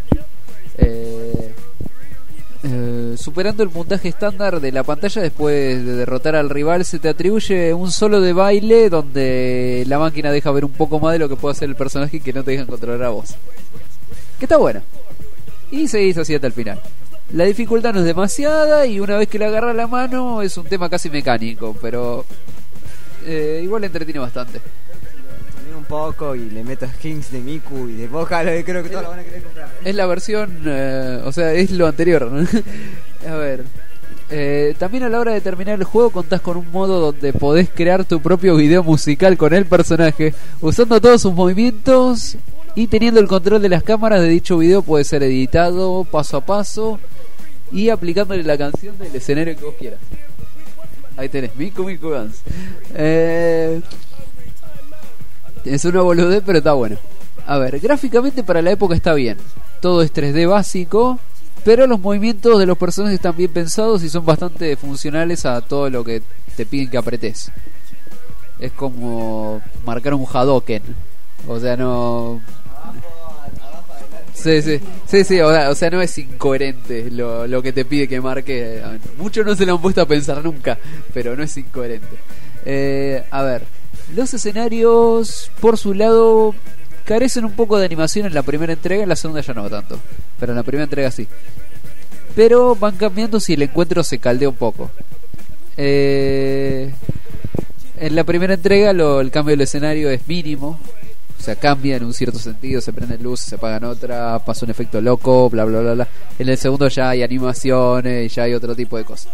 Superando el puntaje estándar de la pantalla después de derrotar al rival, se te atribuye un solo de baile donde la máquina deja ver un poco más de lo que puede hacer el personaje y que no te dejan controlar a vos. Que está buena. Y seguís así hasta el final. La dificultad no es demasiada y una vez que le agarras la mano es un tema casi mecánico, pero igual entretiene bastante. Un poco y le metas Kings de Miku y de Boca, creo que todos lo van a querer comprar. Es la versión, o sea, es lo anterior, ¿no? A ver, también a la hora de terminar el juego contás con un modo donde podés crear tu propio video musical con el personaje, usando todos sus movimientos y teniendo el control de las cámaras de dicho video. Puede ser editado paso a paso y aplicándole la canción del escenario que vos quieras. Ahí tenés, Miku Guns. Es una boludez, pero está bueno. A ver, gráficamente para la época está bien. Todo es 3D básico, pero los movimientos de los personajes están bien pensados y son bastante funcionales a todo lo que te piden que apretes. Es como marcar un Hadoken. O sea, no... Sí, o sea, no es incoherente lo que te pide que marque. Muchos no se lo han puesto a pensar nunca, pero no es incoherente. A ver, los escenarios, por su lado, carecen un poco de animación en la primera entrega, en la segunda ya no tanto, pero en la primera entrega sí. Pero van cambiando si el encuentro se caldea un poco. En la primera entrega el cambio del escenario es mínimo. O sea, cambia en un cierto sentido, se prenden luces, se apagan otra, pasa un efecto loco, bla bla bla bla. En el segundo ya hay animaciones y ya hay otro tipo de cosas.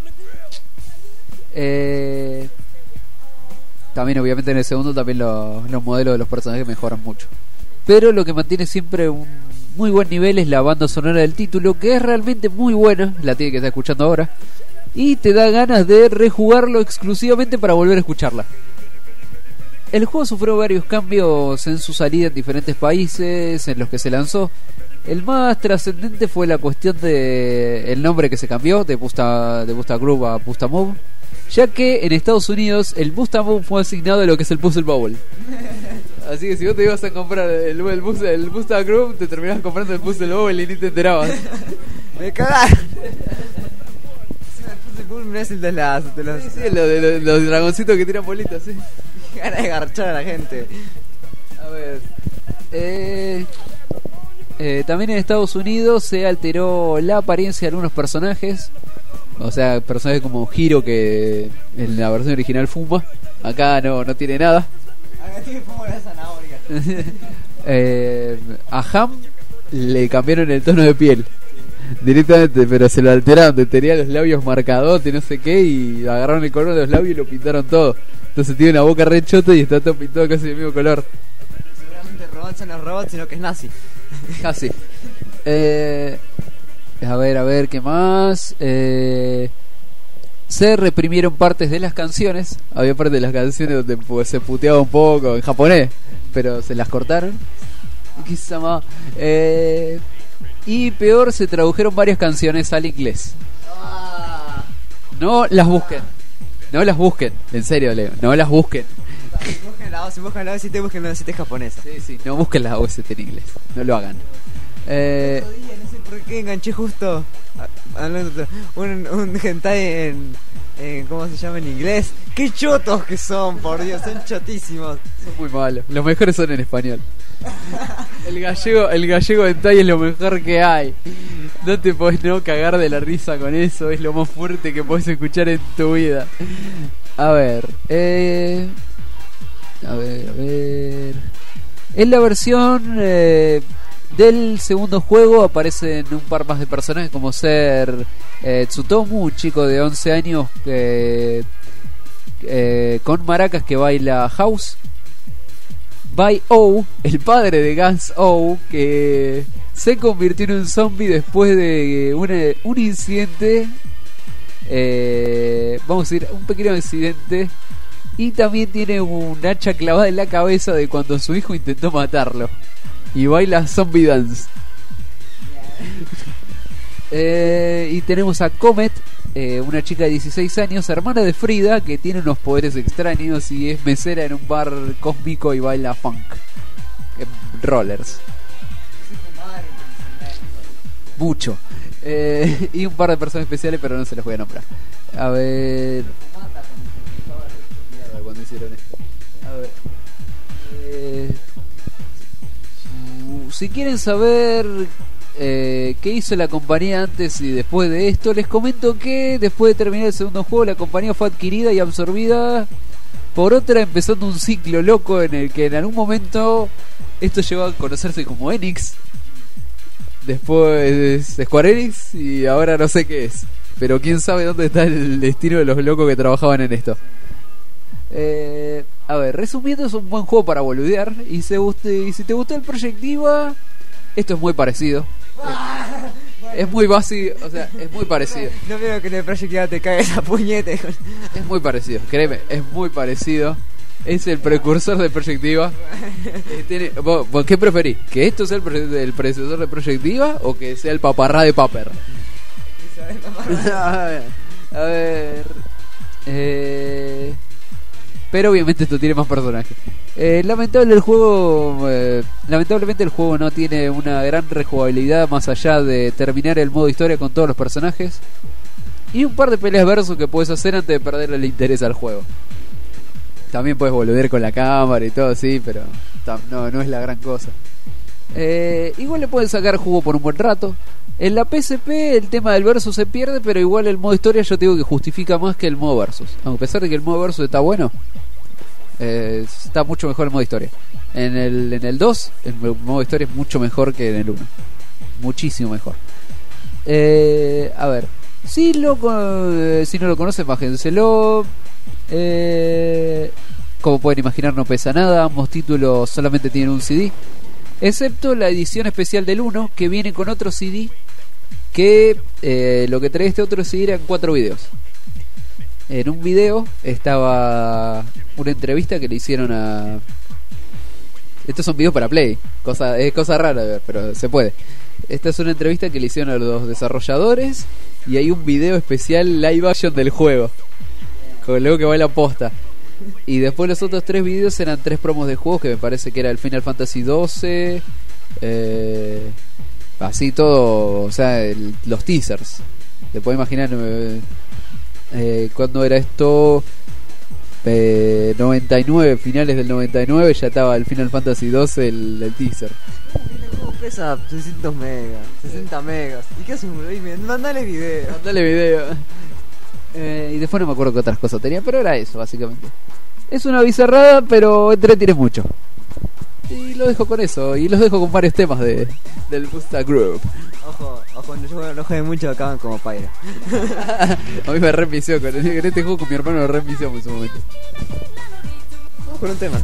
También obviamente en el segundo también los modelos de los personajes mejoran mucho. Pero lo que mantiene siempre un muy buen nivel es la banda sonora del título, que es realmente muy buena, la tiene que estar escuchando ahora, y te da ganas de rejugarlo exclusivamente para volver a escucharla. El juego sufrió varios cambios en su salida en diferentes países en los que se lanzó. El más trascendente fue la cuestión de el nombre que se cambió de Busta Groove a Busta Move, ya que en Estados Unidos el Busta Move fue asignado a lo que es el Puzzle Bowl. Así que si vos te ibas a comprar el Busta Groove, te terminabas comprando el Puzzle Bowl y ni te enterabas. ¡Me cagás! El Puzzle Bowl no es el de los... Sí, los dragoncitos que tiran bolitas, sí. Ganas de garchar a la gente. A ver, también en Estados Unidos se alteró la apariencia de algunos personajes. O sea, personajes como Hiro, que en la versión original fuma. Acá no tiene nada. Acá tiene fumo de zanahoria. A Ham le cambiaron el tono de piel directamente, pero se lo alteraron. Tenía los labios marcados y no sé qué, y agarraron el color de los labios y lo pintaron todo. Entonces tiene una boca re chota y está todo pintado casi del mismo color. Seguramente robots no es robots, sino que es nazi. Casi. A ver, ¿qué más? Se reprimieron partes de las canciones. Había partes de las canciones donde pues, se puteaba un poco en japonés, pero se las cortaron. Y peor, se tradujeron varias canciones al inglés. No las busquen. No las busquen, en serio, Leo, no las busquen. Busquen la OST, busquen la OST japonesa. Sí, no busquen la OST en inglés, no lo hagan. No sé por qué enganché justo un hentai en ¿cómo se llama en inglés? ¡Qué chotos que son, por Dios! Son chotísimos. Son muy malos, los mejores son en español. El gallego hentai es lo mejor que hay. No te podés no cagar de la risa con eso. Es lo más fuerte que podés escuchar en tu vida. A ver, en la versión del segundo juego aparecen un par más de personajes, como ser Tsutomu, un chico de 11 años con maracas que baila house. Bai-Oh, el padre de Guns-O, que se convirtió en un zombie después de un incidente, vamos a decir, un pequeño incidente, y también tiene un hacha clavada en la cabeza de cuando su hijo intentó matarlo, y baila zombie dance. Y tenemos a Comet, una chica de 16 años, hermana de Frida, que tiene unos poderes extraños y es mesera en un bar cósmico y baila funk. Rollers. Mucho. Y un par de personas especiales, pero no se los voy a nombrar. A ver. Cuando hicieron esto. A ver. Si quieren saber qué hizo la compañía antes y después de esto, les comento que después de terminar el segundo juego, la compañía fue adquirida y absorbida por otra, empezando un ciclo loco en el que en algún momento esto llegó a conocerse como Enix, después Square Enix y ahora no sé qué es, pero quién sabe dónde está el destino de los locos que trabajaban en esto. A ver, resumiendo, es un buen juego para boludear. Y si te gustó el Project Diva, esto es muy parecido. Es muy básico, o sea, es muy parecido. No veo que en el Project Diva te caiga esa puñete. Es muy parecido, créeme, es muy parecido. Es el precursor de Project Diva. ¿Vos qué preferís? ¿Que esto sea el predecesor de Project Diva o que sea el paparrá de Paper? A ver. Pero obviamente esto tiene más personajes. Lamentablemente el juego no tiene una gran rejugabilidad más allá de terminar el modo historia con todos los personajes y un par de peleas versus que puedes hacer antes de perderle el interés al juego. También puedes boludear con la cámara y todo así, pero no es la gran cosa. Igual le pueden sacar jugo por un buen rato. En la PSP el tema del versus se pierde, pero igual el modo historia yo te digo que justifica más que el modo versus. A pesar de que el modo versus está bueno, está mucho mejor el modo historia. En el 2 el modo historia es mucho mejor que en el 1. Muchísimo mejor. A ver, si no lo conocen, bájenselo. Como pueden imaginar, no pesa nada. Ambos títulos solamente tienen un CD, excepto la edición especial del 1, que viene con otro CD. Que lo que trae este otro CD eran 4 videos. En un video estaba una entrevista que le hicieron a... Estos son videos para Play, es cosa rara de ver, pero se puede. Esta es una entrevista que le hicieron a los desarrolladores y hay un video especial live action del juego, con luego que va la posta. Y después los otros 3 videos eran 3 promos de juegos, que me parece que era el Final Fantasy XII, así todo, o sea, los teasers. Te puedes imaginar cuando era esto, 99, finales del 99, ya estaba el Final Fantasy XII, el teaser. El juego pesa 600 megas, 60 megas. ¿Y qué haces? Mandale video. Y después no me acuerdo qué otras cosas tenía, pero era eso, básicamente. Es una bizarrada, pero entretiene mucho. Y lo dejo con eso, y los dejo con varios temas del Busta Group. Ojo, no jueguen mucho, acaban como Pyra. A mí me reenvició con este juego, con mi hermano lo reenvició en su momento. Vamos con un tema.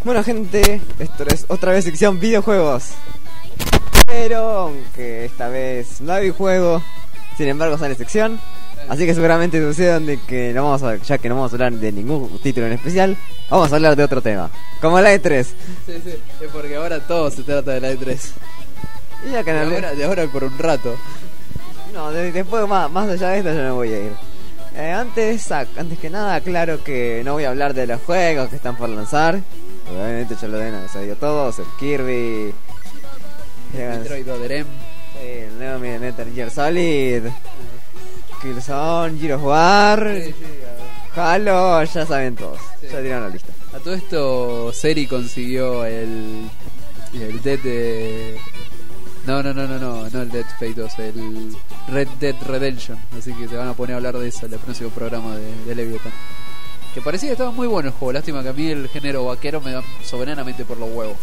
Bueno, gente, esto es otra vez sección videojuegos. Pero, aunque esta vez no hay juego, sin embargo sale sección. Así que seguramente suceda de que no vamos a, ya que no vamos a hablar de ningún título en especial, vamos a hablar de otro tema, como la E3. Sí, es porque ahora todo se trata de la E3. Y ya que no de ahora por un rato. No, después más allá de esto yo no voy a ir. Antes que nada, aclaro que no voy a hablar de los juegos que están por lanzar. Obviamente ya lo deben sabido todos, el Kirby, Metroid Other M, el nuevo Metal Gear Solid, Killzone, Gears of War, Halo, ya saben todos, ya tiraron la lista. A todo esto, Seri consiguió el Dead No, el Dead Space 2, el Red Dead Redemption. Así que se van a poner a hablar de eso en el próximo programa de Leviathan. Que parecía que estaba muy bueno el juego. Lástima que a mí el género vaquero me da soberanamente por los huevos.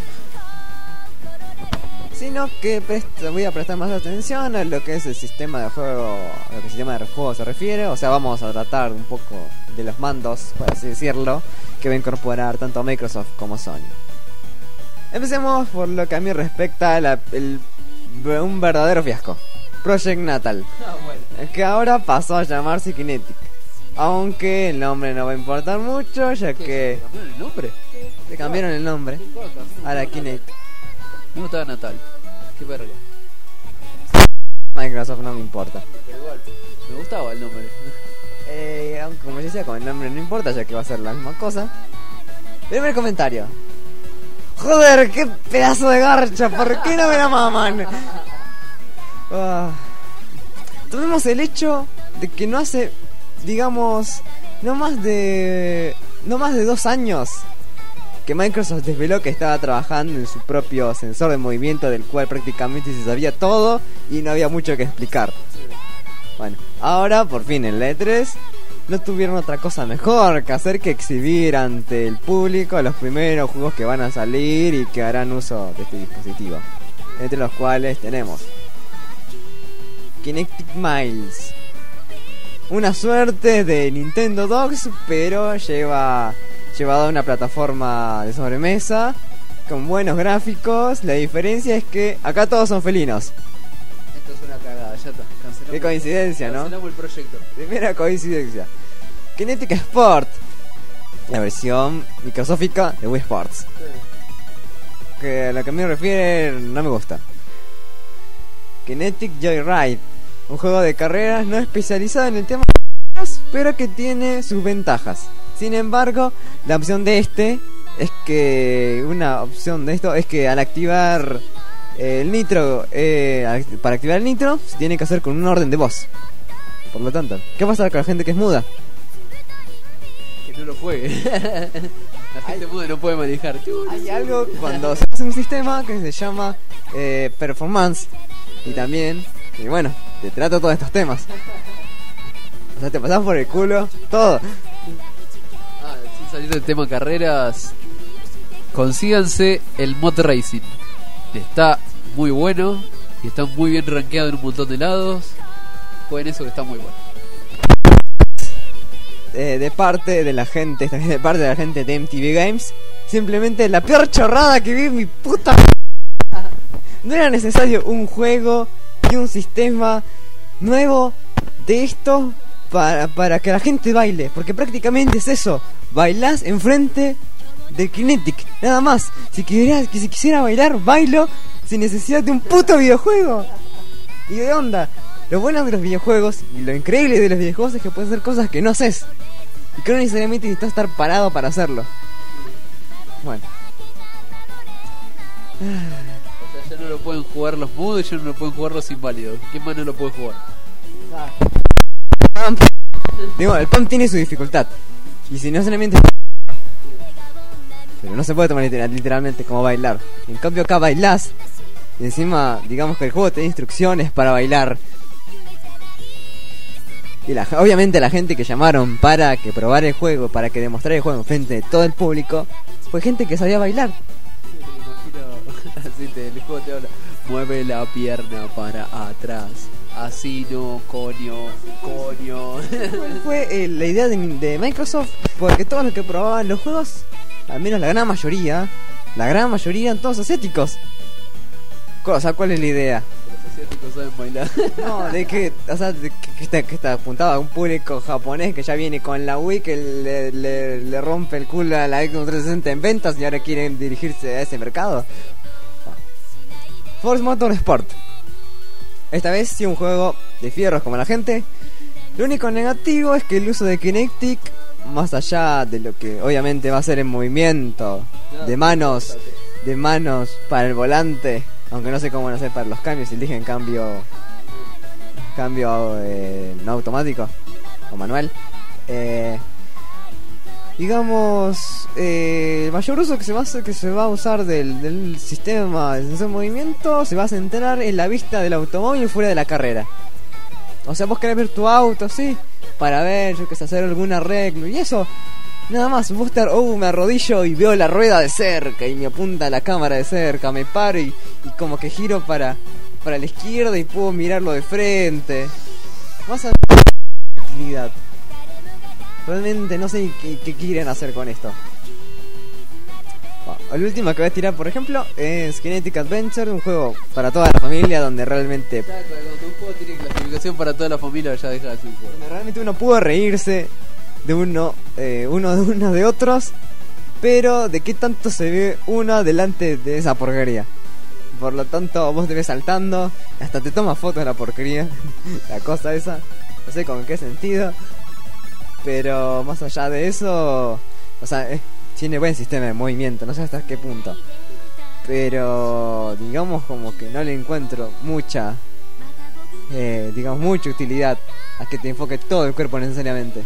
Sino que voy a prestar más atención a lo que es el sistema de juego, a lo que el sistema de juego se refiere. O sea, vamos a tratar un poco de los mandos, por así decirlo, que va a incorporar tanto Microsoft como Sony. Empecemos por lo que a mí respecta un verdadero fiasco, Project Natal, que ahora pasó a llamarse Kinetic. Aunque el nombre no va a importar mucho, ya que... ¿Le cambiaron el nombre? Le cambiaron el nombre a la Kinect. Me gustaba Natal. Qué verga. Microsoft no me importa. Pero igual, me gustaba el nombre. Aunque como yo decía, con el nombre no importa, ya que va a ser la misma cosa. Primer comentario. Joder, qué pedazo de garcha, ¿por qué no me la maman? Tomemos el hecho de que no hace, digamos, no más de 2 años que Microsoft desveló que estaba trabajando en su propio sensor de movimiento, del cual prácticamente se sabía todo y no había mucho que explicar. Bueno, ahora por fin en la E3 no tuvieron otra cosa mejor que hacer que exhibir ante el público los primeros juegos que van a salir y que harán uso de este dispositivo, entre los cuales tenemos Kinetic Miles, una suerte de Nintendo Dogs, pero llevado a una plataforma de sobremesa con buenos gráficos. La diferencia es que acá todos son felinos. Esto es una cagada, ya está. Cancelamos. Qué coincidencia, ¿no? Cancelamos el proyecto. Primera coincidencia. Kinetic Sport, la versión microsófica de Wii Sports. Que a lo que me refiere no me gusta. Kinetic Joyride, un juego de carreras no especializado en el tema, pero que tiene sus ventajas. Sin embargo, la opción de una opción de esto es que al activar el nitro, para activar el nitro se tiene que hacer con un orden de voz. Por lo tanto, ¿qué pasa con la gente que es muda? Que no lo juegue. La gente muda no puede manejar. Hay algo cuando se hace un sistema que se llama performance. Y también, y bueno, te trato todos estos temas. O sea, te pasas por el culo todo. Sin salir del tema carreras, consíganse el Mod Racing. Está muy bueno y está muy bien rankeado en un montón de lados. Jueguen eso que está muy bueno. De parte de la gente de MTV Games, simplemente la peor chorrada que vi en mi puta. No era necesario un juego y un sistema nuevo de esto para que la gente baile, porque prácticamente es eso, bailás enfrente del Kinetic, nada más. Si quisiera bailar, bailo sin necesidad de un puto videojuego. ¿Y de onda? Lo bueno de los videojuegos y lo increíble de los videojuegos es que puedes hacer cosas que no haces y que no necesariamente necesitas estar parado para hacerlo. Bueno. O sea, ya no lo pueden jugar los mudos y ya no lo pueden jugar los inválidos. ¿Quién más no lo puede jugar? Digo, el PUM tiene su dificultad. Y si no solamente... Pero no se puede tomar literalmente como bailar. En cambio acá bailás. Y encima, digamos que el juego te da instrucciones para bailar. Y obviamente la gente que llamaron para que probar el juego, para que demostrara el juego en frente de todo el público, fue gente que sabía bailar. Así el juego te habla. Mueve la pierna para atrás. Así no, coño. ¿Cuál fue la idea de Microsoft? Porque todos los que probaban los juegos al menos la gran mayoría, eran todos asiáticos. O sea, ¿cuál es la idea? Los asiáticos saben bailar. No, de que, o sea, que está apuntado a un público japonés que ya viene con la Wii, que le rompe el culo a la Xbox 360 en ventas y ahora quieren dirigirse a ese mercado. Force Motorsport. Esta vez sí un juego de fierros como la gente. Lo único negativo es que el uso de Kinetic, más allá de lo que obviamente va a ser en movimiento, de manos para el volante, aunque no sé cómo van a hacer para los cambios, si eligen cambio no automático o manual. Digamos, el mayor uso que se va a usar del sistema de sensor de movimiento se va a centrar en la vista del automóvil fuera de la carrera. O sea, vos querés ver tu auto, sí, para ver, yo que sé, hacer algún arreglo y eso. Nada más, vos me arrodillo y veo la rueda de cerca y me apunta la cámara de cerca, me paro y como que giro para la izquierda y puedo mirarlo de frente. Más a la utilidad. Realmente no sé qué quieren hacer con esto. Bueno, el último que voy a tirar, por ejemplo, es Kinetic Adventure, un juego para toda la familia donde realmente... Claro, cuando un juego tiene clasificación para toda la familia ya deja de ser un juego. Donde realmente uno pudo reírse de uno de otros, pero de qué tanto se ve uno delante de esa porquería. Por lo tanto, vos te ves saltando, hasta te tomas fotos de la porquería, la cosa esa, no sé con qué sentido. Pero más allá de eso, o sea, tiene buen sistema de movimiento, no sé hasta qué punto. Pero digamos como que no le encuentro mucha utilidad a que te enfoque todo el cuerpo necesariamente.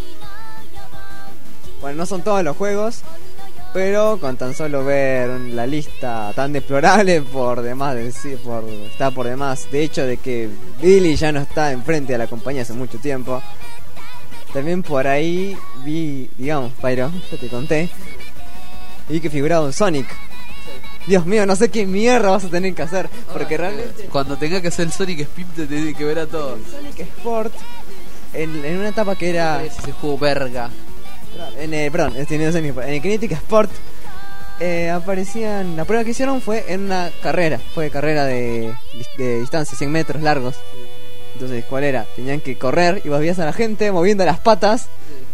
Bueno, no son todos los juegos, pero con tan solo ver la lista tan deplorable está por demás. De hecho, de que Billy ya no está enfrente de la compañía hace mucho tiempo. También por ahí vi, digamos, Pyro, yo te conté, vi que figuraba un Sonic. Dios mío, no sé qué mierda vas a tener que hacer, porque realmente... Cuando tenga que hacer el Sonic Spin te tiene que ver a todo. El Sonic Sport, en una etapa que era... Ese juego verga. En el Kinetic Sport aparecían... La prueba que hicieron fue en una carrera. Fue carrera de distancia, 100 metros largos. Entonces, ¿cuál era? Tenían que correr y vos veías a la gente moviendo las patas,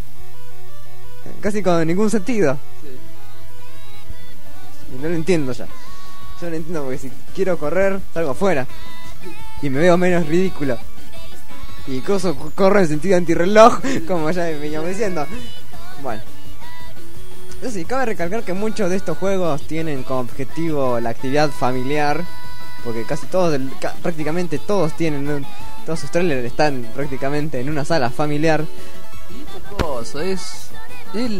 casi con ningún sentido. Y no lo entiendo ya. Yo no entiendo porque si quiero correr, salgo afuera y me veo menos ridículo. Y corro en sentido antirreloj, como ya me veníamos diciendo. Bueno, eso sí, cabe recalcar que muchos de estos juegos tienen como objetivo la actividad familiar, porque casi todos, prácticamente todos tienen todos sus trailers están prácticamente en una sala familiar. Y esta cosa es el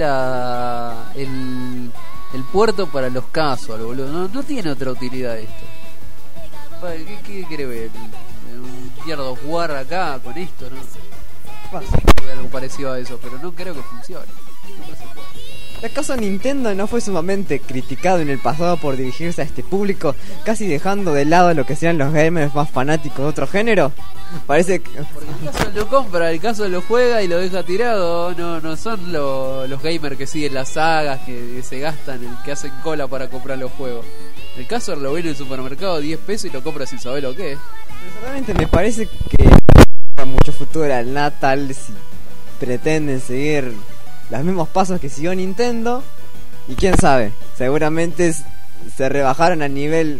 puerto para los casual, boludo. No tiene otra utilidad esto. ¿Qué quiere ver? Un Gears of War acá con esto, ¿no? Sí, que algo parecido a eso, pero no creo que funcione. No se puede. ¿Acaso Nintendo no fue sumamente criticado en el pasado por dirigirse a este público, casi dejando de lado lo que sean los gamers más fanáticos de otro género? Parece que... Porque el caso lo compra, el caso lo juega y lo deja tirado. No son los gamers que siguen las sagas, que se gastan, que hacen cola para comprar los juegos. El caso lo ve en el supermercado 10 pesos y lo compra sin saber lo que es. Realmente me parece que no mucho futuro al Natal si pretenden seguir los mismos pasos que siguió Nintendo. Y quién sabe, seguramente se rebajaron al nivel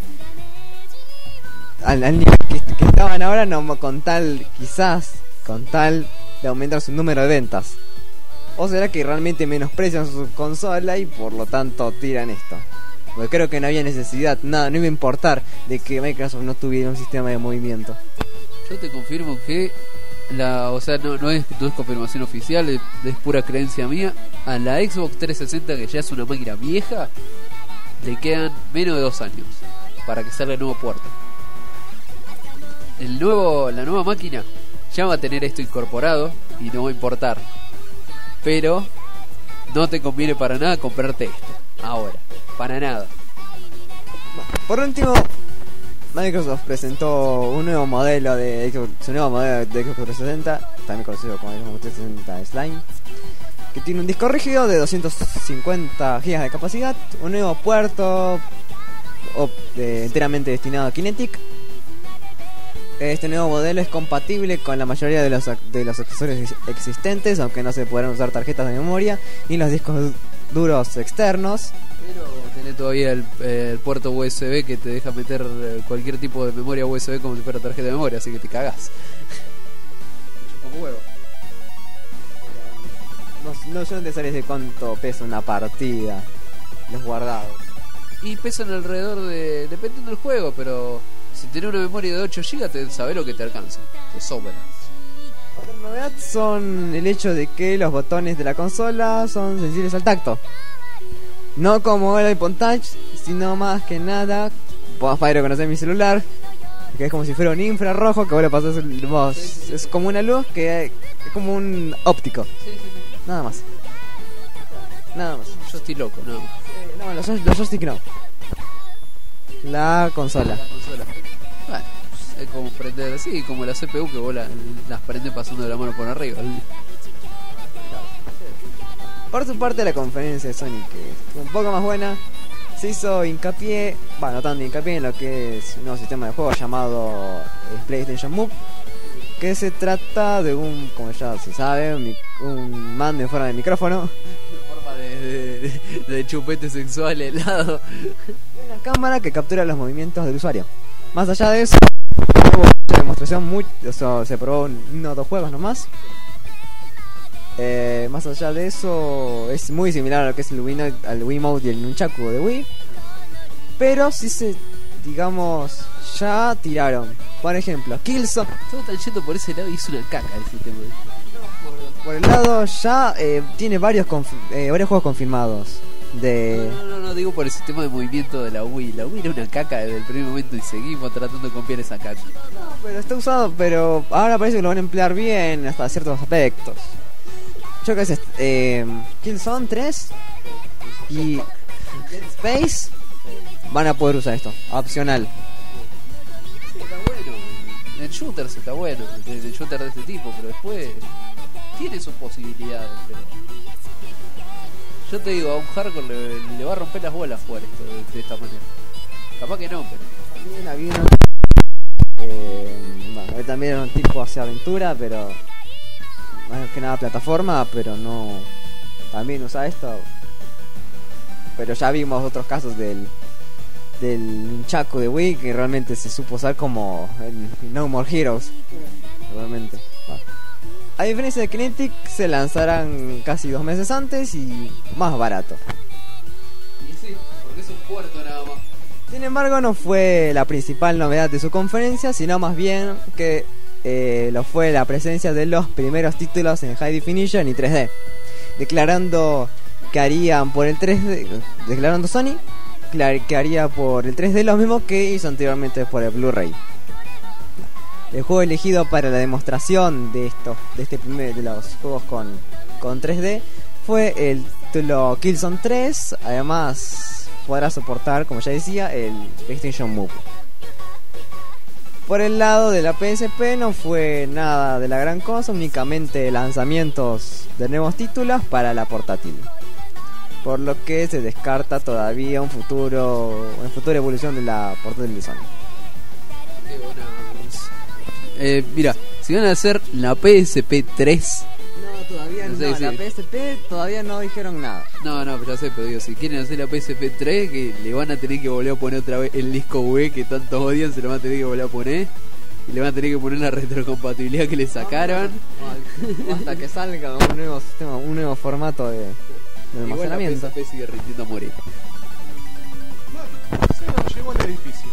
que estaban ahora, no, quizás con tal de aumentar su número de ventas. O será que realmente menosprecian su consola y por lo tanto tiran esto. Porque creo que no había necesidad, nada, no iba a importar de que Microsoft no tuviera un sistema de movimiento. Yo te confirmo que no es confirmación oficial, es pura creencia mía. A la Xbox 360, que ya es una máquina vieja, le quedan menos de 2 años para que salga el nuevo puerto. La nueva máquina ya va a tener esto incorporado y no va a importar. Pero no te conviene para nada comprarte esto ahora, para nada. Por último, Microsoft presentó un nuevo modelo de Xbox 360, también conocido como Xbox 360 Slime, que tiene un disco rígido de 250 GB de capacidad, un nuevo puerto enteramente destinado a Kinetic. Este nuevo modelo es compatible con la mayoría de los accesorios existentes, aunque no se podrán usar tarjetas de memoria ni los discos duros externos. Pero tenés todavía el puerto USB que te deja meter cualquier tipo de memoria USB como si fuera tarjeta de memoria, así que te cagás. Como huevo. No, yo no te sabes de cuánto pesa una partida, los guardados. Y pesan alrededor de... dependiendo del juego, pero si tenés una memoria de 8 GB, te sabés lo que te alcanza, te sobra. Otra novedad son el hecho de que los botones de la consola son sensibles al tacto. No como el iPod Touch, sino más que nada, vos para reconocer mi celular, que es como si fuera un infrarrojo que vos le pasás vos. Sí. Es como una luz que es como un óptico. Sí. Nada más. Yo estoy loco, no. No, los joystick no. La consola. Bueno, es como prender así, como la CPU que vos las prendes pasando la mano por arriba. Por su parte, la conferencia de Sony, que es un poco más buena, se hizo hincapié, no tanto hincapié en lo que es un nuevo sistema de juego llamado PlayStation Move, que se trata de como ya se sabe, un mando en forma de micrófono. En forma de chupete sexual helado. Y una cámara que captura los movimientos del usuario. Más allá de eso, hubo mucha demostración, se probó uno o dos juegos nomás. Más allá de eso, es muy similar a lo que es el Wiimote y el Nunchaku de Wii. Pero si digamos, ya tiraron, por ejemplo, Killzone. Todo tan yendo por ese lado y hizo una caca el sistema. Por el lado ya tiene varios juegos confirmados. No, digo por el sistema de movimiento de la Wii. La Wii era una caca desde el primer momento y seguimos tratando de copiar esa caca. No, pero está usado, pero ahora parece que lo van a emplear bien hasta ciertos aspectos. Yo qué sé, Killzone 3 y Dead Space van a poder usar esto, opcional. Sí, está bueno. En shooters está bueno, en shooters de este tipo, pero después tiene sus posibilidades. Pero yo te digo, a un hardcore le va a romper las bolas jugar esto de esta manera. Capaz que no, pero también también era un tipo hacia aventura, pero más que nada plataforma, pero no. También usa esto. Pero ya vimos otros casos del Nunchaku de Wii que realmente se supo usar como el No More Heroes. Realmente. A diferencia de Kinetic, se lanzarán casi 2 meses antes y más barato. Y sí, porque es un puerto nada más. Sin embargo, no fue la principal novedad de su conferencia, sino más bien que lo fue la presencia de los primeros títulos en High Definition y 3D, declarando que harían por el 3D, declarando Sony que haría por el 3D lo mismo que hizo anteriormente por el Blu-ray. El juego elegido para la demostración de los juegos con 3D fue el título Killzone 3. Además podrá soportar, como ya decía, el PlayStation Move. Por el lado de la PSP no fue nada de la gran cosa, únicamente lanzamientos de nuevos títulos para la portátil, por lo que se descarta todavía una futura evolución de la portátil de Sony. Mira, si van a hacer la PSP 3, no, todavía no, la PSP todavía no dijeron nada. No, pero ya sé, pero digo, si quieren hacer la PSP 3, que le van a tener que volver a poner otra vez el disco V que tanto odian, se lo van a tener que volver a poner. Y le van a tener que poner la retrocompatibilidad que le sacaron. Hasta que salga un nuevo sistema, un nuevo formato de almacenamiento. Igual la PSP sigue rindiendo a morir. Bueno, se nos llegó al edificio.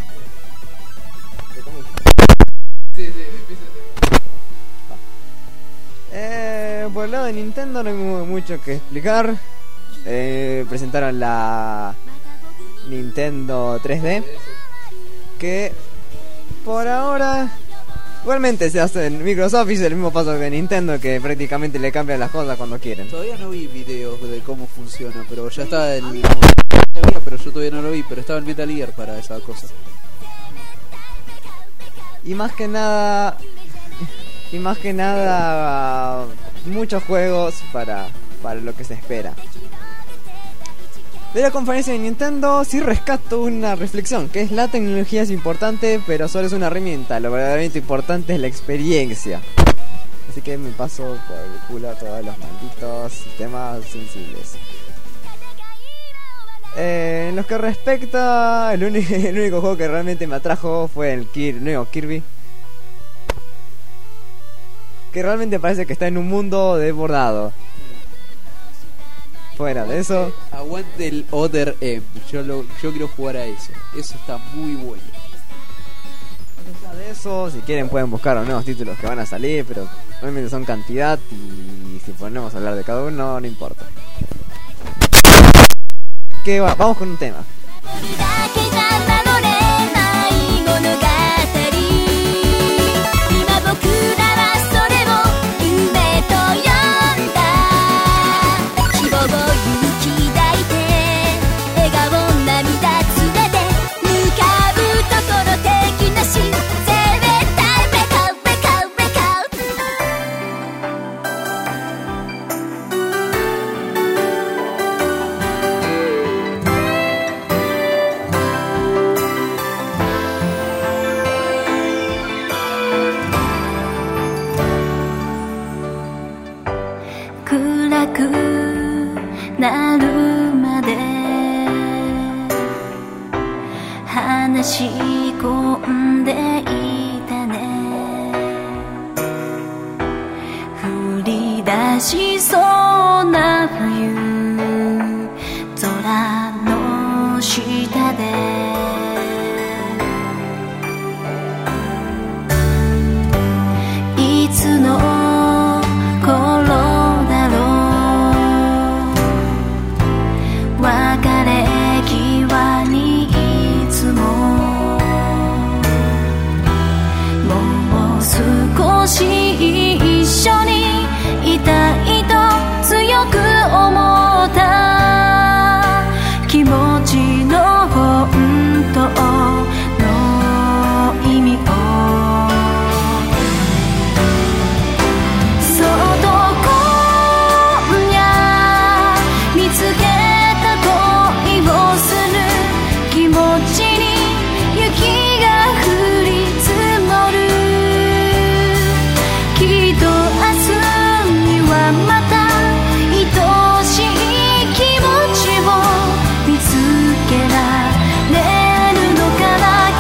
Por el lado de Nintendo no hay mucho que explicar. Presentaron la Nintendo 3D, que por ahora igualmente se hace en Microsoft, hizo el mismo paso que Nintendo, que prácticamente le cambian las cosas cuando quieren. Todavía no vi videos de cómo funciona, pero ya está pero yo todavía no lo vi, pero estaba el Metal Gear para esa cosa. Y más que nada muchos juegos para para lo que se espera. De la conferencia de Nintendo sí rescato una reflexión, que es: la tecnología es importante, pero solo es una herramienta. Lo verdaderamente importante es la experiencia. Así que me paso por el culo a todos los malditos temas sensibles. En lo que respecta, el único juego que realmente me atrajo fue el nuevo Kirby, que realmente parece que está en un mundo desbordado. Fuera de eso, aguante el Other M. Yo quiero jugar a eso. Eso está muy bueno. Fuera de eso, si quieren pueden buscar los nuevos títulos que van a salir, pero realmente son cantidad y si ponemos a hablar de cada uno no importa. Que vamos con un tema. なるまで話し込んでいたね。降り出しそうな冬空の下でいつの頃少し一緒にいたいと強く思った気持ちの本当の意味をそっと今夜見つけた恋をする気持ちに雪が降り積もるきっと明日にはまた愛しい気持ちを見つけられるのかな。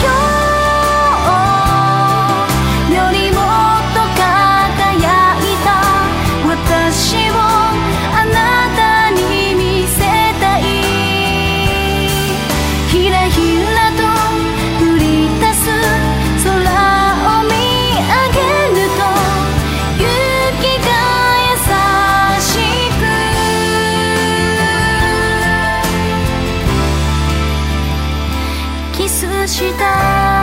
今日よりもっと輝いた私をあなたに見せたい。ひらひらと降り出す空を見上げると雪が優しくキスした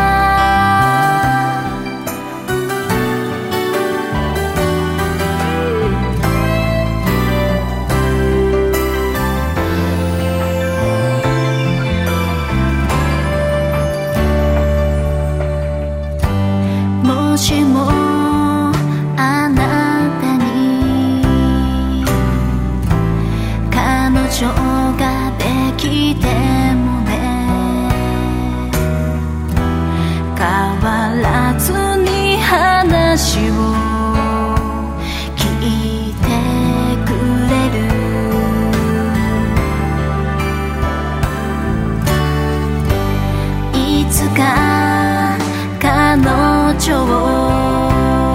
もしもあなたに彼女ができてもね変わらずに話を聞いてくれる。いつか彼女を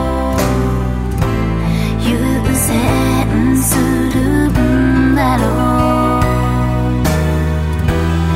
優先するんだろう。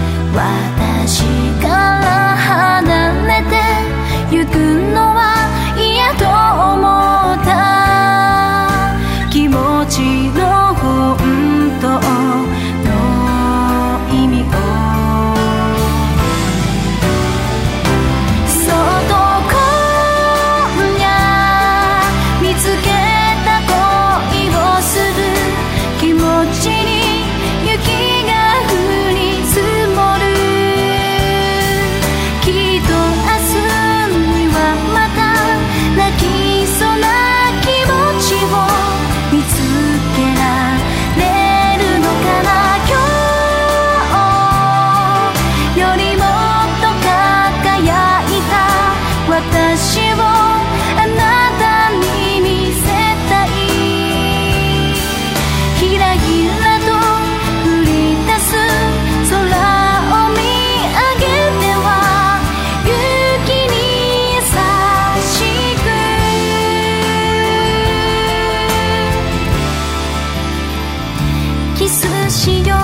しよう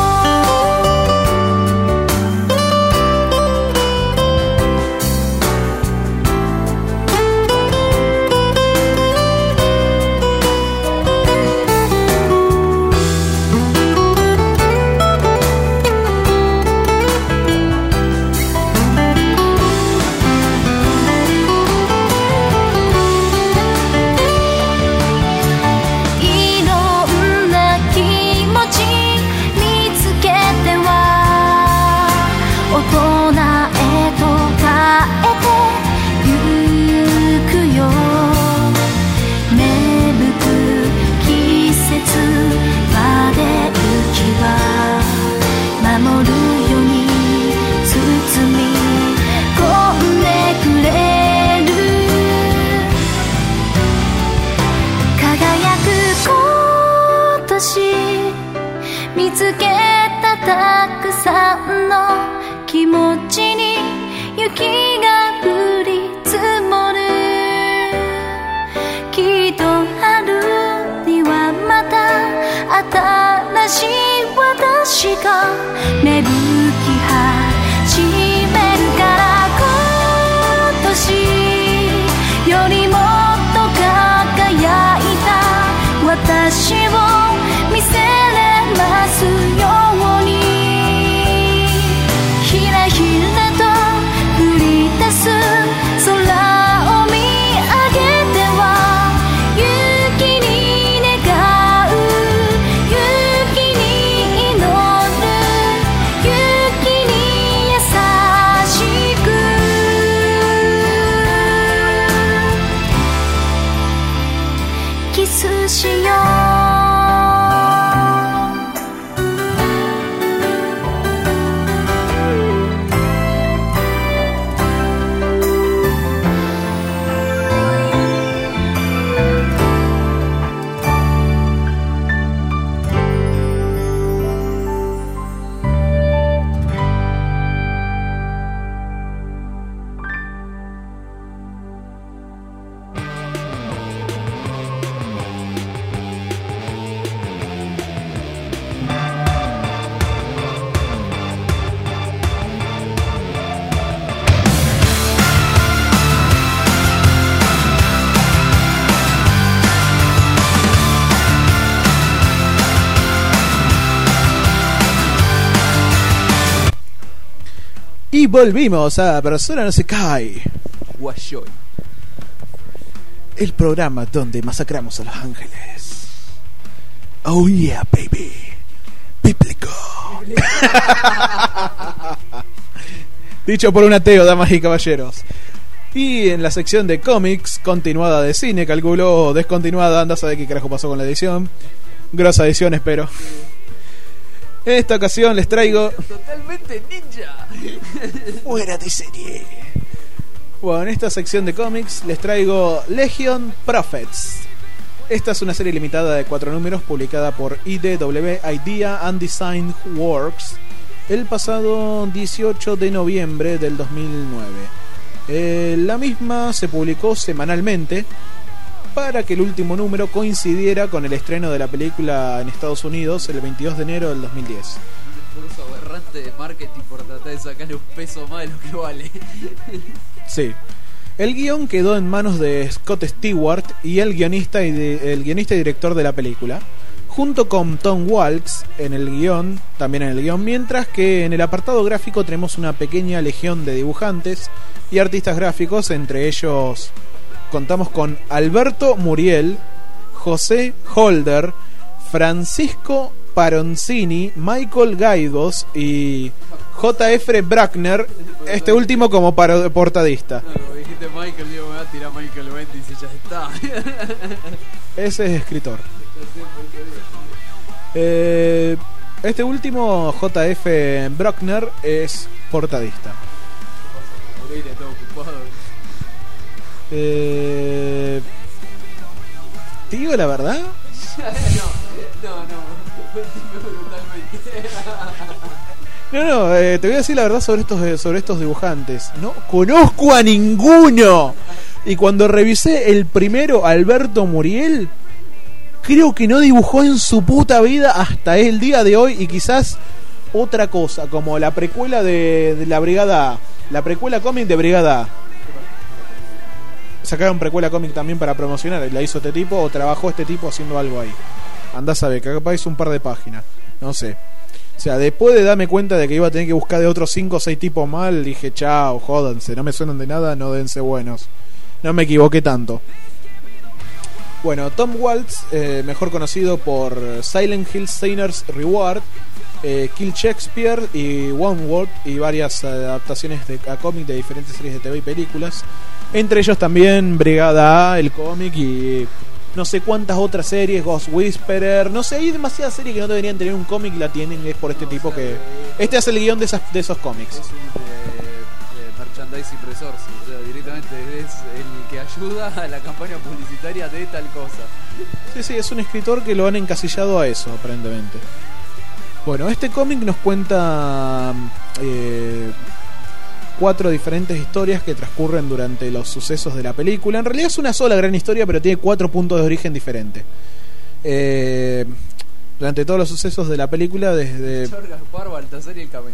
見つけたたくさんの気持ちに雪が降り積もるきっと春にはまた新しい私が芽吹き始めるから今年よりもっと輝いた私を見せれますようにひらひらと降り出す空を見上げては雪に願う雪に祈る雪に優しくキスしよう Y volvimos a Persona no se cae. Guayoy. El programa donde masacramos a los ángeles. Oh yeah, baby. Bíblico. Dicho por un ateo, damas y caballeros. Y en la sección de cómics, continuada de cine, calculo, o descontinuada, anda a saber qué carajo pasó con la edición. Grosa edición, espero. En esta ocasión les traigo... Totalmente ninja. Fuera de serie. Bueno, en esta sección de cómics les traigo Legion Prophets. Esta es una serie limitada de 4 números publicada por IDW, Idea and Design Works, el pasado 18 de noviembre del 2009. La misma se publicó semanalmente para que el último número coincidiera con el estreno de la película en Estados Unidos el 22 de enero del 2010. Un esfuerzo aberrante de marketing por tratar de sacarle un peso más de lo que vale. Sí. El guión quedó en manos de Scott Stewart y el guionista y director de la película, junto con Tom Waltz también en el guión, mientras que en el apartado gráfico tenemos una pequeña legión de dibujantes y artistas gráficos. Entre ellos contamos con Alberto Muriel, José Holder, Francisco Paroncini, Michael Gaidos y J.F. Brackner, este último como portadista. No, dijiste Michael, digo, me va a tirar Michael Bendis y ya está. Ese es escritor. Este último, J.F. Brackner, es portadista. Todo ocupado. ¿Te digo la verdad? No, te voy a decir la verdad sobre estos dibujantes. No conozco a ninguno. Y cuando revisé el primero, Alberto Muriel, creo que no dibujó en su puta vida hasta el día de hoy. Y quizás otra cosa, como la precuela de la Brigada A, la precuela cómic de Brigada A. Sacaron precuela cómic también para promocionar. La hizo este tipo o trabajó este tipo haciendo algo ahí. Andás a ver, que capaz hizo un par de páginas. No sé. O sea, después de darme cuenta de que iba a tener que buscar de otros 5 o 6 tipos mal, dije, chao, jódanse, no me suenan de nada, no dense buenos. No me equivoqué tanto. Bueno, Tom Waltz, mejor conocido por Silent Hill Steiner's Reward, Kill Shakespeare y One World y varias adaptaciones a cómic de diferentes series de TV y películas. Entre ellos también Brigada A, el cómic y no sé cuántas otras series, Ghost Whisperer, no sé, hay demasiadas series que no deberían tener un cómic y la tienen, es por este tipo que... Este hace el guión de esos cómics. Merchandising resource, o sea, directamente es el que ayuda a la campaña publicitaria de tal cosa. Sí, es un escritor que lo han encasillado a eso, aparentemente. Bueno, este cómic nos cuenta 4 diferentes historias que transcurren durante los sucesos de la película. En realidad es una sola gran historia, pero tiene 4 puntos de origen diferentes. Durante todos los sucesos de la película, desde... Gaspar, Baltasar y el camello.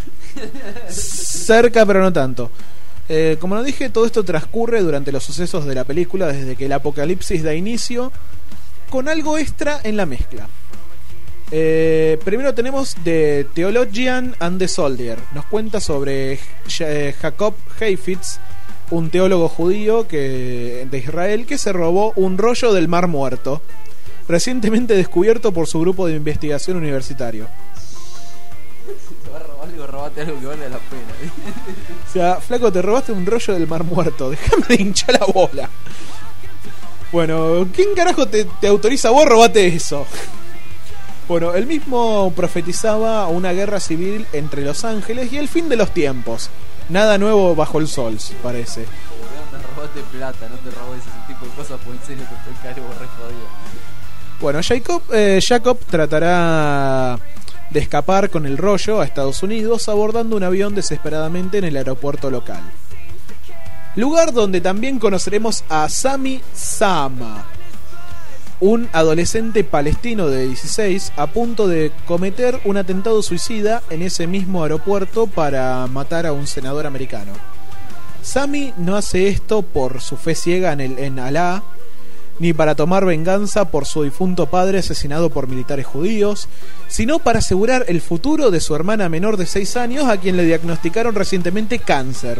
Cerca, pero no tanto. Como lo dije, todo esto transcurre durante los sucesos de la película, desde que el apocalipsis da inicio, con algo extra en la mezcla. Primero tenemos The Theologian and the Soldier. Nos cuenta sobre Jacob Heifetz, un teólogo judío de Israel que se robó un rollo del Mar Muerto, recientemente descubierto por su grupo de investigación universitario. Si te vas a robar algo, robate algo que valga la pena. O sea, flaco, te robaste un rollo del Mar Muerto, déjame de hinchar la bola. Bueno, ¿quién carajo te autoriza a vos robate eso? Bueno, él mismo profetizaba una guerra civil entre los ángeles y el fin de los tiempos. Nada nuevo bajo el sol, parece. Te robaste plata, no te robes ese tipo de cosas, pues en serio te fue caro, re jodido. Bueno, Jacob tratará de escapar con el rollo a Estados Unidos abordando un avión desesperadamente en el aeropuerto local. Lugar donde también conoceremos a Sami Sama, un adolescente palestino de 16 a punto de cometer un atentado suicida en ese mismo aeropuerto para matar a un senador americano. Sami no hace esto por su fe ciega en Alá, ni para tomar venganza por su difunto padre asesinado por militares judíos, sino para asegurar el futuro de su hermana menor de 6 años a quien le diagnosticaron recientemente cáncer.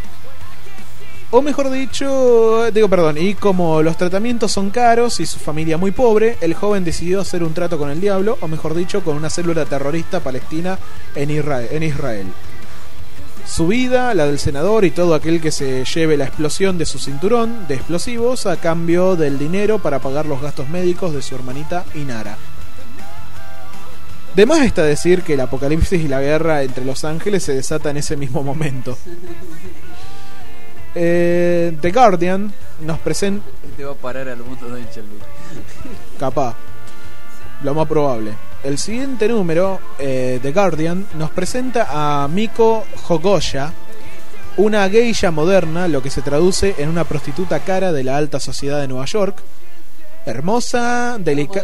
O mejor dicho, y como los tratamientos son caros y su familia muy pobre, el joven decidió hacer un trato con el diablo, o mejor dicho, con una célula terrorista palestina en Israel. Su vida, la del senador y todo aquel que se lleve la explosión de su cinturón de explosivos a cambio del dinero para pagar los gastos médicos de su hermanita Inara. De más está decir que el apocalipsis y la guerra entre los ángeles se desata en ese mismo momento. The Guardian nos presenta... Te va a parar al mundo de Shelby. Capaz, lo más probable. El siguiente número, The Guardian, nos presenta a Miko Hogoya, una geisha moderna, lo que se traduce en una prostituta cara de la alta sociedad de Nueva York. Hermosa, delicada...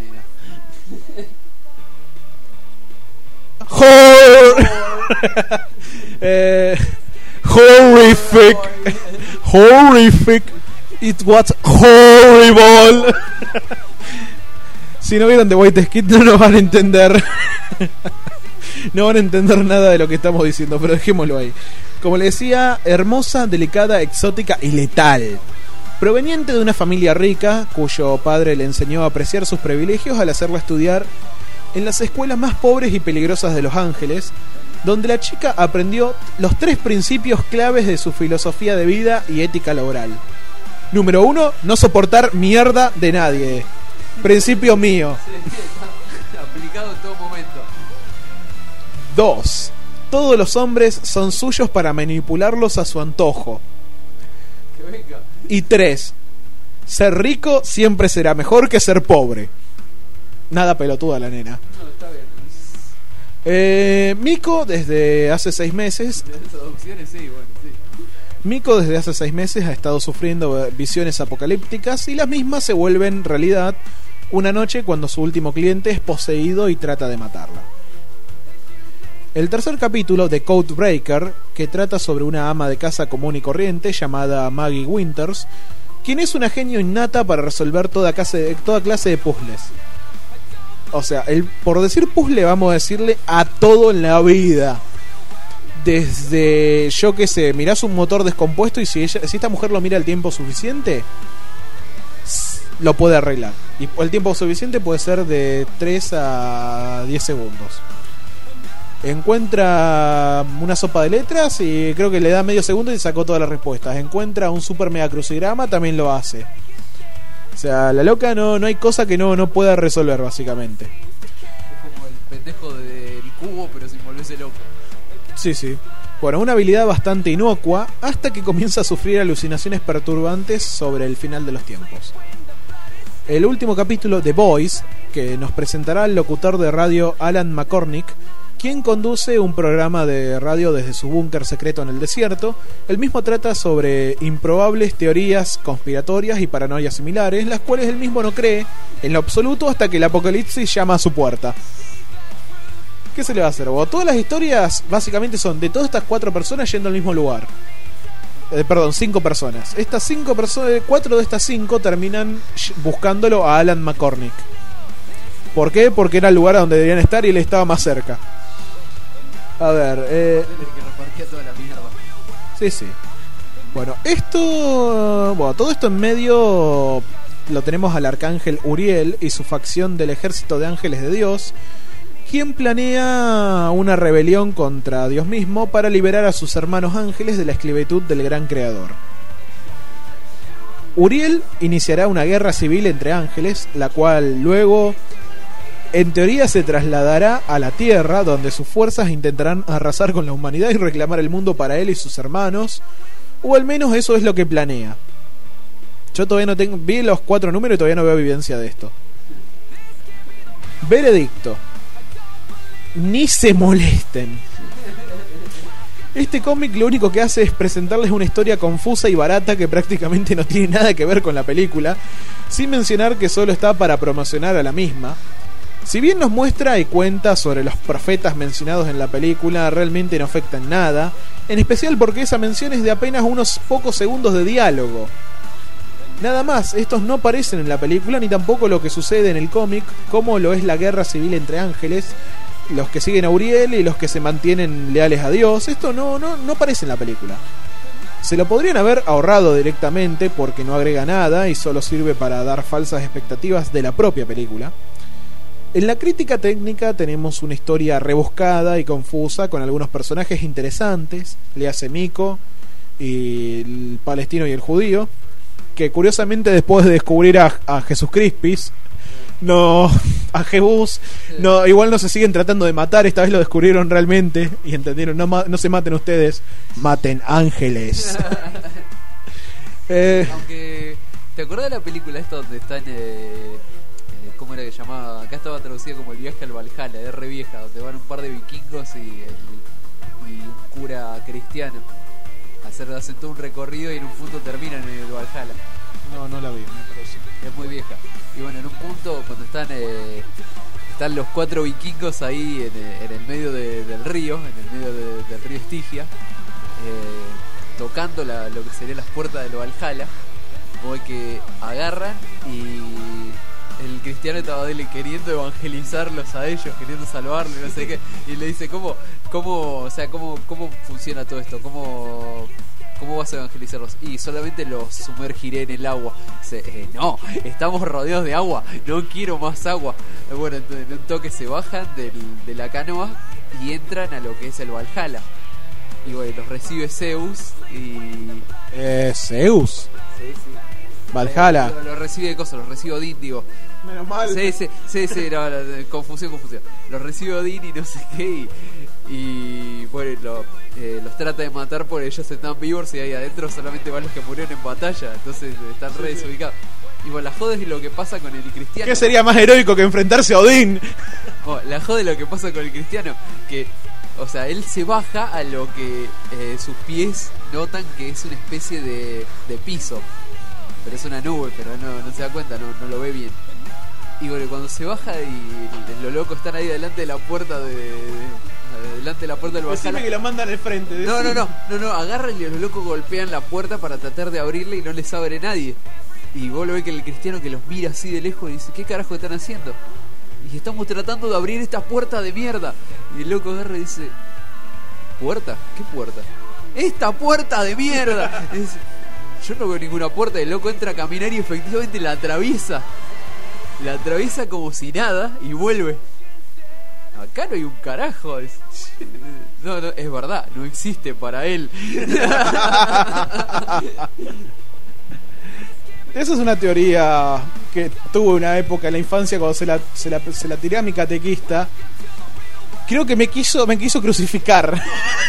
Horrific. It was horrible. Si no vieron The White Skit no nos van a entender. No van a entender nada de lo que estamos diciendo, pero dejémoslo ahí. Como le decía, hermosa, delicada, exótica y letal. Proveniente de una familia rica, cuyo padre le enseñó a apreciar sus privilegios al hacerla estudiar en las escuelas más pobres y peligrosas de Los Ángeles, donde la chica aprendió los 3 principios claves de su filosofía de vida y ética laboral. Número 1, no soportar mierda de nadie. Principio mío. Sí, aplicado en todo momento. 2, todos los hombres son suyos para manipularlos a su antojo. Que venga. Y 3, ser rico siempre será mejor que ser pobre. Nada pelotuda la nena. No, está bien. Miko desde hace 6 meses. Miko desde hace 6 meses ha estado sufriendo visiones apocalípticas y las mismas se vuelven realidad una noche cuando su último cliente es poseído y trata de matarla. El tercer capítulo, de Codebreaker, que trata sobre una ama de casa común y corriente llamada Maggie Winters, quien es una genio innata para resolver toda clase de puzzles. O sea, por decir puzzle vamos a decirle a todo en la vida. Desde, yo qué sé, mirás un motor descompuesto y si esta mujer lo mira el tiempo suficiente, lo puede arreglar. Y el tiempo suficiente puede ser de 3 a 10 segundos. Encuentra una sopa de letras y creo que le da medio segundo y sacó todas las respuestas. Encuentra un super mega crucigrama, también lo hace. O sea, la loca no hay cosa que no pueda resolver, básicamente. Es como el pendejo del cubo, pero sin volverse loco. Sí. Bueno, una habilidad bastante inocua hasta que comienza a sufrir alucinaciones perturbantes sobre el final de los tiempos. El último capítulo, The Voice, que nos presentará el locutor de radio Alan McCormick, quien conduce un programa de radio desde su búnker secreto en el desierto. El mismo trata sobre improbables teorías conspiratorias y paranoias similares, las cuales él mismo no cree en lo absoluto hasta que el apocalipsis llama a su puerta. ¿Qué se le va a hacer? Todas las historias básicamente son de todas estas 4 personas yendo al mismo lugar. 5 personas. Estas 5 personas, 4 de estas 5 terminan buscándolo a Alan McCormick. ¿Por qué? Porque era el lugar a donde deberían estar y él estaba más cerca. A ver, que repartía toda la mierda. Sí. Bueno, todo esto en medio lo tenemos al arcángel Uriel y su facción del ejército de ángeles de Dios, quien planea una rebelión contra Dios mismo para liberar a sus hermanos ángeles de la esclavitud del gran creador. Uriel iniciará una guerra civil entre ángeles, la cual luego, en teoría, se trasladará a la Tierra, donde sus fuerzas intentarán arrasar con la humanidad y reclamar el mundo para él y sus hermanos, o al menos eso es lo que planea. Yo todavía no vi los 4 números y todavía no veo evidencia de esto. Veredicto: ni se molesten. Este cómic lo único que hace es presentarles una historia confusa y barata que prácticamente no tiene nada que ver con la película, sin mencionar que solo está para promocionar a la misma. Si bien nos muestra y cuenta sobre los profetas mencionados en la película, realmente no afecta en nada, en especial porque esa mención es de apenas unos pocos segundos de diálogo. Nada más, estos no aparecen en la película ni tampoco lo que sucede en el cómic, como lo es la guerra civil entre ángeles, los que siguen a Uriel y los que se mantienen leales a Dios. Esto no aparece en la película. Se lo podrían haber ahorrado directamente porque no agrega nada y solo sirve para dar falsas expectativas de la propia película. En la crítica técnica tenemos una historia rebuscada y confusa con algunos personajes interesantes, le hace Miko y el palestino y el judío, que curiosamente después de descubrir a Jesús Crispis, a Jebús, igual no se siguen tratando de matar, esta vez lo descubrieron realmente y entendieron, no se maten ustedes, maten ángeles. Aunque, ¿te acuerdas de la película esta donde están ¿cómo era que llamaba? Acá estaba traducida como El viaje al Valhalla, es re vieja, donde van un par de vikingos y un cura cristiano. Hacen todo un recorrido y en un punto terminan en el Valhalla. No la vi, me parece. Es muy vieja. Y bueno, en un punto cuando están los 4 vikingos ahí en el medio del río, en el medio del río Estigia, tocando lo que serían las puertas del Valhalla, como que agarran y el cristiano estaba queriendo evangelizarlos a ellos, queriendo salvarlos, no sé qué, y le dice ¿cómo funciona todo esto? ¿Cómo vas a evangelizarlos? Y solamente los sumergiré en el agua. Dice, no, estamos rodeados de agua, no quiero más agua. Bueno, entonces en un toque se bajan de la canoa y entran a lo que es el Valhalla. Y bueno, los recibe Zeus y... ¿Zeus? Sí. Valhalla. Los recibe los recibe Odín, digo. Menos mal. Sí, confusión. Los recibe Odín y no sé qué. Y bueno, los trata de matar porque ellos están vivos y ahí adentro solamente van los que murieron en batalla. Entonces están re desubicados. Y bueno, la joda es lo que pasa con el cristiano. ¿Qué sería más heroico que enfrentarse a Odín? La joda es lo que pasa con el cristiano. Que, o sea, él se baja a lo que sus pies notan que es una especie de piso. Pero es una nube, pero no se da cuenta, no lo ve bien. Y bueno, cuando se baja y los locos están ahí delante de la puerta delante de la puerta del Valhalla. Decime que lo mandan al frente. No, agarran y los locos golpean la puerta para tratar de abrirla y no les abre nadie. Y vos lo ves que el cristiano que los mira así de lejos y dice, ¿qué carajo están haciendo? Y estamos tratando de abrir esta puerta de mierda. Y el loco agarra y dice, ¿puerta? ¿Qué puerta? ¡Esta puerta de mierda! Y dice, yo no veo ninguna puerta. El loco entra a caminar y efectivamente la atraviesa. La atraviesa como si nada y vuelve. Acá no hay un carajo. No, es verdad, no existe para él. Esa es una teoría que tuve una época en la infancia cuando se la tiré a mi catequista. Creo que me quiso crucificar.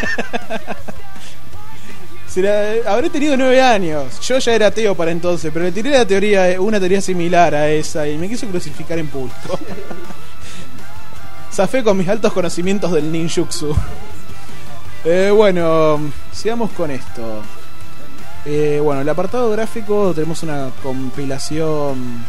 Habré tenido 9 años. Yo ya era ateo para entonces, pero le tiré una teoría similar a esa y me quiso crucificar en público. Zafé con mis altos conocimientos del ninjutsu. Bueno, sigamos con esto. Bueno, el apartado gráfico tenemos una compilación.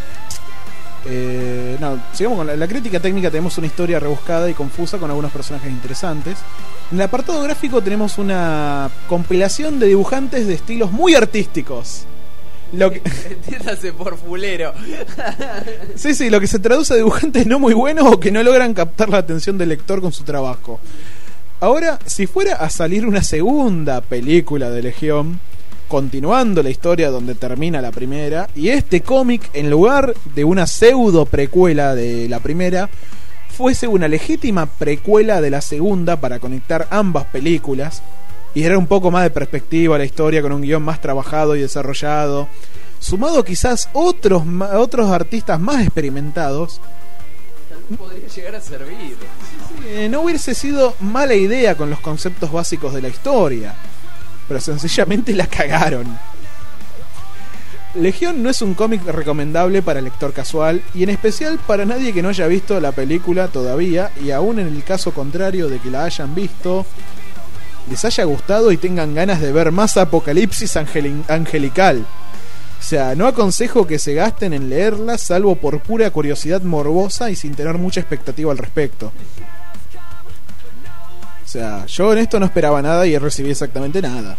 Sigamos con la crítica técnica. Tenemos una historia rebuscada y confusa con algunos personajes interesantes. En el apartado gráfico tenemos una compilación de dibujantes de estilos muy artísticos. Entiéndase por fulero. Sí, lo que se traduce a dibujantes no muy buenos o que no logran captar la atención del lector con su trabajo. Ahora, si fuera a salir una segunda película de Legión, continuando la historia donde termina la primera, y este cómic, en lugar de una pseudo precuela de la primera, fuese una legítima precuela de la segunda para conectar ambas películas y dar un poco más de perspectiva a la historia con un guión más trabajado y desarrollado, sumado quizás otros artistas más experimentados, podría llegar a servir. No hubiese sido mala idea con los conceptos básicos de la historia, pero sencillamente la cagaron. Legión no es un cómic recomendable para el lector casual, y en especial para nadie que no haya visto la película todavía, y aún en el caso contrario de que la hayan visto, les haya gustado y tengan ganas de ver más apocalipsis angelical. O sea, no aconsejo que se gasten en leerla, salvo por pura curiosidad morbosa y sin tener mucha expectativa al respecto. O sea, yo en esto no esperaba nada y recibí exactamente nada.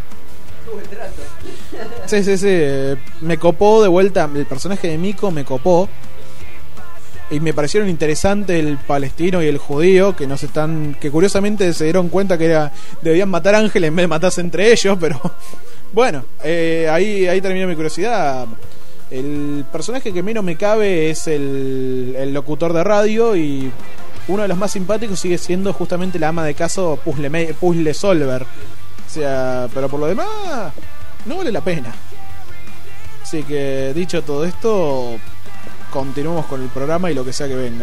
Sí. Me copó de vuelta. El personaje de Miko me copó. Y me parecieron interesantes el palestino y el judío, que curiosamente se dieron cuenta que debían matar ángeles en vez de matarse entre ellos, pero bueno, ahí terminó mi curiosidad. El personaje que menos me cabe es el locutor de radio, y uno de los más simpáticos sigue siendo justamente la ama de casa Puzzle Solver. O sea, pero por lo demás no vale la pena. Así que, dicho todo esto, continuamos con el programa y lo que sea que venga.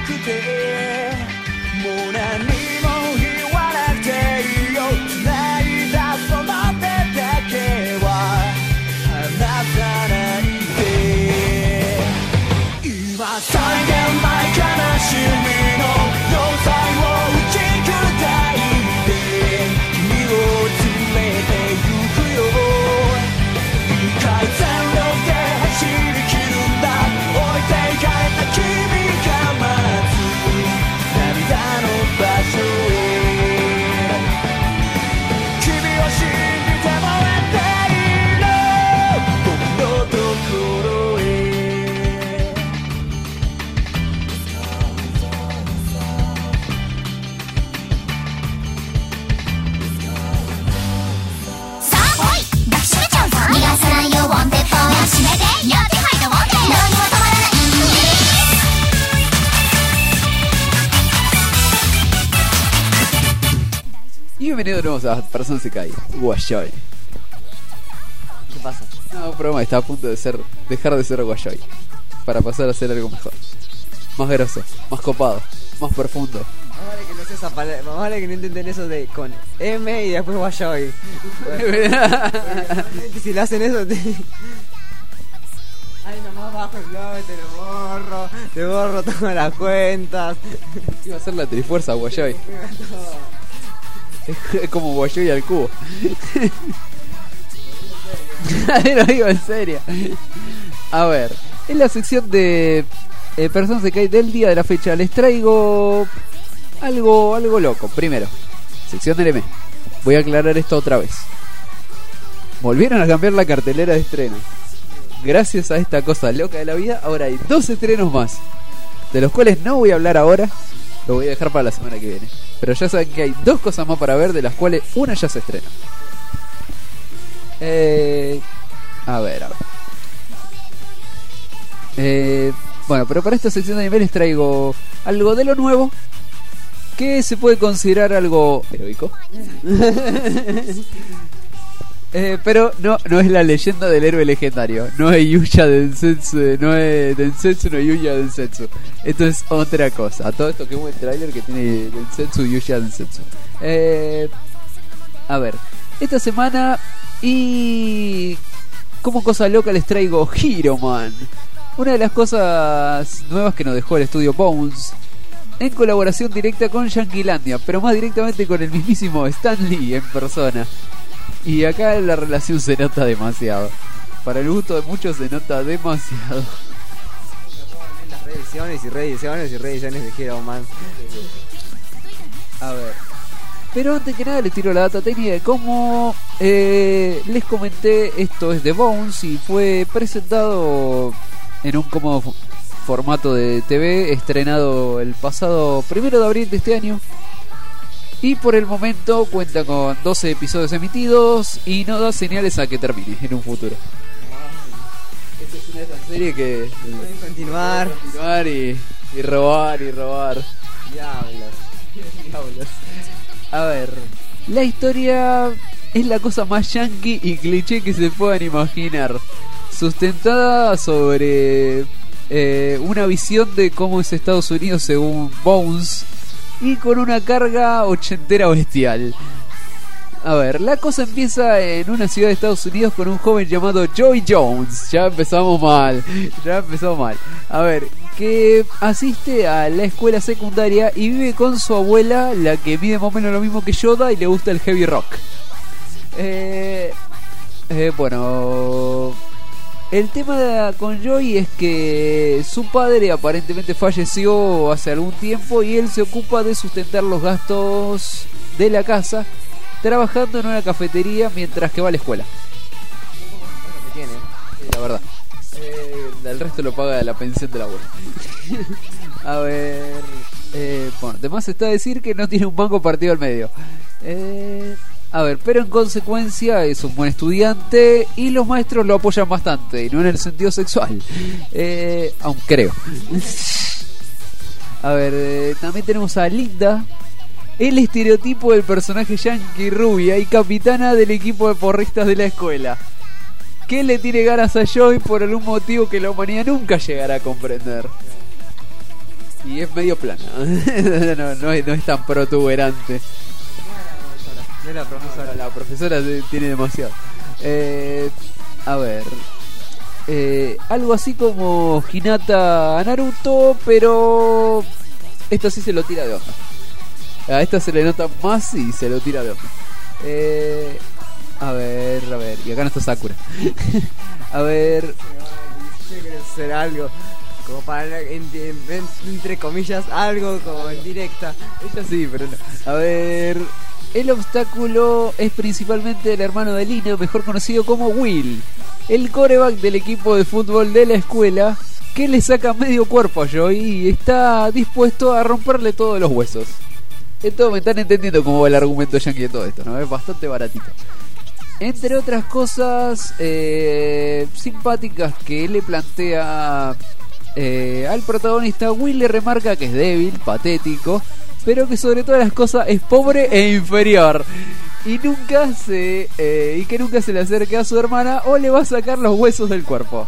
くてもう何も言わなくていいよ繋いだその手だけは離さないで今際限ない悲しみの要塞を打ち砕いて君を連れて行くよ一回全力で走り切るんだ置いていかれた君が待つ涙の場所へ君を信じてもらっていいの僕のところへさあ来い抱きしめちゃうぞ逃がさないよウォンテッドを閉めてやってはいたウォンテッド何も止まらない Y bienvenidos de nuevo a Personas se cae. Guayoy. ¿Qué pasa? No, un programa que está a punto de dejar de ser Guayoy para pasar a ser algo mejor. Más grosso, más copado, más profundo. Más vale que no sea esa palabra, más vale que no intenten eso de con M y después Guayoy. Si le hacen eso, ay, nomás bajo el blog, te borro todas las cuentas. Iba a ser la trifuerza Guayoy. Es como Guayoy al cubo. Lo digo en serio. A ver, en la sección de Personas se cae del día de la fecha les traigo algo loco. Primero, sección del M. Voy a aclarar esto otra vez. Volvieron a cambiar la cartelera de estreno. Gracias a esta cosa loca de la vida, ahora hay 2 estrenos más, de los cuales no voy a hablar ahora. Lo voy a dejar para la semana que viene. Pero ya saben que hay 2 cosas más para ver, de las cuales una ya se estrena. A ver. Bueno, pero para esta sección de anime les traigo algo de lo nuevo que se puede considerar algo heroico. Pero no es la leyenda del héroe legendario. No es Yuya Densetsu. No es Densetsu, no es Yuya Densetsu. Esto es otra cosa. Todo esto que buen trailer que tiene Densetsu y Yuya Densetsu. A ver, esta semana y como cosa loca les traigo Hero Man, una de las cosas nuevas que nos dejó el estudio Bones, en colaboración directa con Yanquilandia, pero más directamente con el mismísimo Stan Lee en persona. Y acá la relación se nota demasiado. Para el gusto de muchos se nota demasiado. Las reediciones y reediciones y reediciones de Hero Man. A ver. Pero antes que nada les tiro la data técnica de cómo les comenté, esto es de Bones y fue presentado en un cómodo formato de TV, estrenado el pasado 1 de abril de este año. Y por el momento cuenta con 12 episodios emitidos y no da señales a que termine en un futuro. Esta es una de esas series que pueden continuar y robar y robar. Diablos. A ver, la historia es la cosa más yankee y cliché que se puedan imaginar, sustentada sobre una visión de cómo es Estados Unidos según Bones, y con una carga ochentera bestial. A ver, la cosa empieza en una ciudad de Estados Unidos con un joven llamado Joy Jones. Ya empezamos mal. A ver, que asiste a la escuela secundaria y vive con su abuela, la que mide más o menos lo mismo que Yoda y le gusta el heavy rock. Bueno, el tema con Joy es que su padre aparentemente falleció hace algún tiempo y él se ocupa de sustentar los gastos de la casa, trabajando en una cafetería mientras que va a la escuela. ¿Qué tiene? La verdad. El resto lo paga la pensión de la abuela. A ver. Bueno, además está decir que no tiene un banco partido al medio. A ver, pero en consecuencia es un buen estudiante y los maestros lo apoyan bastante, y no en el sentido sexual. Aún creo. A ver, también tenemos a Linda, el estereotipo del personaje yankee rubia y capitana del equipo de porristas de la escuela, que le tiene ganas a Joy por algún motivo que la humanidad nunca llegará a comprender. Y es medio plana. no es tan protuberante. No es la profesora. La profesora tiene demasiado. A ver. Algo así como Hinata Naruto, pero esto sí se lo tira de hoja. A esta se le nota más y se lo tira de hoja. A ver. Y acá no está Sakura. A ver. Ser algo como para entre comillas algo como en directa. Ella sí, pero no. A ver. El obstáculo es principalmente el hermano de Lina, mejor conocido como Will, el quarterback del equipo de fútbol de la escuela, que le saca medio cuerpo a Joy y está dispuesto a romperle todos los huesos. Esto me están entendiendo cómo va el argumento yankee de todo esto, ¿no? Es bastante baratito. Entre otras cosas simpáticas que le plantea al protagonista, Will le remarca que es débil, patético, pero que sobre todas las cosas es pobre e inferior. Y que nunca se le acerque a su hermana o le va a sacar los huesos del cuerpo.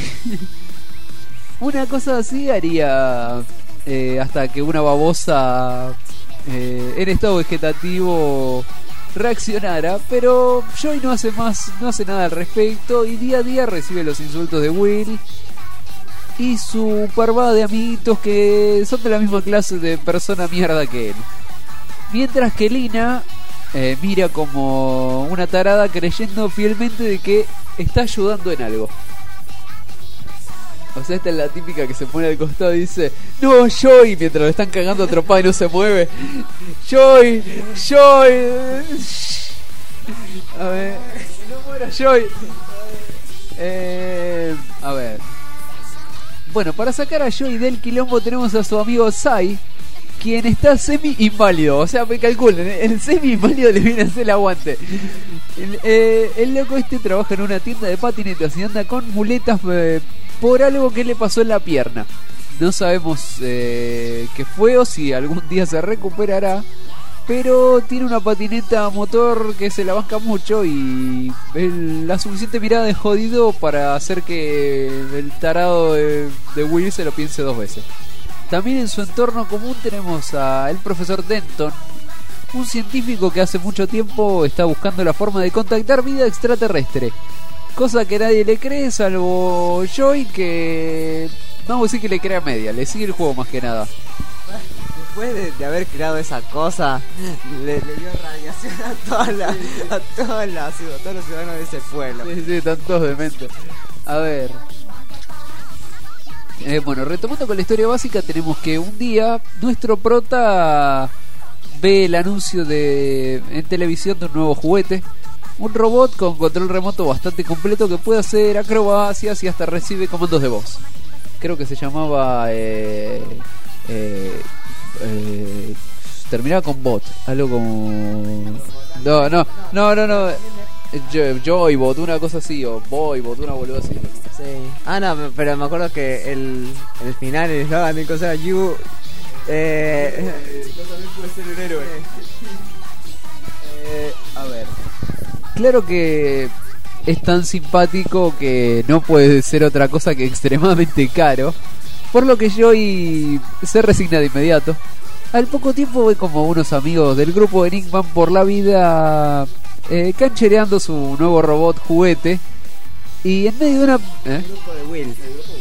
Una cosa así haría hasta que una babosa en estado vegetativo reaccionara, pero Joy no hace nada al respecto y día a día recibe los insultos de Will y su parvada de amiguitos que son de la misma clase de persona mierda que él. Mientras que Lina mira como una tarada creyendo fielmente de que está ayudando en algo. O sea, esta es la típica que se pone al costado y dice: "No, Joy", mientras le están cagando a tropada y no se mueve. "Joy, Joy". A ver, no muera Joy. A ver. Bueno, para sacar a Joy del quilombo tenemos a su amigo Sai, quien está semi-inválido. O sea, me calculen, el semi-inválido le viene a hacer el aguante. El loco este trabaja en una tienda de patinetas y anda con muletas por algo que le pasó en la pierna. No sabemos qué fue o si algún día se recuperará, pero tiene una patineta motor que se la banca mucho y la suficiente mirada de jodido para hacer que el tarado de Will se lo piense dos veces. También en su entorno común tenemos al profesor Denton, un científico que hace mucho tiempo está buscando la forma de contactar vida extraterrestre, cosa que nadie le cree salvo Joy, que vamos a decir que le crea media, le sigue el juego más que nada. Después de haber creado esa cosa, le dio radiación a todos los ciudadanos de ese pueblo. Sí, están todos dementes. A ver. Bueno, retomando con la historia básica, tenemos que un día nuestro prota ve el anuncio en televisión de un nuevo juguete, un robot con control remoto bastante completo que puede hacer acrobacias y hasta recibe comandos de voz. Creo que se llamaba terminaba con bot, algo como no Joybot, una cosa así, o Boybot, una boluda así. Sí. No, pero me acuerdo que el final, el eslogan de cosa You también puede ser un héroe. A ver, claro que es tan simpático que no puede ser otra cosa que extremadamente caro, por lo que Joy se resigna de inmediato. Al poco tiempo ve como unos amigos del grupo de Nick van por la vida canchereando su nuevo robot juguete, y en medio de una el grupo de Will.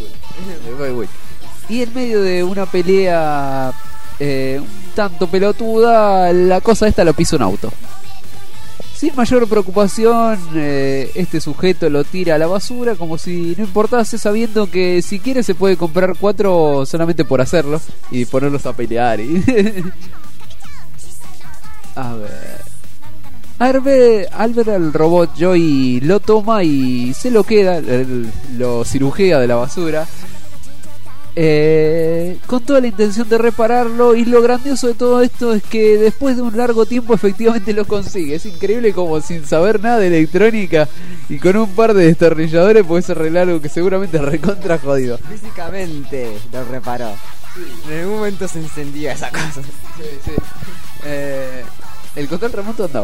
Y en medio de una pelea un tanto pelotuda, la cosa esta lo pisa un auto. Sin mayor preocupación, este sujeto lo tira a la basura como si no importase, sabiendo que si quiere se puede comprar 4 solamente por hacerlo y ponerlos a pelear. A ver. Al ver al robot, Joy lo toma y se lo queda, lo cirujea de la basura, con toda la intención de repararlo. Y lo grandioso de todo esto es que después de un largo tiempo efectivamente lo consigue. Es increíble como sin saber nada de electrónica y con un par de destornilladores puedes arreglar algo que seguramente es recontra jodido. Físicamente lo reparó. Sí. En algún momento se encendía esa cosa. Sí. El control remoto andaba.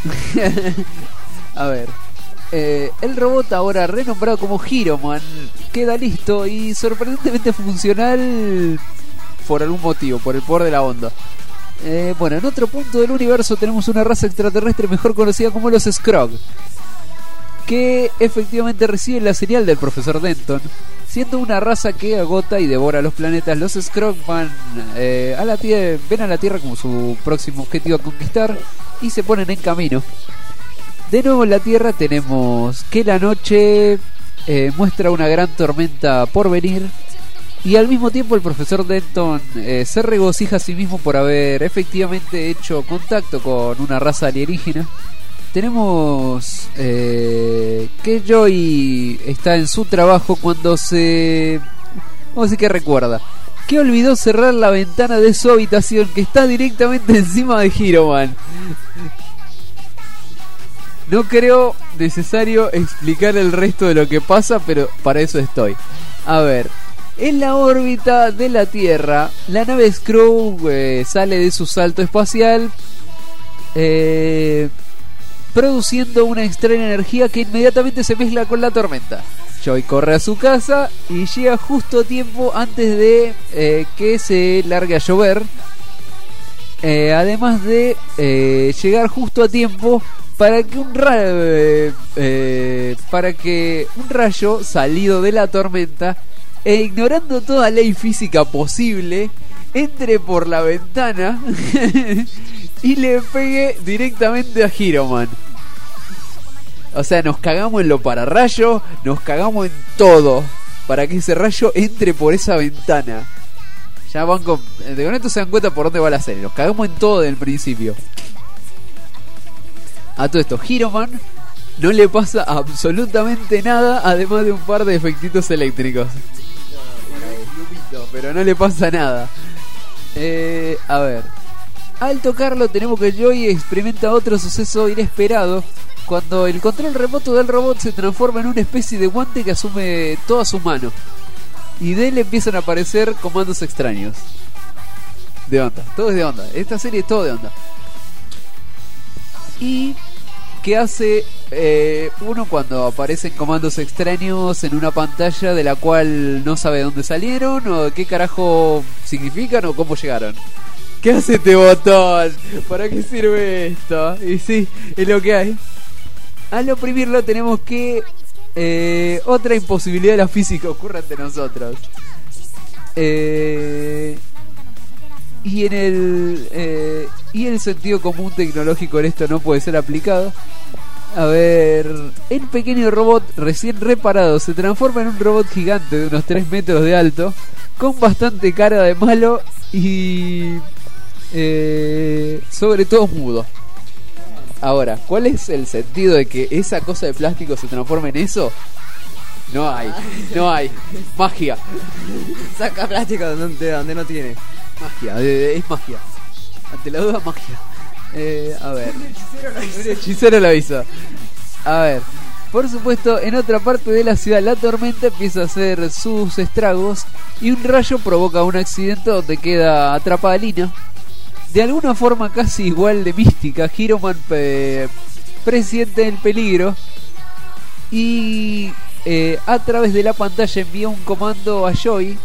A ver. El robot, ahora renombrado como Hero Man, queda listo y sorprendentemente funcional por algún motivo, por el poder de la onda. Bueno, en otro punto del universo tenemos una raza extraterrestre mejor conocida como los Skrog, que efectivamente reciben la señal del profesor Denton. Siendo una raza que agota y devora los planetas, los Skrog van a la Tierra, ven a la Tierra como su próximo objetivo a conquistar y se ponen en camino. De nuevo en la Tierra tenemos que la noche muestra una gran tormenta por venir, y al mismo tiempo el profesor Denton se regocija a sí mismo por haber efectivamente hecho contacto con una raza alienígena. Tenemos que Joy está en su trabajo cuando vamos a decir que recuerda que olvidó cerrar la ventana de su habitación, que está directamente encima de Hiro-Man. No creo necesario explicar el resto de lo que pasa, pero para eso estoy. A ver, en la órbita de la Tierra, la nave Skrull sale de su salto espacial, produciendo una extraña energía que inmediatamente se mezcla con la tormenta. Joy corre a su casa y llega justo a tiempo antes de que se largue a llover. Además de llegar justo a tiempo para que un rayo salido de la tormenta, e ignorando toda ley física posible, entre por la ventana y le pegue directamente a Hiro-Man. O sea, nos cagamos en lo pararrayo, nos cagamos en todo para que ese rayo entre por esa ventana. Ya van con esto se dan cuenta por dónde va la serie. Nos cagamos en todo desde el principio. A todo esto, Hiro-Man no le pasa absolutamente nada, además de un par de efectitos eléctricos. Pero no le pasa nada. A ver, al tocarlo tenemos que Joy experimenta otro suceso inesperado, cuando el control remoto del robot se transforma en una especie de guante que asume toda su mano, y de él empiezan a aparecer comandos extraños. De onda, todo es de onda. Esta serie es todo de onda. Y ¿qué hace uno cuando aparecen comandos extraños en una pantalla de la cual no sabe de dónde salieron, o qué carajo significan, o cómo llegaron? ¿Qué hace este botón? ¿Para qué sirve esto? Y sí, es lo que hay. Al oprimirlo tenemos que otra imposibilidad de la física ocurre ante nosotros. Y el sentido común tecnológico en esto no puede ser aplicado. A ver, el pequeño robot recién reparado se transforma en un robot gigante de unos 3 metros de alto, con bastante cara de malo y sobre todo mudo. Ahora, ¿cuál es el sentido de que esa cosa de plástico se transforme en eso? No hay. Magia. Saca plástico de donde no tiene. Magia, es magia. Ante la duda, magia. A ver. Un hechicero lo hizo. A ver. Por supuesto, en otra parte de la ciudad la tormenta empieza a hacer sus estragos y un rayo provoca un accidente donde queda atrapada Lina. De alguna forma casi igual de mística, Hiro-Man presiente el peligro y a través de la pantalla envía un comando a Joy.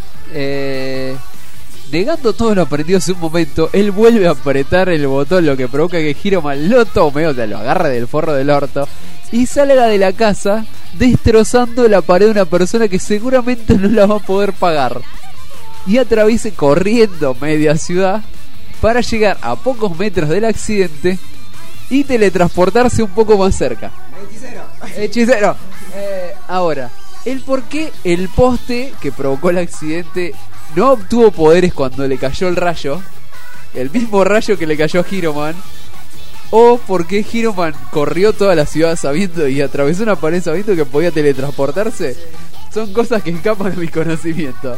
Negando todo lo aprendido hace un momento, él vuelve a apretar el botón, lo que provoca que Hiro-Man lo tome, o sea, lo agarre del forro del orto y salga de la casa, destrozando la pared de una persona que seguramente no la va a poder pagar, y atraviese corriendo media ciudad para llegar a pocos metros del accidente y teletransportarse un poco más cerca. Hechicero. Ahora, el por qué el poste que provocó el accidente no obtuvo poderes cuando le cayó el rayo, el mismo rayo que le cayó a Hiro-Man, o por qué Hiro-Man corrió toda la ciudad sabiendo y atravesó una pared sabiendo que podía teletransportarse, son cosas que escapan a mi conocimiento.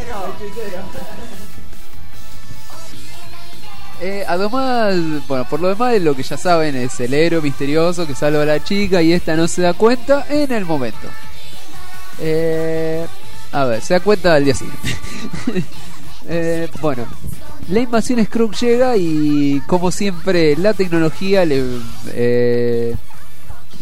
Además, bueno, por lo demás, lo que ya saben es el héroe misterioso que salva a la chica y esta no se da cuenta en el momento. A ver, se da cuenta al día siguiente. Bueno, la invasión Skrull llega y, como siempre, la tecnología le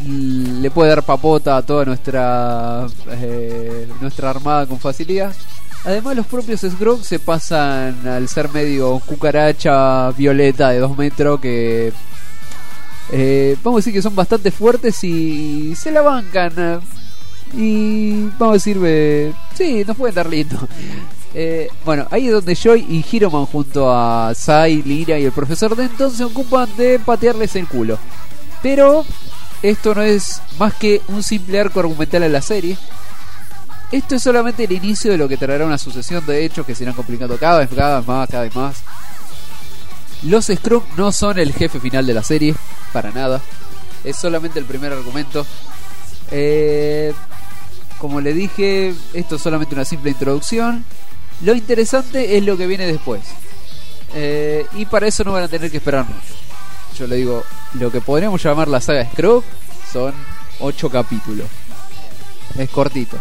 puede dar papota a toda nuestra armada con facilidad. Además, los propios Skrulls se pasan al ser medio cucaracha violeta de 2 metros que... vamos a decir que son bastante fuertes y se la bancan. Y vamos a decir, sí, nos pueden dar lindo. Bueno, ahí es donde Joy y Hiroman junto a Sai, Lira y el profesor Denton se ocupan de patearles el culo. Pero esto no es más que un simple arco argumental en la serie. Esto es solamente el inicio de lo que traerá una sucesión de hechos que se irán complicando cada vez más. Los Skrulls no son el jefe final de la serie, para nada. Es solamente el primer argumento. Como le dije, esto es solamente una simple introducción. Lo interesante es lo que viene después. Y para eso no van a tener que esperar mucho. Yo le digo, lo que podríamos llamar la saga Skrull son 8 capítulos. Es cortito.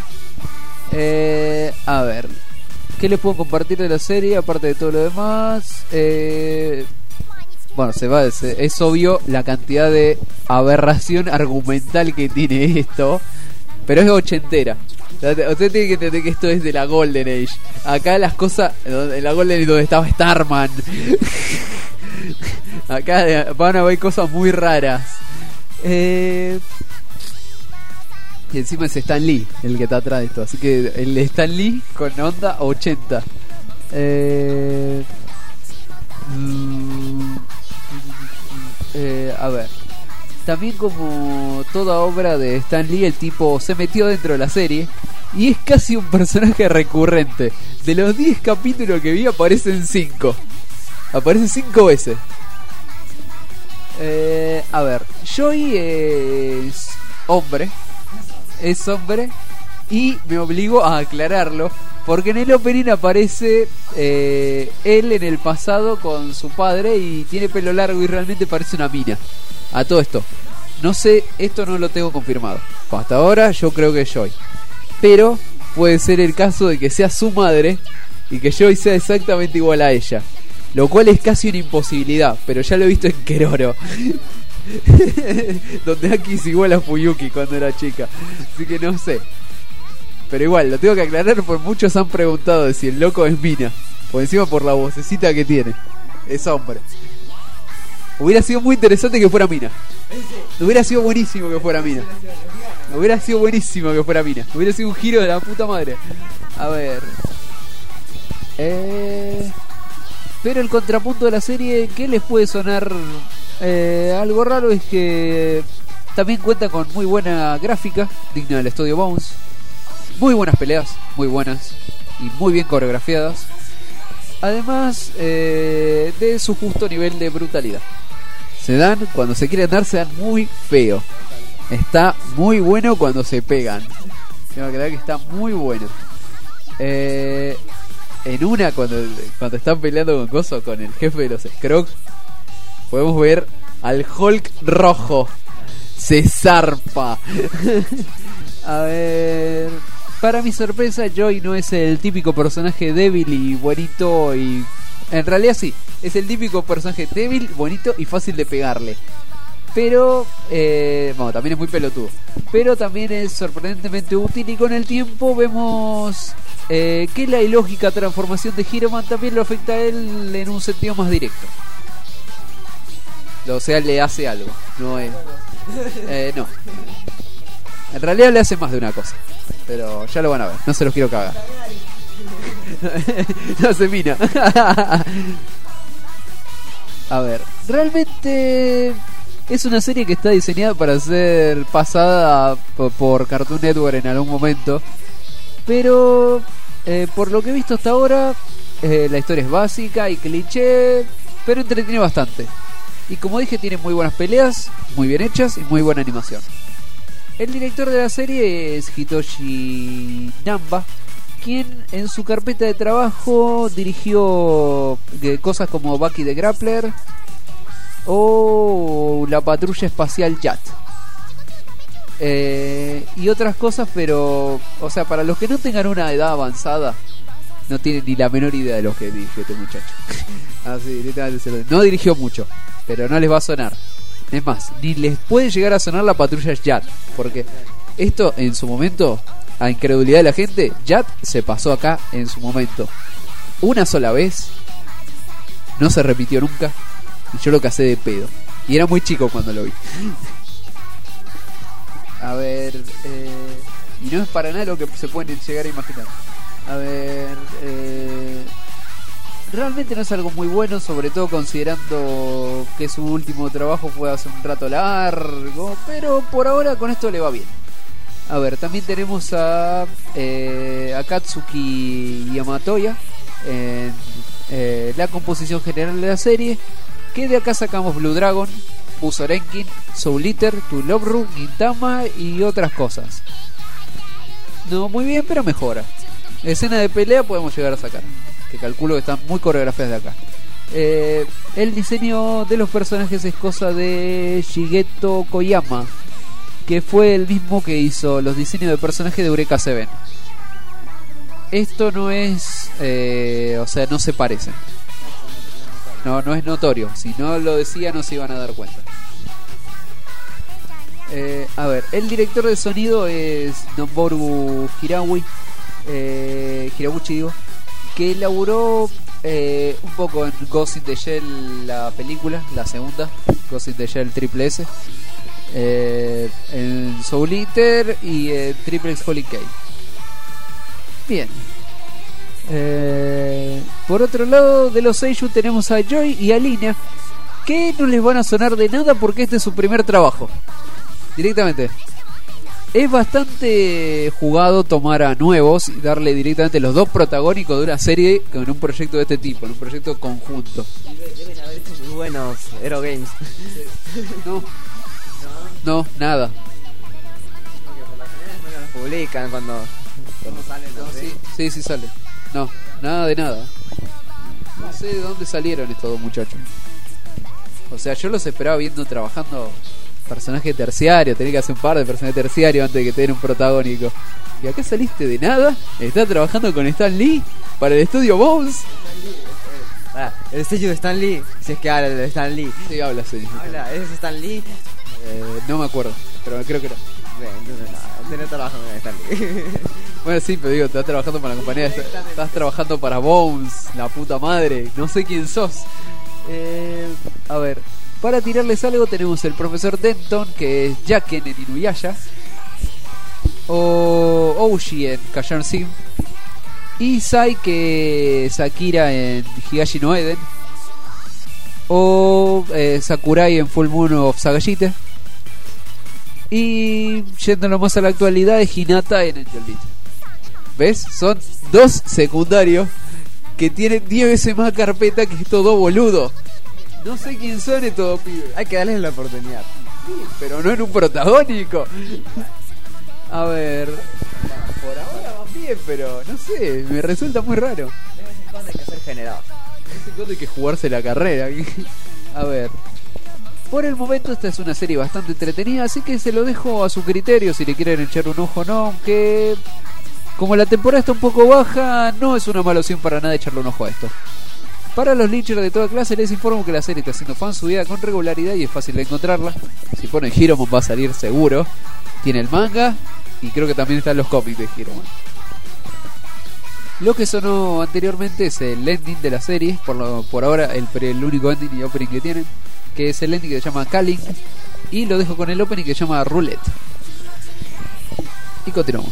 A ver, ¿qué les puedo compartir de la serie aparte de todo lo demás? Bueno, es obvio la cantidad de aberración argumental que tiene esto, pero es ochentera. Usted tiene que entender que esto es de la Golden Age. Acá las cosas, en la Golden Age donde estaba Starman. Acá van a ver cosas muy raras. Y encima es Stan Lee el que está atrás de esto. Así que el Stan Lee con onda 80. A ver. También, como toda obra de Stan Lee, el tipo se metió dentro de la serie y es casi un personaje recurrente. De los 10 capítulos que vi aparecen 5. Aparecen 5 veces. A ver, Joy es hombre. Es hombre. Y me obligo a aclararlo, porque en el opening aparece él en el pasado con su padre y tiene pelo largo y realmente parece una mina. A todo esto, no sé, esto no lo tengo confirmado. Hasta ahora yo creo que es Joy, pero puede ser el caso de que sea su madre y que Joy sea exactamente igual a ella, lo cual es casi una imposibilidad, pero ya lo he visto en Keroro. Donde Aki es igual a Fuyuki cuando era chica. Así que no sé. Pero igual, lo tengo que aclarar porque muchos han preguntado de si el loco es mina. Por encima por la vocecita que tiene. Es hombre. Hubiera sido muy interesante que fuera mina. Hubiera sido buenísimo que fuera mina. Hubiera sido buenísimo que fuera mina. Hubiera sido un giro de la puta madre. A ver. Pero el contrapunto de la serie, ¿qué les puede sonar? Algo raro es que también cuenta con muy buena gráfica, digna del estudio Bones. Muy buenas peleas, muy buenas y muy bien coreografiadas. Además de su justo nivel de brutalidad. Se dan, cuando se quieren dar, se dan muy feo. Está muy bueno cuando se pegan. Tengo que creer que está muy bueno. En una, cuando están peleando con Coso, con el jefe de los Skrulls, podemos ver al Hulk rojo. Se zarpa. A ver. Para mi sorpresa, Joy no es el típico personaje débil y bonito y... En realidad sí, es el típico personaje débil, bonito y fácil de pegarle. Pero, bueno, también es muy pelotudo. Pero también es sorprendentemente útil y con el tiempo vemos que la ilógica transformación de Hiroman también lo afecta a él en un sentido más directo. O sea, le hace algo, no es... no. En realidad le hace más de una cosa. Pero ya lo van a ver, no se los quiero cagar. No se mina. A ver, realmente es una serie que está diseñada para ser pasada por Cartoon Network en algún momento. Pero por lo que he visto hasta ahora, la historia es básica y cliché, pero entretiene bastante. Y como dije, tiene muy buenas peleas, muy bien hechas y muy buena animación. El director de la serie es Hitoshi Namba, quien en su carpeta de trabajo dirigió cosas como Bucky the Grappler o la Patrulla Espacial Jet. Y otras cosas, pero, o sea, para los que no tengan una edad avanzada, no tienen ni la menor idea de lo que dirigió este muchacho. Así, literalmente, no dirigió mucho, pero no les va a sonar. Es más, ni les puede llegar a sonar la Patrulla Jet, porque esto en su momento a incredulidad de la gente, Yat se pasó acá en su momento. Una sola vez, no se repitió nunca, y yo lo casé de pedo. Y era muy chico cuando lo vi. A ver, y no es para nada lo que se pueden llegar a imaginar. A ver, realmente no es algo muy bueno, sobre todo considerando que su último trabajo fue hace un rato largo, pero por ahora con esto le va bien. A ver, también tenemos a Akatsuki Yamatoya en la composición general de la serie, que de acá sacamos Blue Dragon, Busorenkin, Soul Eater, To Love Ru, Gintama y otras cosas. No muy bien, pero mejora. Escena de pelea podemos llegar a sacar, que calculo que están muy coreografiadas de acá. El diseño de los personajes es cosa de Shigeto Koyama, que fue el mismo que hizo los diseños de personajes de Eureka Seven. Esto no es, o sea, no se parecen. No es notorio. Si no lo decía, no se iban a dar cuenta. A ver, el director de sonido es Noboru Hiraguchi, digo, que elaboró un poco en Ghost in the Shell, la película, la segunda, Ghost in the Shell Triple S, en Soul Eater y Triple X Holy Cake. Bien. Por otro lado, de los Seiyuu tenemos a Joy y a Lina, que no les van a sonar de nada porque este es su primer trabajo. Directamente. Es bastante jugado tomar a nuevos y darle directamente los dos protagónicos de una serie con un proyecto de este tipo, en un proyecto conjunto. Deben haber hecho muy buenos Hero Games. No, nada. Publican cuando salen, ¿no? Sí sale. No, nada de nada. No sé de dónde salieron estos dos muchachos. O sea, yo los esperaba viendo trabajando personaje terciario, tenés que hacer un par de personajes terciarios antes de que te den un protagónico. Y acá saliste de nada, estás trabajando con Stan Lee para el estudio Bones. El sello de Stan Lee, si es que habla de Stan Lee. Sí, habla, sí. Habla, ¿es Stan Lee? No me acuerdo, pero creo que no. Bien, entonces nada, no trabajo con Stan Lee. Bueno, sí, pero digo, estás trabajando para la compañía, estás trabajando para Bones, la puta madre, no sé quién sos. A ver, para tirarles algo tenemos el profesor Denton, que es Jaken en Inuyasha, o Oushi en Kajan Sim, y Sai, que es Sakira en Higashi no Eden, o Sakurai en Full Moon of Sagashite, y yéndolo más a la actualidad es Hinata en Angel Beat. ¿Ves? Son dos secundarios que tienen 10 veces más carpeta que estos dos boludos. No sé quién son estos dos pibes. Hay que darles la oportunidad. Sí, pero no en un protagónico. A ver, por ahora van bien, pero no sé, me resulta muy raro. De vez en cuando hay que ser generoso. De vez en cuando hay que jugarse la carrera. A ver, por el momento esta es una serie bastante entretenida, así que se lo dejo a su criterio si le quieren echar un ojo o no, aunque como la temporada está un poco baja, no es una mala opción para nada echarle un ojo a esto. Para los linchers de toda clase les informo que la serie está siendo fansubida con regularidad y es fácil de encontrarla. Si ponen Hiromon va a salir seguro. Tiene el manga y creo que también están los cómics de Hiromon. Lo que sonó anteriormente es el ending de la serie, por ahora el único ending y opening que tienen, que es el ending que se llama Calling, y lo dejo con el opening que se llama Roulette. Y continuamos.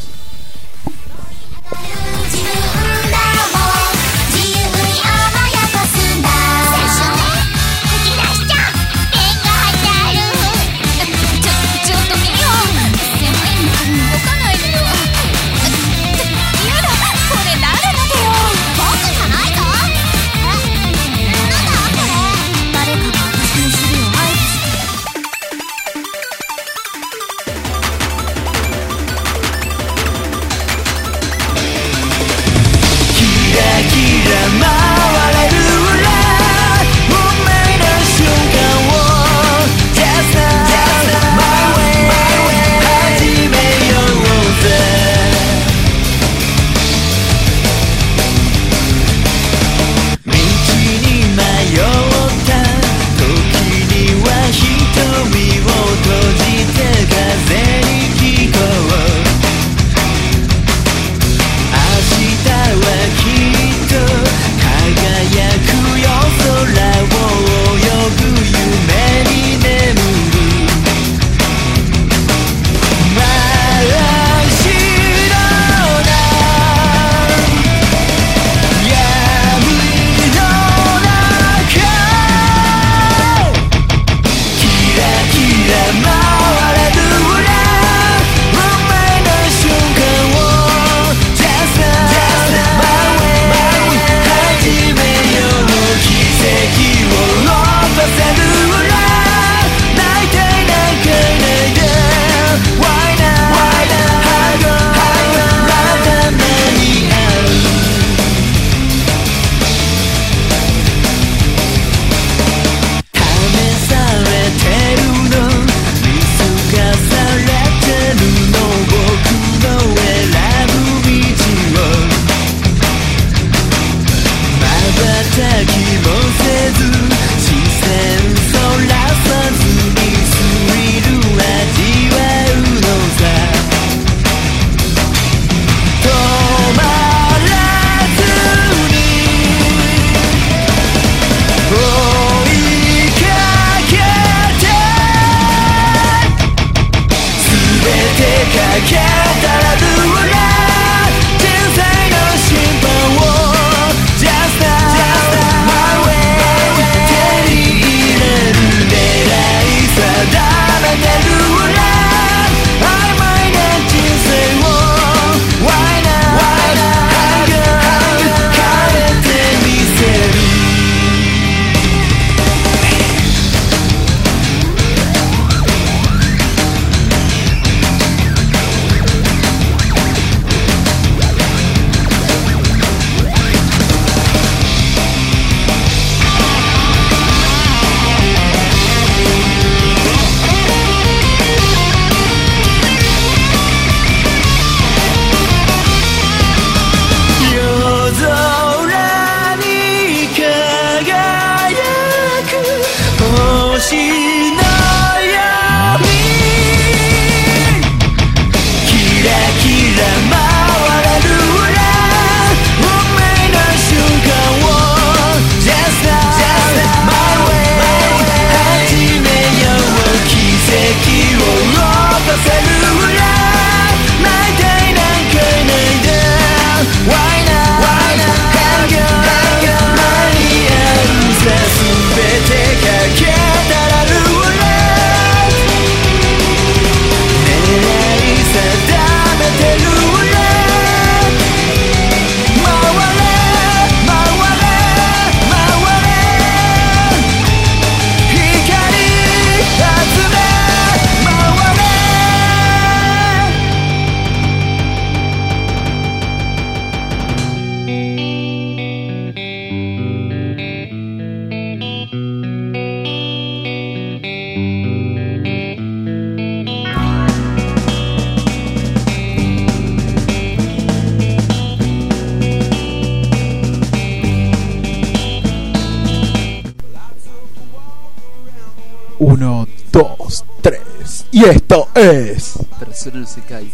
1, 2, 3. Y esto es Persona no se cae.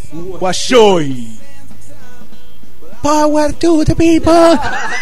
Guayoy. Power to the people.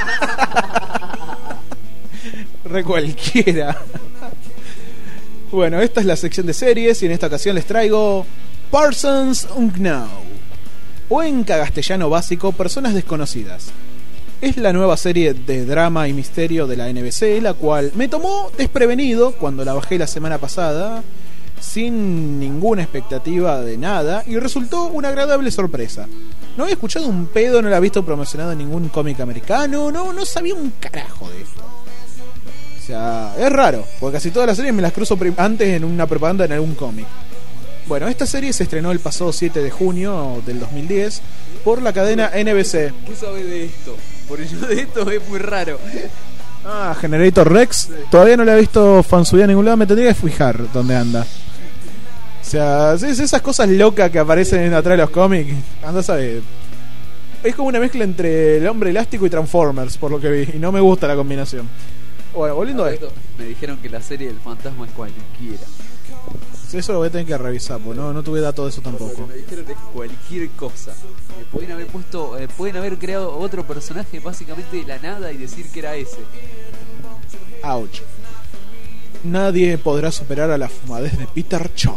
Re cualquiera. Bueno, esta es la sección de series y en esta ocasión les traigo Persons Unknown, o en castellano básico, Personas Desconocidas. Es la nueva serie de drama y misterio de la NBC, la cual me tomó desprevenido cuando la bajé la semana pasada, sin ninguna expectativa de nada, y resultó una agradable sorpresa. No había escuchado un pedo, no la había visto promocionado en ningún cómic americano, no sabía un carajo de esto. O sea, es raro, porque casi todas las series me las cruzo antes en una propaganda en algún cómic. Bueno, esta serie se estrenó el pasado 7 de junio del 2010 por la cadena NBC. ¿Qué sabe de esto? Por ello de esto es muy raro. Ah, Generator Rex. Todavía no le he visto fansubida en ningún lado, me tendría que fijar dónde anda. O sea, es esas cosas locas que aparecen atrás de los cómics. Anda a saber. Es como una mezcla entre el Hombre Elástico y Transformers, por lo que vi, y no me gusta la combinación. Bueno, volviendo a esto. Me dijeron que la serie del fantasma es cualquiera. Eso lo voy a tener que revisar, porque no tuve datos de eso tampoco. Me dijeron que es cualquier cosa. Pueden haber puesto, pueden haber creado otro personaje básicamente de la nada y decir que era ese. Ouch. Nadie podrá superar a la fumadez de Peter Chong.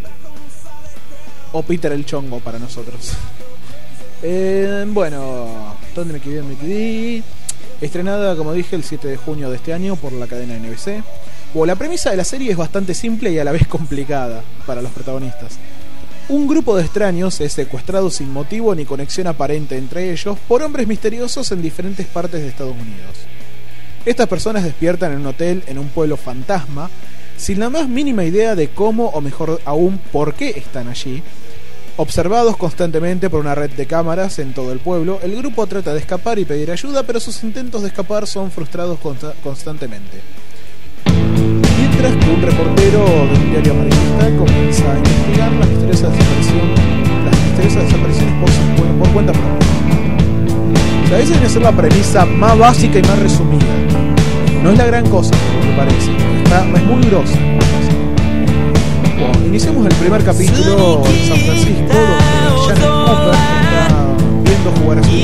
O Peter el Chongo para nosotros. Bueno, ¿dónde me quedé? Estrenada, como dije, el 7 de junio de este año por la cadena NBC. Bueno, la premisa de la serie es bastante simple y a la vez complicada para los protagonistas. Un grupo de extraños es secuestrado sin motivo ni conexión aparente entre ellos por hombres misteriosos en diferentes partes de Estados Unidos. Estas personas despiertan en un hotel en un pueblo fantasma, sin la más mínima idea de cómo, o mejor aún, por qué están allí. Observados constantemente por una red de cámaras en todo el pueblo, el grupo trata de escapar y pedir ayuda, pero sus intentos de escapar son frustrados constantemente. Mientras que un reportero de un diario amarillista comienza a investigar las misteriosas desapariciones por cuenta propia. O sea, esa debe ser la premisa más básica y más resumida. No es la gran cosa, me parece. Es muy grosa. Bueno, iniciamos el primer capítulo en San Francisco, donde Janet Cooper está viendo jugar a su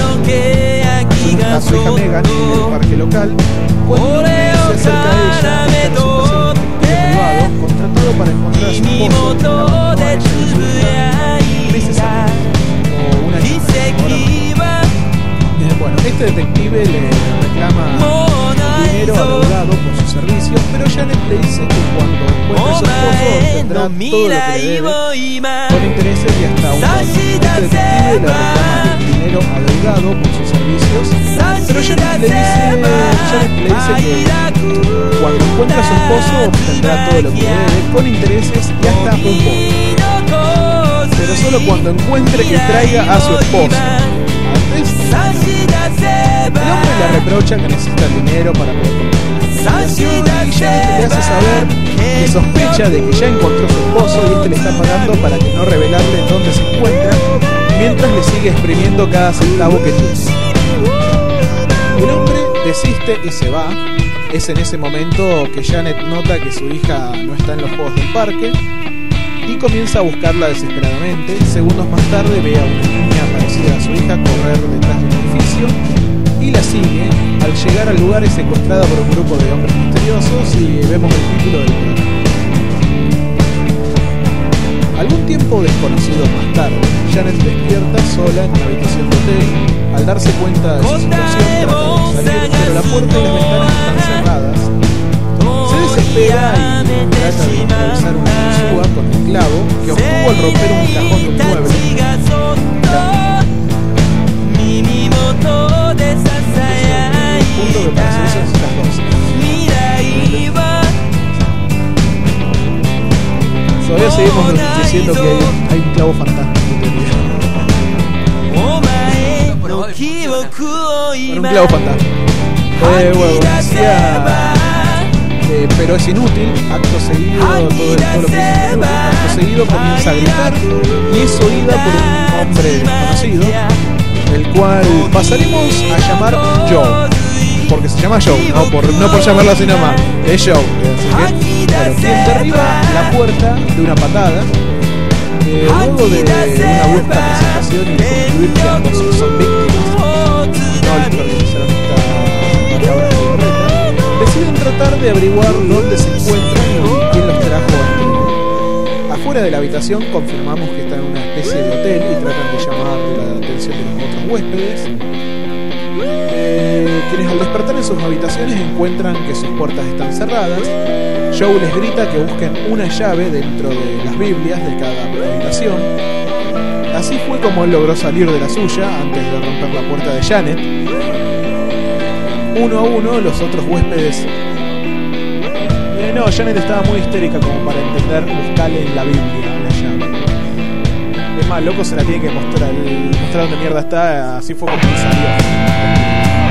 hija Megan en el parque local, cuando se acerca a ella en privado, contratado para encontrar a su esposo, meses atrás, o un año atrás. Bueno, este detective le reclama dinero adeudado por sus servicios, pero Janet le dice que cuando encuentre a su esposo tendrá todo lo que le debe con intereses y hasta un bono. Este detective le reclama dinero adeudado por sus servicios, pero Janet le dice que cuando encuentre a su esposo tendrá todo lo que le debe con intereses y hasta un bono, pero solo cuando encuentre que traiga a su esposo. El hombre le reprocha que necesita dinero para poder y Janet le hace saber que sospecha de que ya encontró a su esposo y este le está pagando para que no revelarle dónde se encuentra, mientras le sigue exprimiendo cada centavo que tiene. El hombre desiste y se va. Es en ese momento que Janet nota que su hija no está en los juegos del parque y comienza a buscarla desesperadamente. Segundos más tarde ve a una niña parecida a su hija correr detrás de un edificio y la sigue. Al llegar al lugar es secuestrada por un grupo de hombres misteriosos y vemos el título del programa. Algún tiempo desconocido más tarde, Janet despierta sola en una habitación de hotel. Al darse cuenta de su situación trata de salir, pero la puerta y las ventanas están cerradas. Se desespera y trata de improvisar una ganzúa con el clavo que obtuvo al romper un cajón de un mueble. El punto que para hacer eso es las cosas. Todavía seguimos diciendo que hay un clavo fantástico en teoría. Con un clavo fantástico. Bueno, decía... pero es inútil. Acto seguido, todo lo que es inútil, acto seguido comienza a gritar y es oída por un hombre desconocido, el cual pasaremos a llamar Joe, porque se llama Joe, no por llamarlo así nomás, es Joe. Así que, bueno, quien derriba la puerta de una patada, luego de una brusca presentación y de concluir que ambos son víctimas, no les organizaron esta macabra correcta, deciden tratar de averiguar dónde se encuentran y quién los trajo a este lugar. Afuera de la habitación confirmamos que están en una especie de hotel y tratan de llamar la atención de los otros huéspedes, quienes al despertar en sus habitaciones encuentran que sus puertas están cerradas. Joe les grita que busquen una llave dentro de las Biblias de cada habitación. Así fue como él logró salir de la suya antes de romper la puerta de Janet. Uno a uno los otros huéspedes... no, Janet estaba muy histérica como para entender buscarle en la Biblia la llave. Es más, loco se la tiene que mostrar dónde mierda está. Así fue como salió.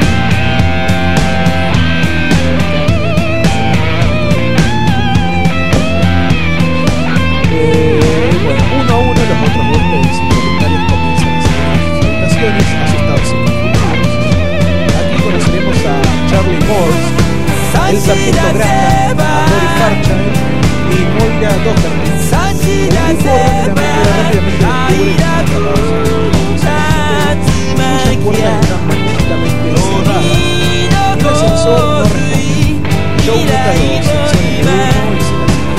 Uno a uno los otros huéspedes y propietarios comienzan a salir de sus habitaciones asustados y confundidos. Aquí conoceremos a Charlie Morse, el sargento Graham, a Dory Fairchild y Moira Doherty. El grupo rápidamente descubre que están atrapados en cuyas puertas están magnéticamente cerradas y el ascensor no responde. Joe nota los sensores de humo y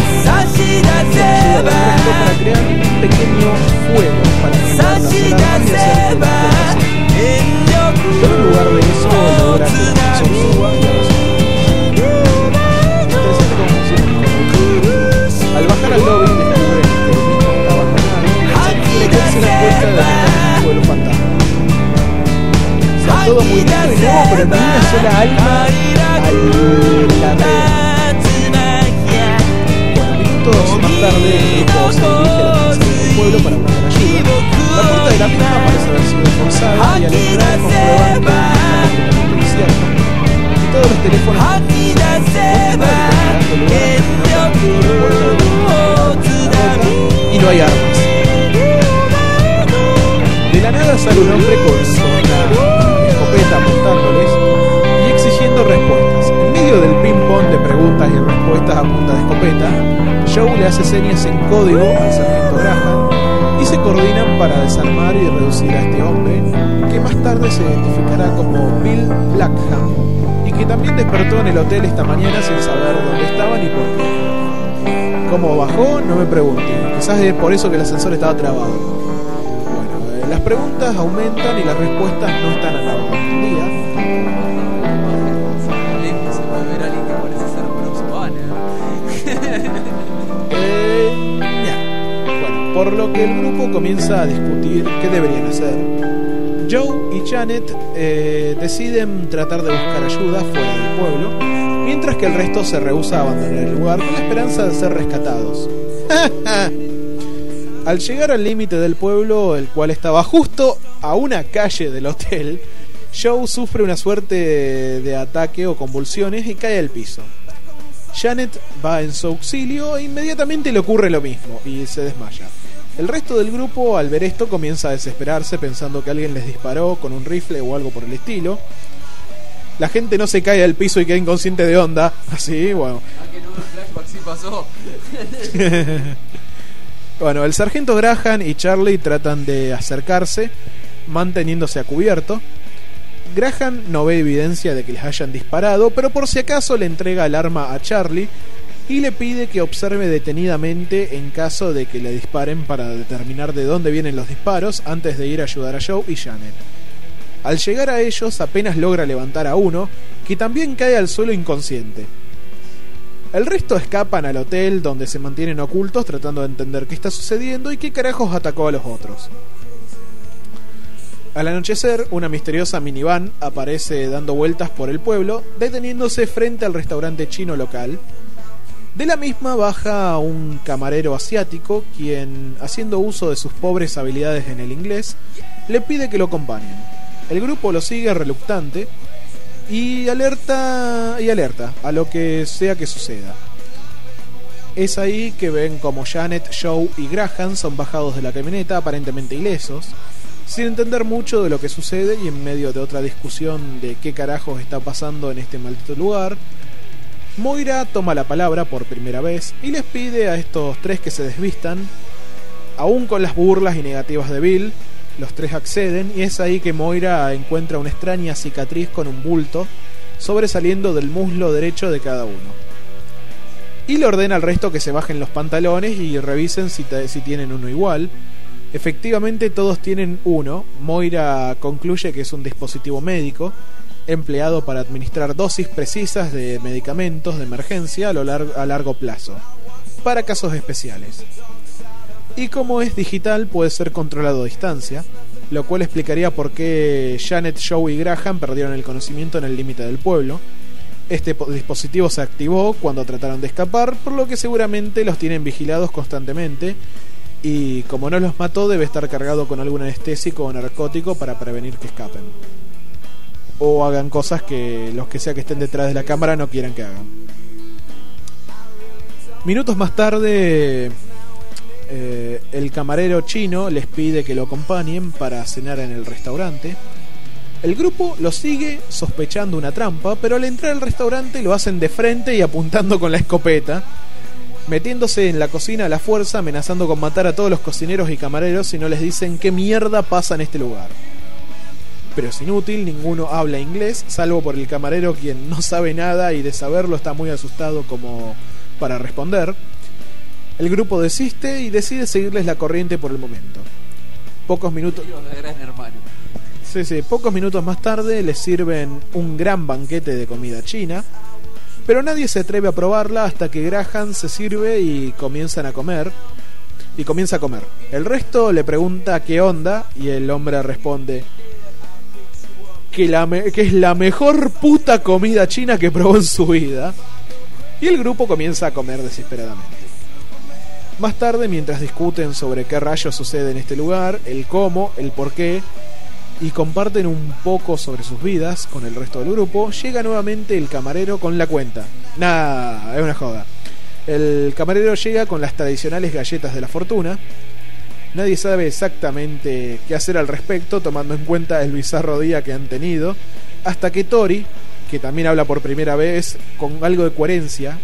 para crear un pequeño fuego para activar las alarmas y hacer que las puertas se abran. Pero en lugar de eso logra que el ascensor suba y ahora interesante cómo funciona. Al bajar al lobby descubre que el mismo está abandonado y que se da cuenta de que está en un fantasma. O sea, todo muy bien de nuevo, pero ni una sola alma al ladrón. Minutos más tarde, el grupo se dirige a la policía del pueblo para buscar ayuda. La puerta de la misma parece haber sido forzada y al entrar comprueban que está completamente incierto. Y todos los teléfonos y no hay armas. De la nada sale un hombre con una escopeta apuntándoles y exigiendo respuestas. En medio del ping-pong de preguntas y respuestas a punta de escopeta, Joe le hace señas en código al sargento Graham y se coordinan para desarmar y reducir a este hombre, que más tarde se identificará como Bill Blackham y que también despertó en el hotel esta mañana sin saber dónde estaban y por qué. ¿Cómo bajó? No me pregunten. Quizás es por eso que el ascensor estaba trabado. Las preguntas aumentan y las respuestas no están a la orden del día. Se puede ver a alguien que parece ser Bruce Banner. Bueno, por lo que el grupo comienza a discutir qué deberían hacer. Joe y Janet deciden tratar de buscar ayuda fuera del pueblo, mientras que el resto se rehúsa a abandonar el lugar con la esperanza de ser rescatados. Al llegar al límite del pueblo, el cual estaba justo a una calle del hotel, Joe sufre una suerte de ataque o convulsiones y cae al piso. Janet va en su auxilio e inmediatamente le ocurre lo mismo y se desmaya. El resto del grupo, al ver esto, comienza a desesperarse pensando que alguien les disparó con un rifle o algo por el estilo. La gente no se cae al piso y queda inconsciente de onda. Así, bueno. ¿A que no? El flashback sí pasó. Bueno, el sargento Graham y Charlie tratan de acercarse, manteniéndose a cubierto. Graham no ve evidencia de que les hayan disparado, pero por si acaso le entrega el arma a Charlie y le pide que observe detenidamente en caso de que le disparen para determinar de dónde vienen los disparos antes de ir a ayudar a Joe y Janet. Al llegar a ellos apenas logra levantar a uno, que también cae al suelo inconsciente. El resto escapan al hotel, donde se mantienen ocultos tratando de entender qué está sucediendo y qué carajos atacó a los otros. Al anochecer, una misteriosa minivan aparece dando vueltas por el pueblo, deteniéndose frente al restaurante chino local. De la misma baja un camarero asiático, quien, haciendo uso de sus pobres habilidades en el inglés, le pide que lo acompañen. El grupo lo sigue reluctante y alerta a lo que sea que suceda. Es ahí que ven como Janet, Joe y Graham son bajados de la camioneta aparentemente ilesos, sin entender mucho de lo que sucede y en medio de otra discusión de qué carajos está pasando en este maldito lugar. Moira toma la palabra por primera vez y les pide a estos tres que se desvistan. Aún con las burlas y negativas de Bill, los tres acceden y es ahí que Moira encuentra una extraña cicatriz con un bulto sobresaliendo del muslo derecho de cada uno. Y le ordena al resto que se bajen los pantalones y revisen si tienen uno igual. Efectivamente todos tienen uno. Moira concluye que es un dispositivo médico empleado para administrar dosis precisas de medicamentos de emergencia a largo plazo, para casos especiales. Y como es digital, puede ser controlado a distancia, lo cual explicaría por qué Janet, Joe y Graham perdieron el conocimiento en el límite del pueblo. Este dispositivo se activó cuando trataron de escapar, por lo que seguramente los tienen vigilados constantemente, y como no los mató, debe estar cargado con algún anestésico o narcótico para prevenir que escapen. O hagan cosas que los que sea que estén detrás de la cámara no quieran que hagan. Minutos más tarde, el camarero chino les pide que lo acompañen para cenar en el restaurante. El grupo lo sigue sospechando una trampa, pero al entrar al restaurante lo hacen de frente y apuntando con la escopeta, metiéndose en la cocina a la fuerza, amenazando con matar a todos los cocineros y camareros si no les dicen qué mierda pasa en este lugar. Pero es inútil, ninguno habla inglés, salvo por el camarero, quien no sabe nada y de saberlo está muy asustado como para responder. El grupo desiste y decide seguirles la corriente por el momento. Pocos minutos más tarde les sirven un gran banquete de comida china, pero nadie se atreve a probarla hasta que Graham se sirve y comienza a comer. El resto le pregunta qué onda y el hombre responde que es la mejor puta comida china que probó en su vida. Y el grupo comienza a comer desesperadamente. Más tarde, mientras discuten sobre qué rayos sucede en este lugar, el cómo, el por qué, y comparten un poco sobre sus vidas con el resto del grupo, llega nuevamente el camarero con la cuenta. Nah, es una joda. El camarero llega con las tradicionales galletas de la fortuna. Nadie sabe exactamente qué hacer al respecto, tomando en cuenta el bizarro día que han tenido, hasta que Tori, que también habla por primera vez con algo de coherencia,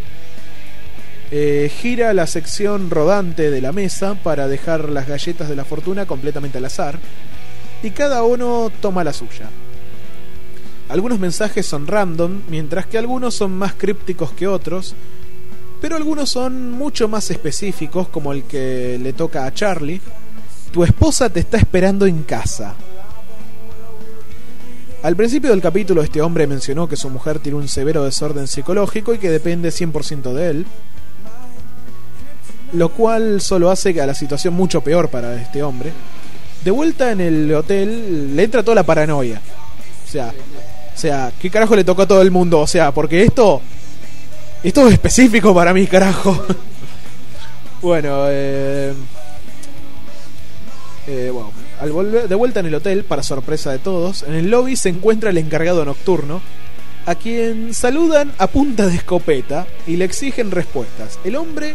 gira la sección rodante de la mesa para dejar las galletas de la fortuna completamente al azar, y cada uno toma la suya. Algunos mensajes son random, mientras que algunos son más crípticos que otros, pero algunos son mucho más específicos, como el que le toca a Charlie, tu esposa te está esperando en casa. Al principio del capítulo este hombre mencionó que su mujer tiene un severo desorden psicológico y que depende 100% de él, lo cual solo hace a la situación mucho peor para este hombre. De vuelta en el hotel le entra toda la paranoia. O sea, ¿qué carajo le tocó a todo el mundo? O sea, porque esto es específico para mí, carajo. Bueno, al volver de vuelta en el hotel, para sorpresa de todos, en el lobby se encuentra el encargado nocturno, a quien saludan a punta de escopeta y le exigen respuestas. El hombre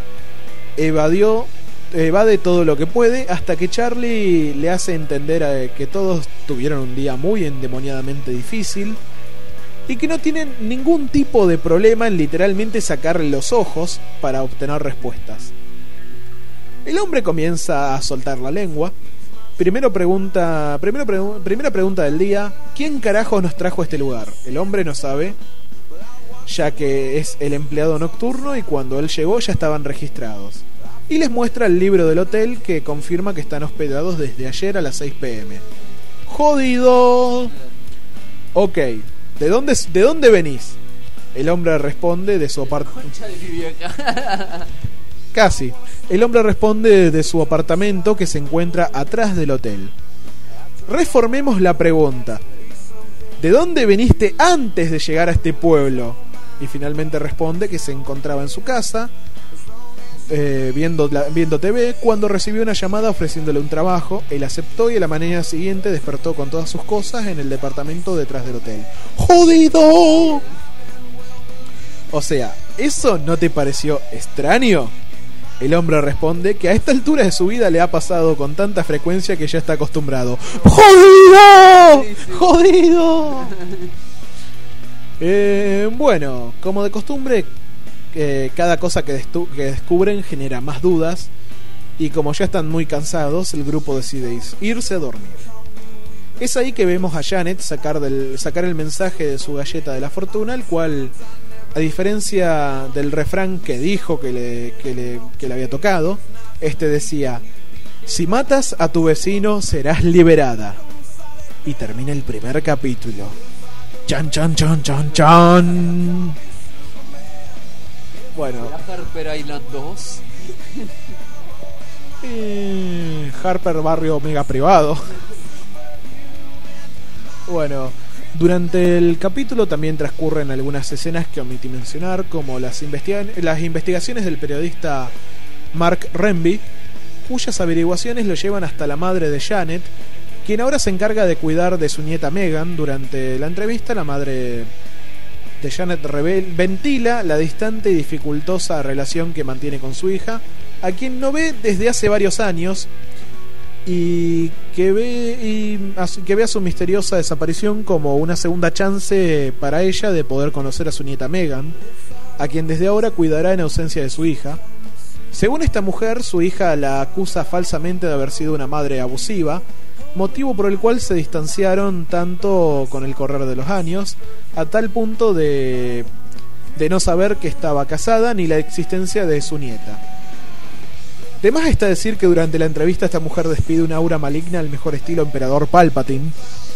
evade todo lo que puede hasta que Charlie le hace entender que todos tuvieron un día muy endemoniadamente difícil y que no tienen ningún tipo de problema en literalmente sacarle los ojos para obtener respuestas. El hombre comienza a soltar la lengua. Primera pregunta del día: ¿quién carajo nos trajo a este lugar? El hombre no sabe, ya que es el empleado nocturno y cuando él llegó ya estaban registrados. Y les muestra el libro del hotel que confirma que están hospedados desde ayer a las 6 p.m. ¡Jodido! Ok, ¿de dónde venís? El hombre responde de su apartamento. Casi. El hombre responde de su apartamento que se encuentra atrás del hotel. Reformemos la pregunta: ¿de dónde viniste antes de llegar a este pueblo? Y finalmente responde que se encontraba en su casa, viendo TV, cuando recibió una llamada ofreciéndole un trabajo. Él aceptó y a la mañana siguiente despertó con todas sus cosas en el departamento detrás del hotel. ¡Jodido! O sea, ¿eso no te pareció extraño? El hombre responde que a esta altura de su vida le ha pasado con tanta frecuencia que ya está acostumbrado. ¡Jodido! ¡Jodido! Bueno, como de costumbre, cada cosa que descubren genera más dudas, y como ya están muy cansados, el grupo decide irse a dormir. Es ahí que vemos a Janet sacar el mensaje de su galleta de la fortuna, el cual, a diferencia del refrán que dijo que le había tocado, este decía: si matas a tu vecino serás liberada. Y termina el primer capítulo. Chan chan chan chan chan. Bueno, Harper Island 2. Harper barrio mega privado. Bueno, durante el capítulo también transcurren algunas escenas que omití mencionar, como las investigaciones del periodista Mark Renby, cuyas averiguaciones lo llevan hasta la madre de Janet, quien ahora se encarga de cuidar de su nieta Megan. Durante la entrevista, la madre de Janet ventila la distante y dificultosa relación que mantiene con su hija, a quien no ve desde hace varios años, y que ve a su misteriosa desaparición como una segunda chance para ella de poder conocer a su nieta Megan, a quien desde ahora cuidará en ausencia de su hija. Según esta mujer, su hija la acusa falsamente de haber sido una madre abusiva, motivo por el cual se distanciaron tanto con el correr de los años, a tal punto de no saber que estaba casada ni la existencia de su nieta. De más está decir que durante la entrevista esta mujer despide una aura maligna al mejor estilo Emperador Palpatine,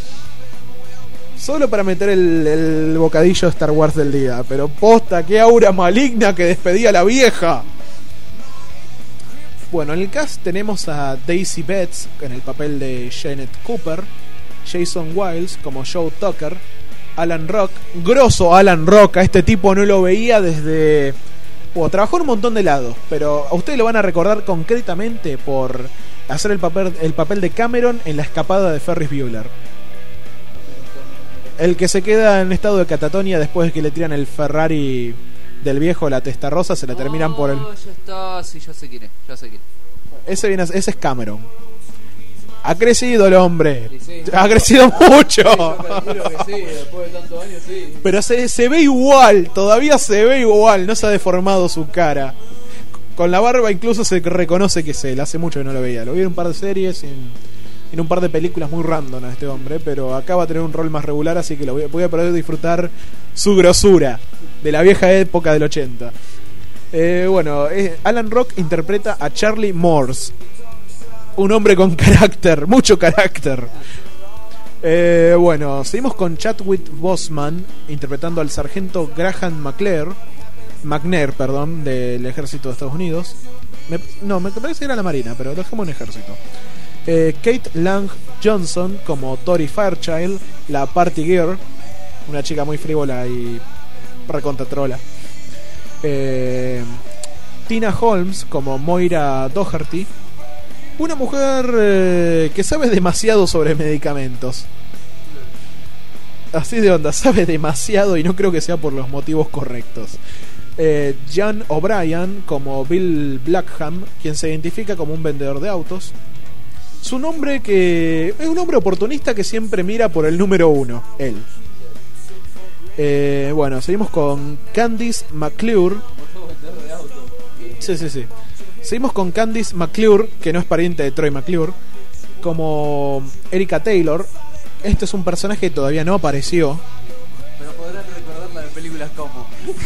solo para meter el bocadillo de Star Wars del día. Pero posta, qué aura maligna que despedía la vieja. Bueno, en el cast tenemos a Daisy Betts en el papel de Janet Cooper, Jason Wiles como Joe Tucker, Alan Rock, grosso Alan Rock. A este tipo no lo veía desde... trabajó en un montón de lados, pero a ustedes lo van a recordar concretamente por hacer el papel de Cameron en La escapada de Ferris Bueller. El que se queda en estado de catatonia después de que le tiran el Ferrari del viejo, la testa rosa, se la terminan por el... Ya está, sí, ya sé quién es. Ese es Cameron. Ha crecido el hombre. Sí. Ha crecido mucho. Sí, después de tantos años, sí. Pero se ve igual, todavía se ve igual, no se ha deformado su cara. Con la barba incluso se reconoce que es él. Hace mucho que no lo veía. Lo vi en un par de series, en un par de películas muy random a este hombre, pero acá va a tener un rol más regular, así que voy a poder disfrutar su grosura de la vieja época del 80. Alan Rock interpreta a Charlie Morse, Un hombre con carácter, mucho carácter. Bueno, seguimos con Chadwick Boseman interpretando al sargento Graham McNair, del ejército de Estados Unidos. Me parece que era la marina, pero lo dejamos en ejército. Kate Lang Johnson como Tori Fairchild, la Party Girl, una chica muy frívola y recontratrola. Tina Holmes como Moira Doherty, una mujer que sabe demasiado sobre medicamentos. Así de onda, sabe demasiado y no creo que sea por los motivos correctos. Jan O'Brien como Bill Blackham, quien se identifica como un vendedor de autos. Su nombre que es un hombre oportunista que siempre mira por el número 1, él. Bueno, seguimos con Candice McClure. Sí. Seguimos con Candice McClure, que no es pariente de Troy McClure, como Erica Taylor. Este es un personaje que todavía no apareció. Pero podrán recordarla de películas como.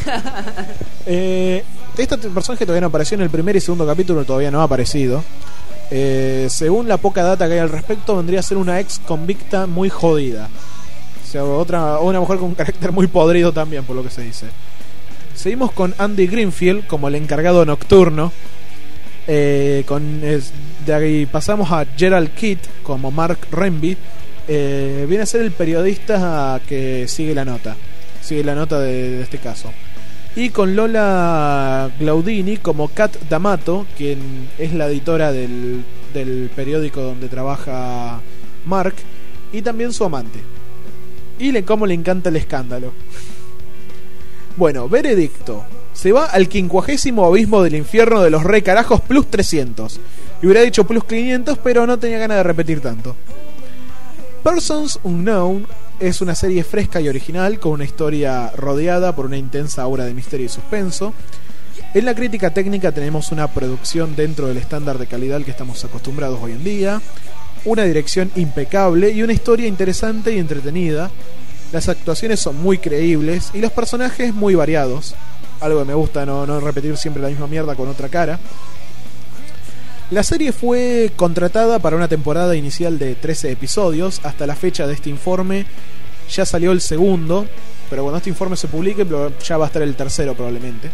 Este personaje todavía no apareció en el primer y segundo capítulo, todavía no ha aparecido. Según la poca data que hay al respecto, vendría a ser una ex convicta muy jodida. O sea, una mujer con un carácter muy podrido también, por lo que se dice. Seguimos con Andy Greenfield como el encargado nocturno. De ahí pasamos a Gerald Kidd como Mark Renby. Viene a ser el periodista que sigue la nota de este caso. Y con Lola Glaudini como Kat D'Amato, quien es la editora del periódico donde trabaja Mark, y también su amante. Y cómo le encanta el escándalo. Bueno, veredicto. Se va al 50º abismo del infierno de los re carajos plus 300. Y hubiera dicho plus 500, pero no tenía ganas de repetir tanto. Persons Unknown es una serie fresca y original con una historia rodeada por una intensa aura de misterio y suspenso. En la crítica técnica tenemos una producción dentro del estándar de calidad al que estamos acostumbrados hoy en día, una dirección impecable y una historia interesante y entretenida. Las actuaciones son muy creíbles y los personajes muy variados, algo que me gusta, no repetir siempre la misma mierda con otra cara. La serie fue contratada para una temporada inicial de 13 episodios. Hasta la fecha de este informe ya salió el segundo, pero cuando este informe se publique ya va a estar el tercero probablemente.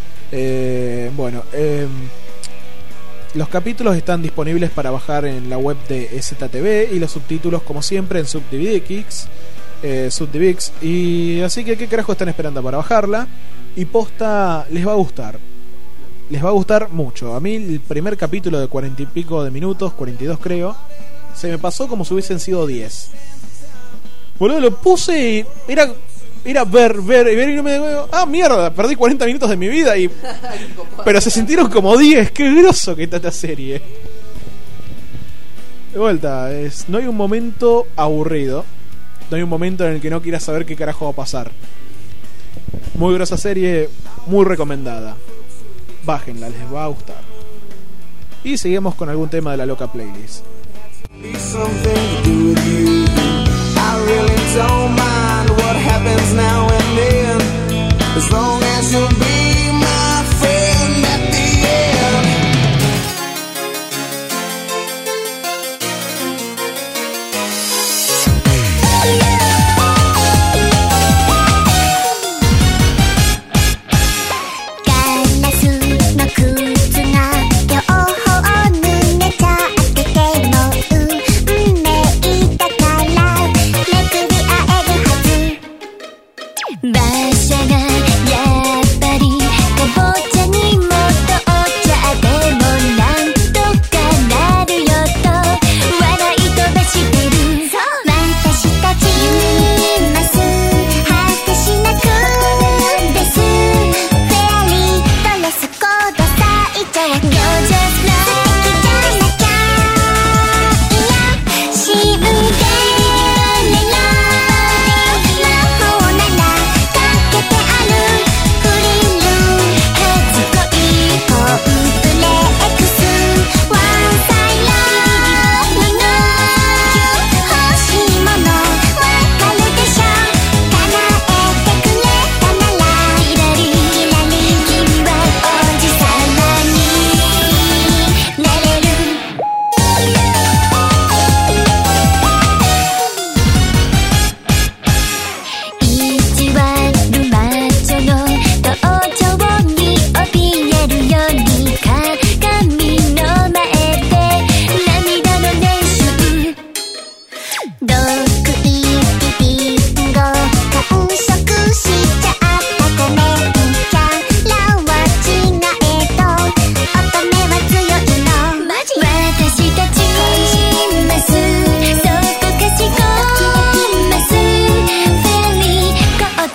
Los capítulos están disponibles para bajar en la web de STV y los subtítulos como siempre en Subdivix. Y así que ¿qué carajo están esperando para bajarla? Y posta, les va a gustar. Les va a gustar mucho. A mí el primer capítulo de 40 y pico de minutos, 42 creo, se me pasó como si hubiesen sido 10. Boludo, lo puse y era ver y no me digo, mierda, perdí 40 minutos de mi vida y pero se sintieron como 10. Qué groso que está esta serie. De vuelta, no hay un momento aburrido. No hay un momento en el que no quieras saber qué carajo va a pasar. Muy grosa serie, muy recomendada. Bájenla, les va a gustar. Y seguimos con algún tema de la loca playlist. I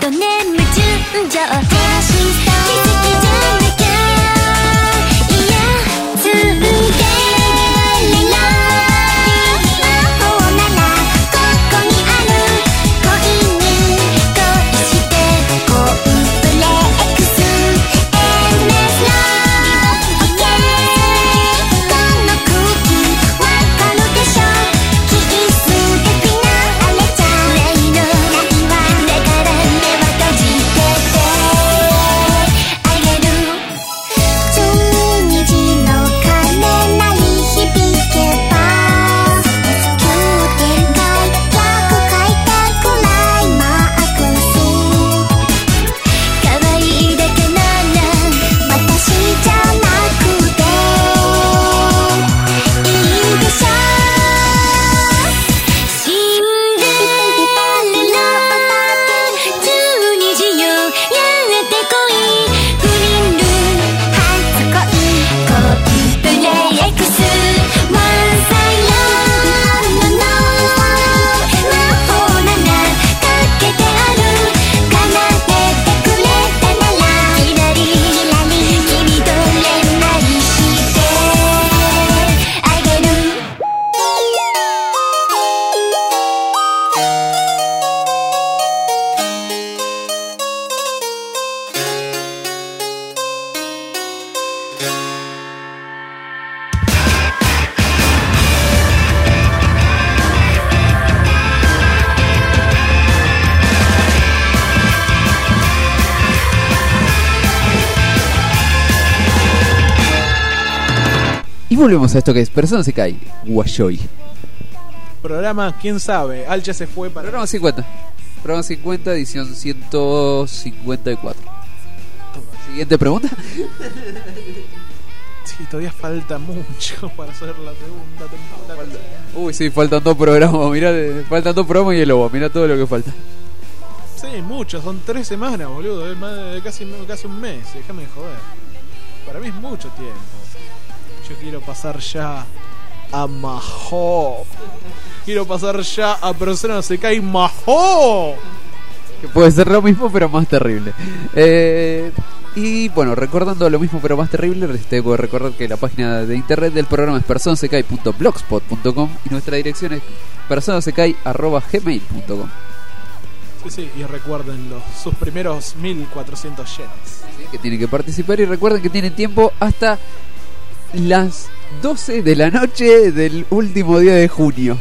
とね矛盾状照らしそう気づきじゃなきゃいやツンデレラ魔法ならここにある恋に恋してコンプレックス Endless love OK この空気わかるでしょキスでフィナーレじゃないのないわだから目は閉じててあげる12時の鐘鳴り響けば9点台100回転くらいマックス可愛いだけなら私じゃなくていいでしょシンデレラ12時よやってこいフリンル初恋コンプレックスワンサイラーの魔法ならかけてある叶えてくれたならキラリキラリ君と恋愛してあげる Y volvemos a esto que es Persona Sekai Washoi. Programa, quién sabe. Alcha se fue para. Programa 50. Programa 50, edición 154. Siguiente pregunta. Sí, todavía falta mucho para hacer la segunda temporada. Uy, sí, faltan 2 programas. Mirá, faltan 2 programas y el lobo. Mirá todo lo que falta. Sí, mucho, son 3 semanas, boludo. Es más de casi un mes. Déjame de joder. Para mí es mucho tiempo. Yo quiero pasar ya a Mahou. Quiero pasar ya a Persona Sekai Mahou. Que puede ser lo mismo pero más terrible. Y bueno, recordando lo mismo pero más terrible, les tengo que recordar que la página de internet del programa es personasekai.blogspot.com y nuestra dirección es personasekai@gmail.com. Sí, sí, y recuerden sus primeros 1400 yenes. Sí, que tienen que participar y recuerden que tienen tiempo hasta las 12 de la noche del último día de junio.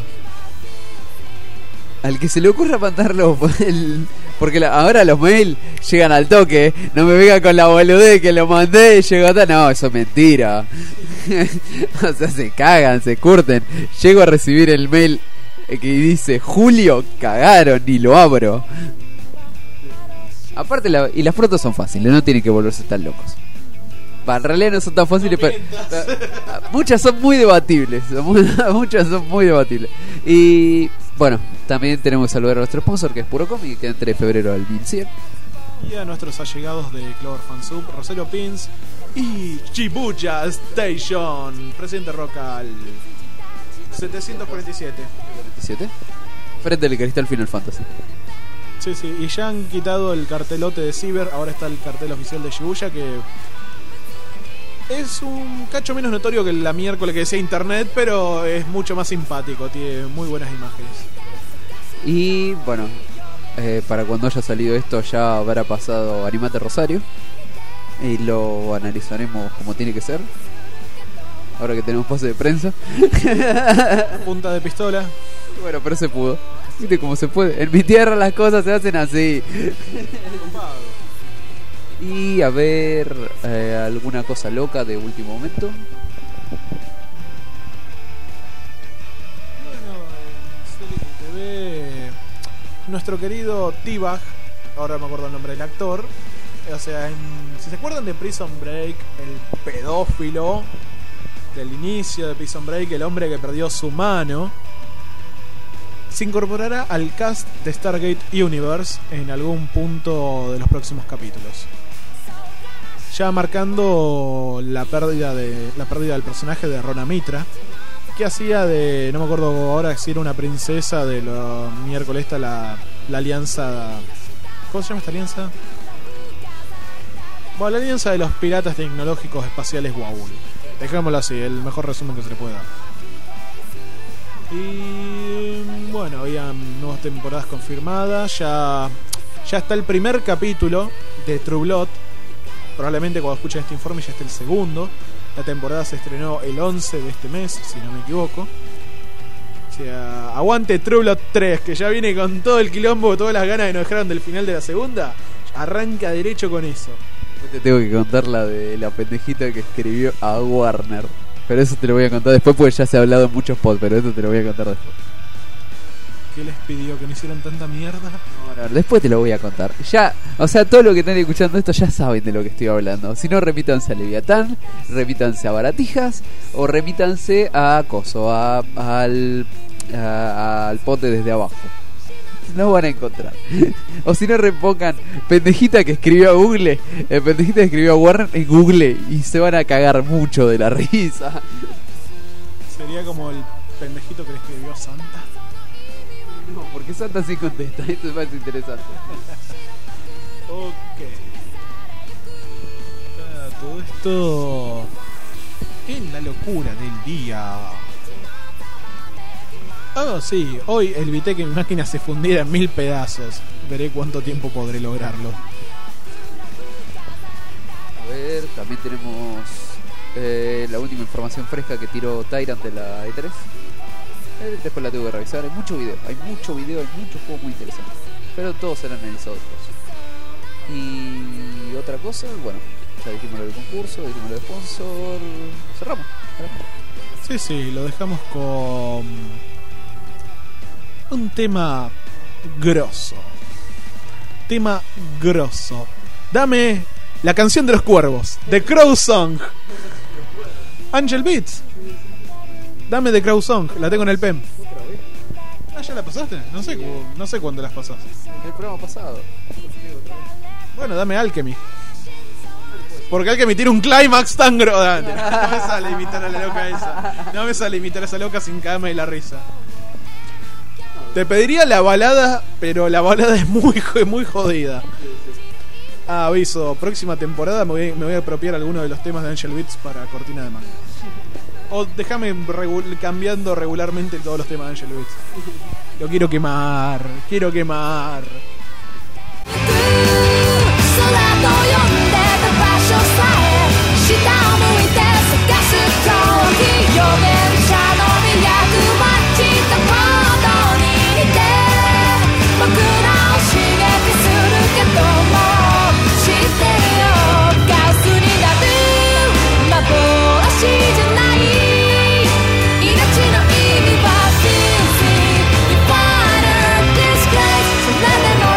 Al que se le ocurra mandarlo porque ahora los mails llegan al toque. No me venga con la boludez que lo mandé y llegó hasta. No, eso es mentira. O sea, se cagan, se curten. Llego a recibir el mail que dice Julio, cagaron, ni lo abro. Aparte y las fotos son fáciles, no tienen que volverse tan locos. En realidad no son tan fáciles, pero muchas son muy debatibles. Muchas son muy debatibles. Y bueno, también tenemos que saludar a nuestro sponsor, que es Puro Comic, que entre febrero al 1100. Y a nuestros allegados de Clover Fansub, Rosario Pins y Shibuya Station. Presidente Roca al 747. ¿47? Frente al Cristal Final Fantasy. Sí, sí, y ya han quitado el cartelote de Ciber. Ahora está el cartel oficial de Shibuya, que es un cacho menos notorio que la miércoles que decía internet, pero es mucho más simpático, tiene muy buenas imágenes. Y bueno, para cuando haya salido esto ya habrá pasado Animate Rosario y lo analizaremos como tiene que ser. Ahora que tenemos pase de prensa. Punta de pistola. Bueno, pero se pudo. ¿Viste cómo se puede? En mi tierra las cosas se hacen así. Y a ver, alguna cosa loca de último momento. Bueno, TV, nuestro querido T-Bag, ahora me acuerdo el nombre del actor. O sea, si se acuerdan de Prison Break, el pedófilo del inicio de Prison Break, el hombre que perdió su mano, se incorporará al cast de Stargate Universe en algún punto de los próximos capítulos, ya marcando la pérdida del personaje de Rona Mitra, que hacía de, no me acuerdo ahora si era una princesa de los miércoles la alianza ¿Cómo se llama esta alianza? Bueno, la alianza de los piratas tecnológicos espaciales Goa'uld. Dejémoslo así, el mejor resumen que se le puede dar. Y bueno, habían nuevas temporadas confirmadas. Ya está el primer capítulo de True Blood. Probablemente cuando escuchen este informe ya está el segundo. La temporada se estrenó el 11 de este mes, si no me equivoco. O sea, aguante True Blood 3, que ya viene con todo el quilombo, todas las ganas que nos dejaron del final de la segunda. Arranca derecho con eso. Te tengo que contar la de la pendejita que escribió a Warner. Pero eso te lo voy a contar después porque ya se ha hablado en muchos pods, pero eso te lo voy a contar después. ¿Qué les pidió? ¿Que no hicieran tanta mierda? No, después te lo voy a contar. Ya, o sea, todo lo que están escuchando esto ya saben de lo que estoy hablando. Si no, remítanse a Leviatán, remítanse a Baratijas o remítanse a Coso, al pote desde abajo. No van a encontrar. O si no, repongan pendejita que escribió a Google, pendejita que escribió a Warner en Google y se van a cagar mucho de la risa. Sería como el pendejito que le escribió Santa. No, porque Santa sí contesta, esto es más interesante. Ok. Todo esto en la locura del día. Sí, hoy evité que mi máquina se fundiera en 1000 pedazos. Veré cuánto tiempo podré lograrlo. A ver, también tenemos la última información fresca que tiró Tyrant de la E3. Después la tengo que revisar. Hay mucho video, hay muchos juegos muy interesantes. Pero todos serán analizados. Y otra cosa, bueno, ya dijimos lo del concurso, dijimos lo del sponsor. Cerramos. Sí, lo dejamos con un tema grosso. Dame la canción de los cuervos, The Crow Song. Angel Beats. Dame The Crow Song, la tengo en el PEM. ¿Ya la pasaste? No sé cuándo las pasaste. El programa pasado. Bueno, dame Alchemy. Porque Alchemy tiene un clímax tan grande. No me sale imitar a la loca esa. No me sale imitar a esa loca sin caerme de la risa. Te pediría la balada, pero la balada es muy jodida. Aviso, próxima temporada me voy a apropiar algunos de los temas de Angel Beats para cortina de manga. O déjame cambiando regularmente todos los temas de Angel Beats. Lo quiero quemar. Let them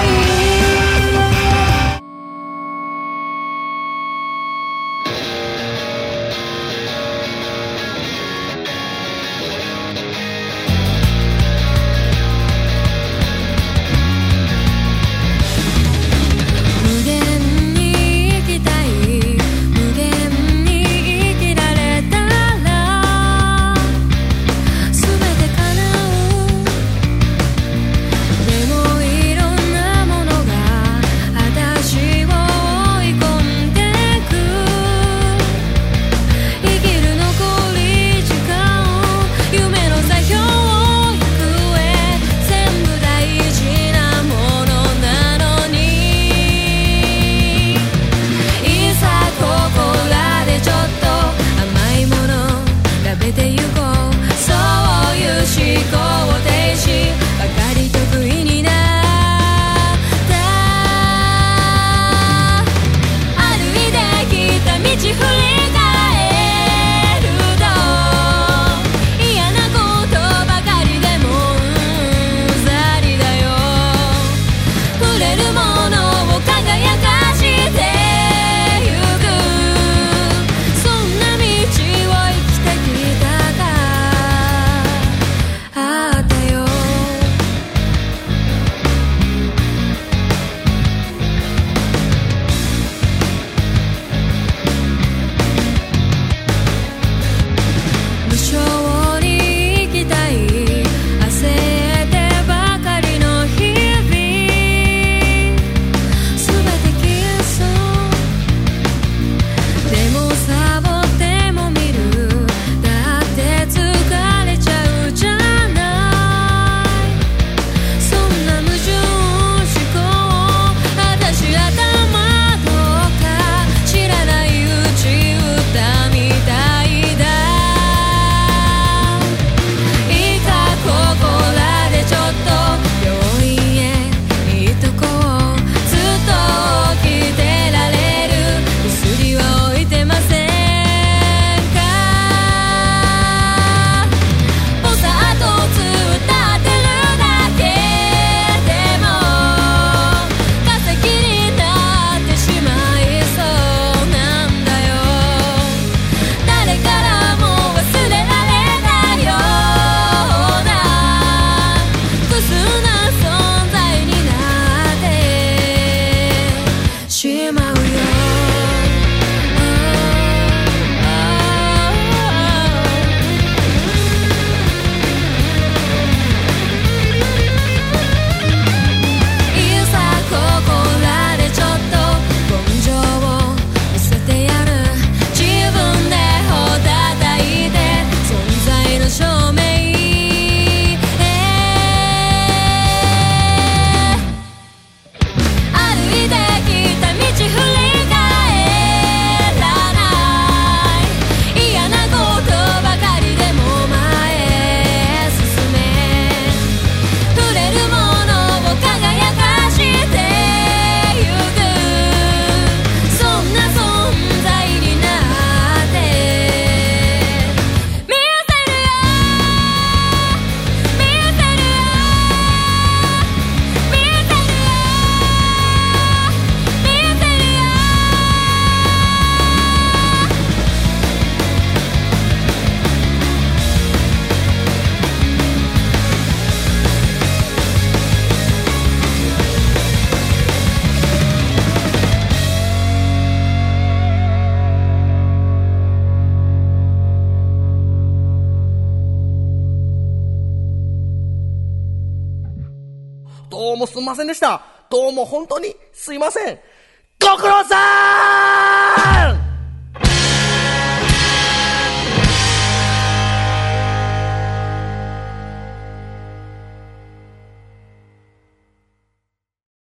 しまうよどうもすみませんでした。どうも本当にすいません。ご苦労さん。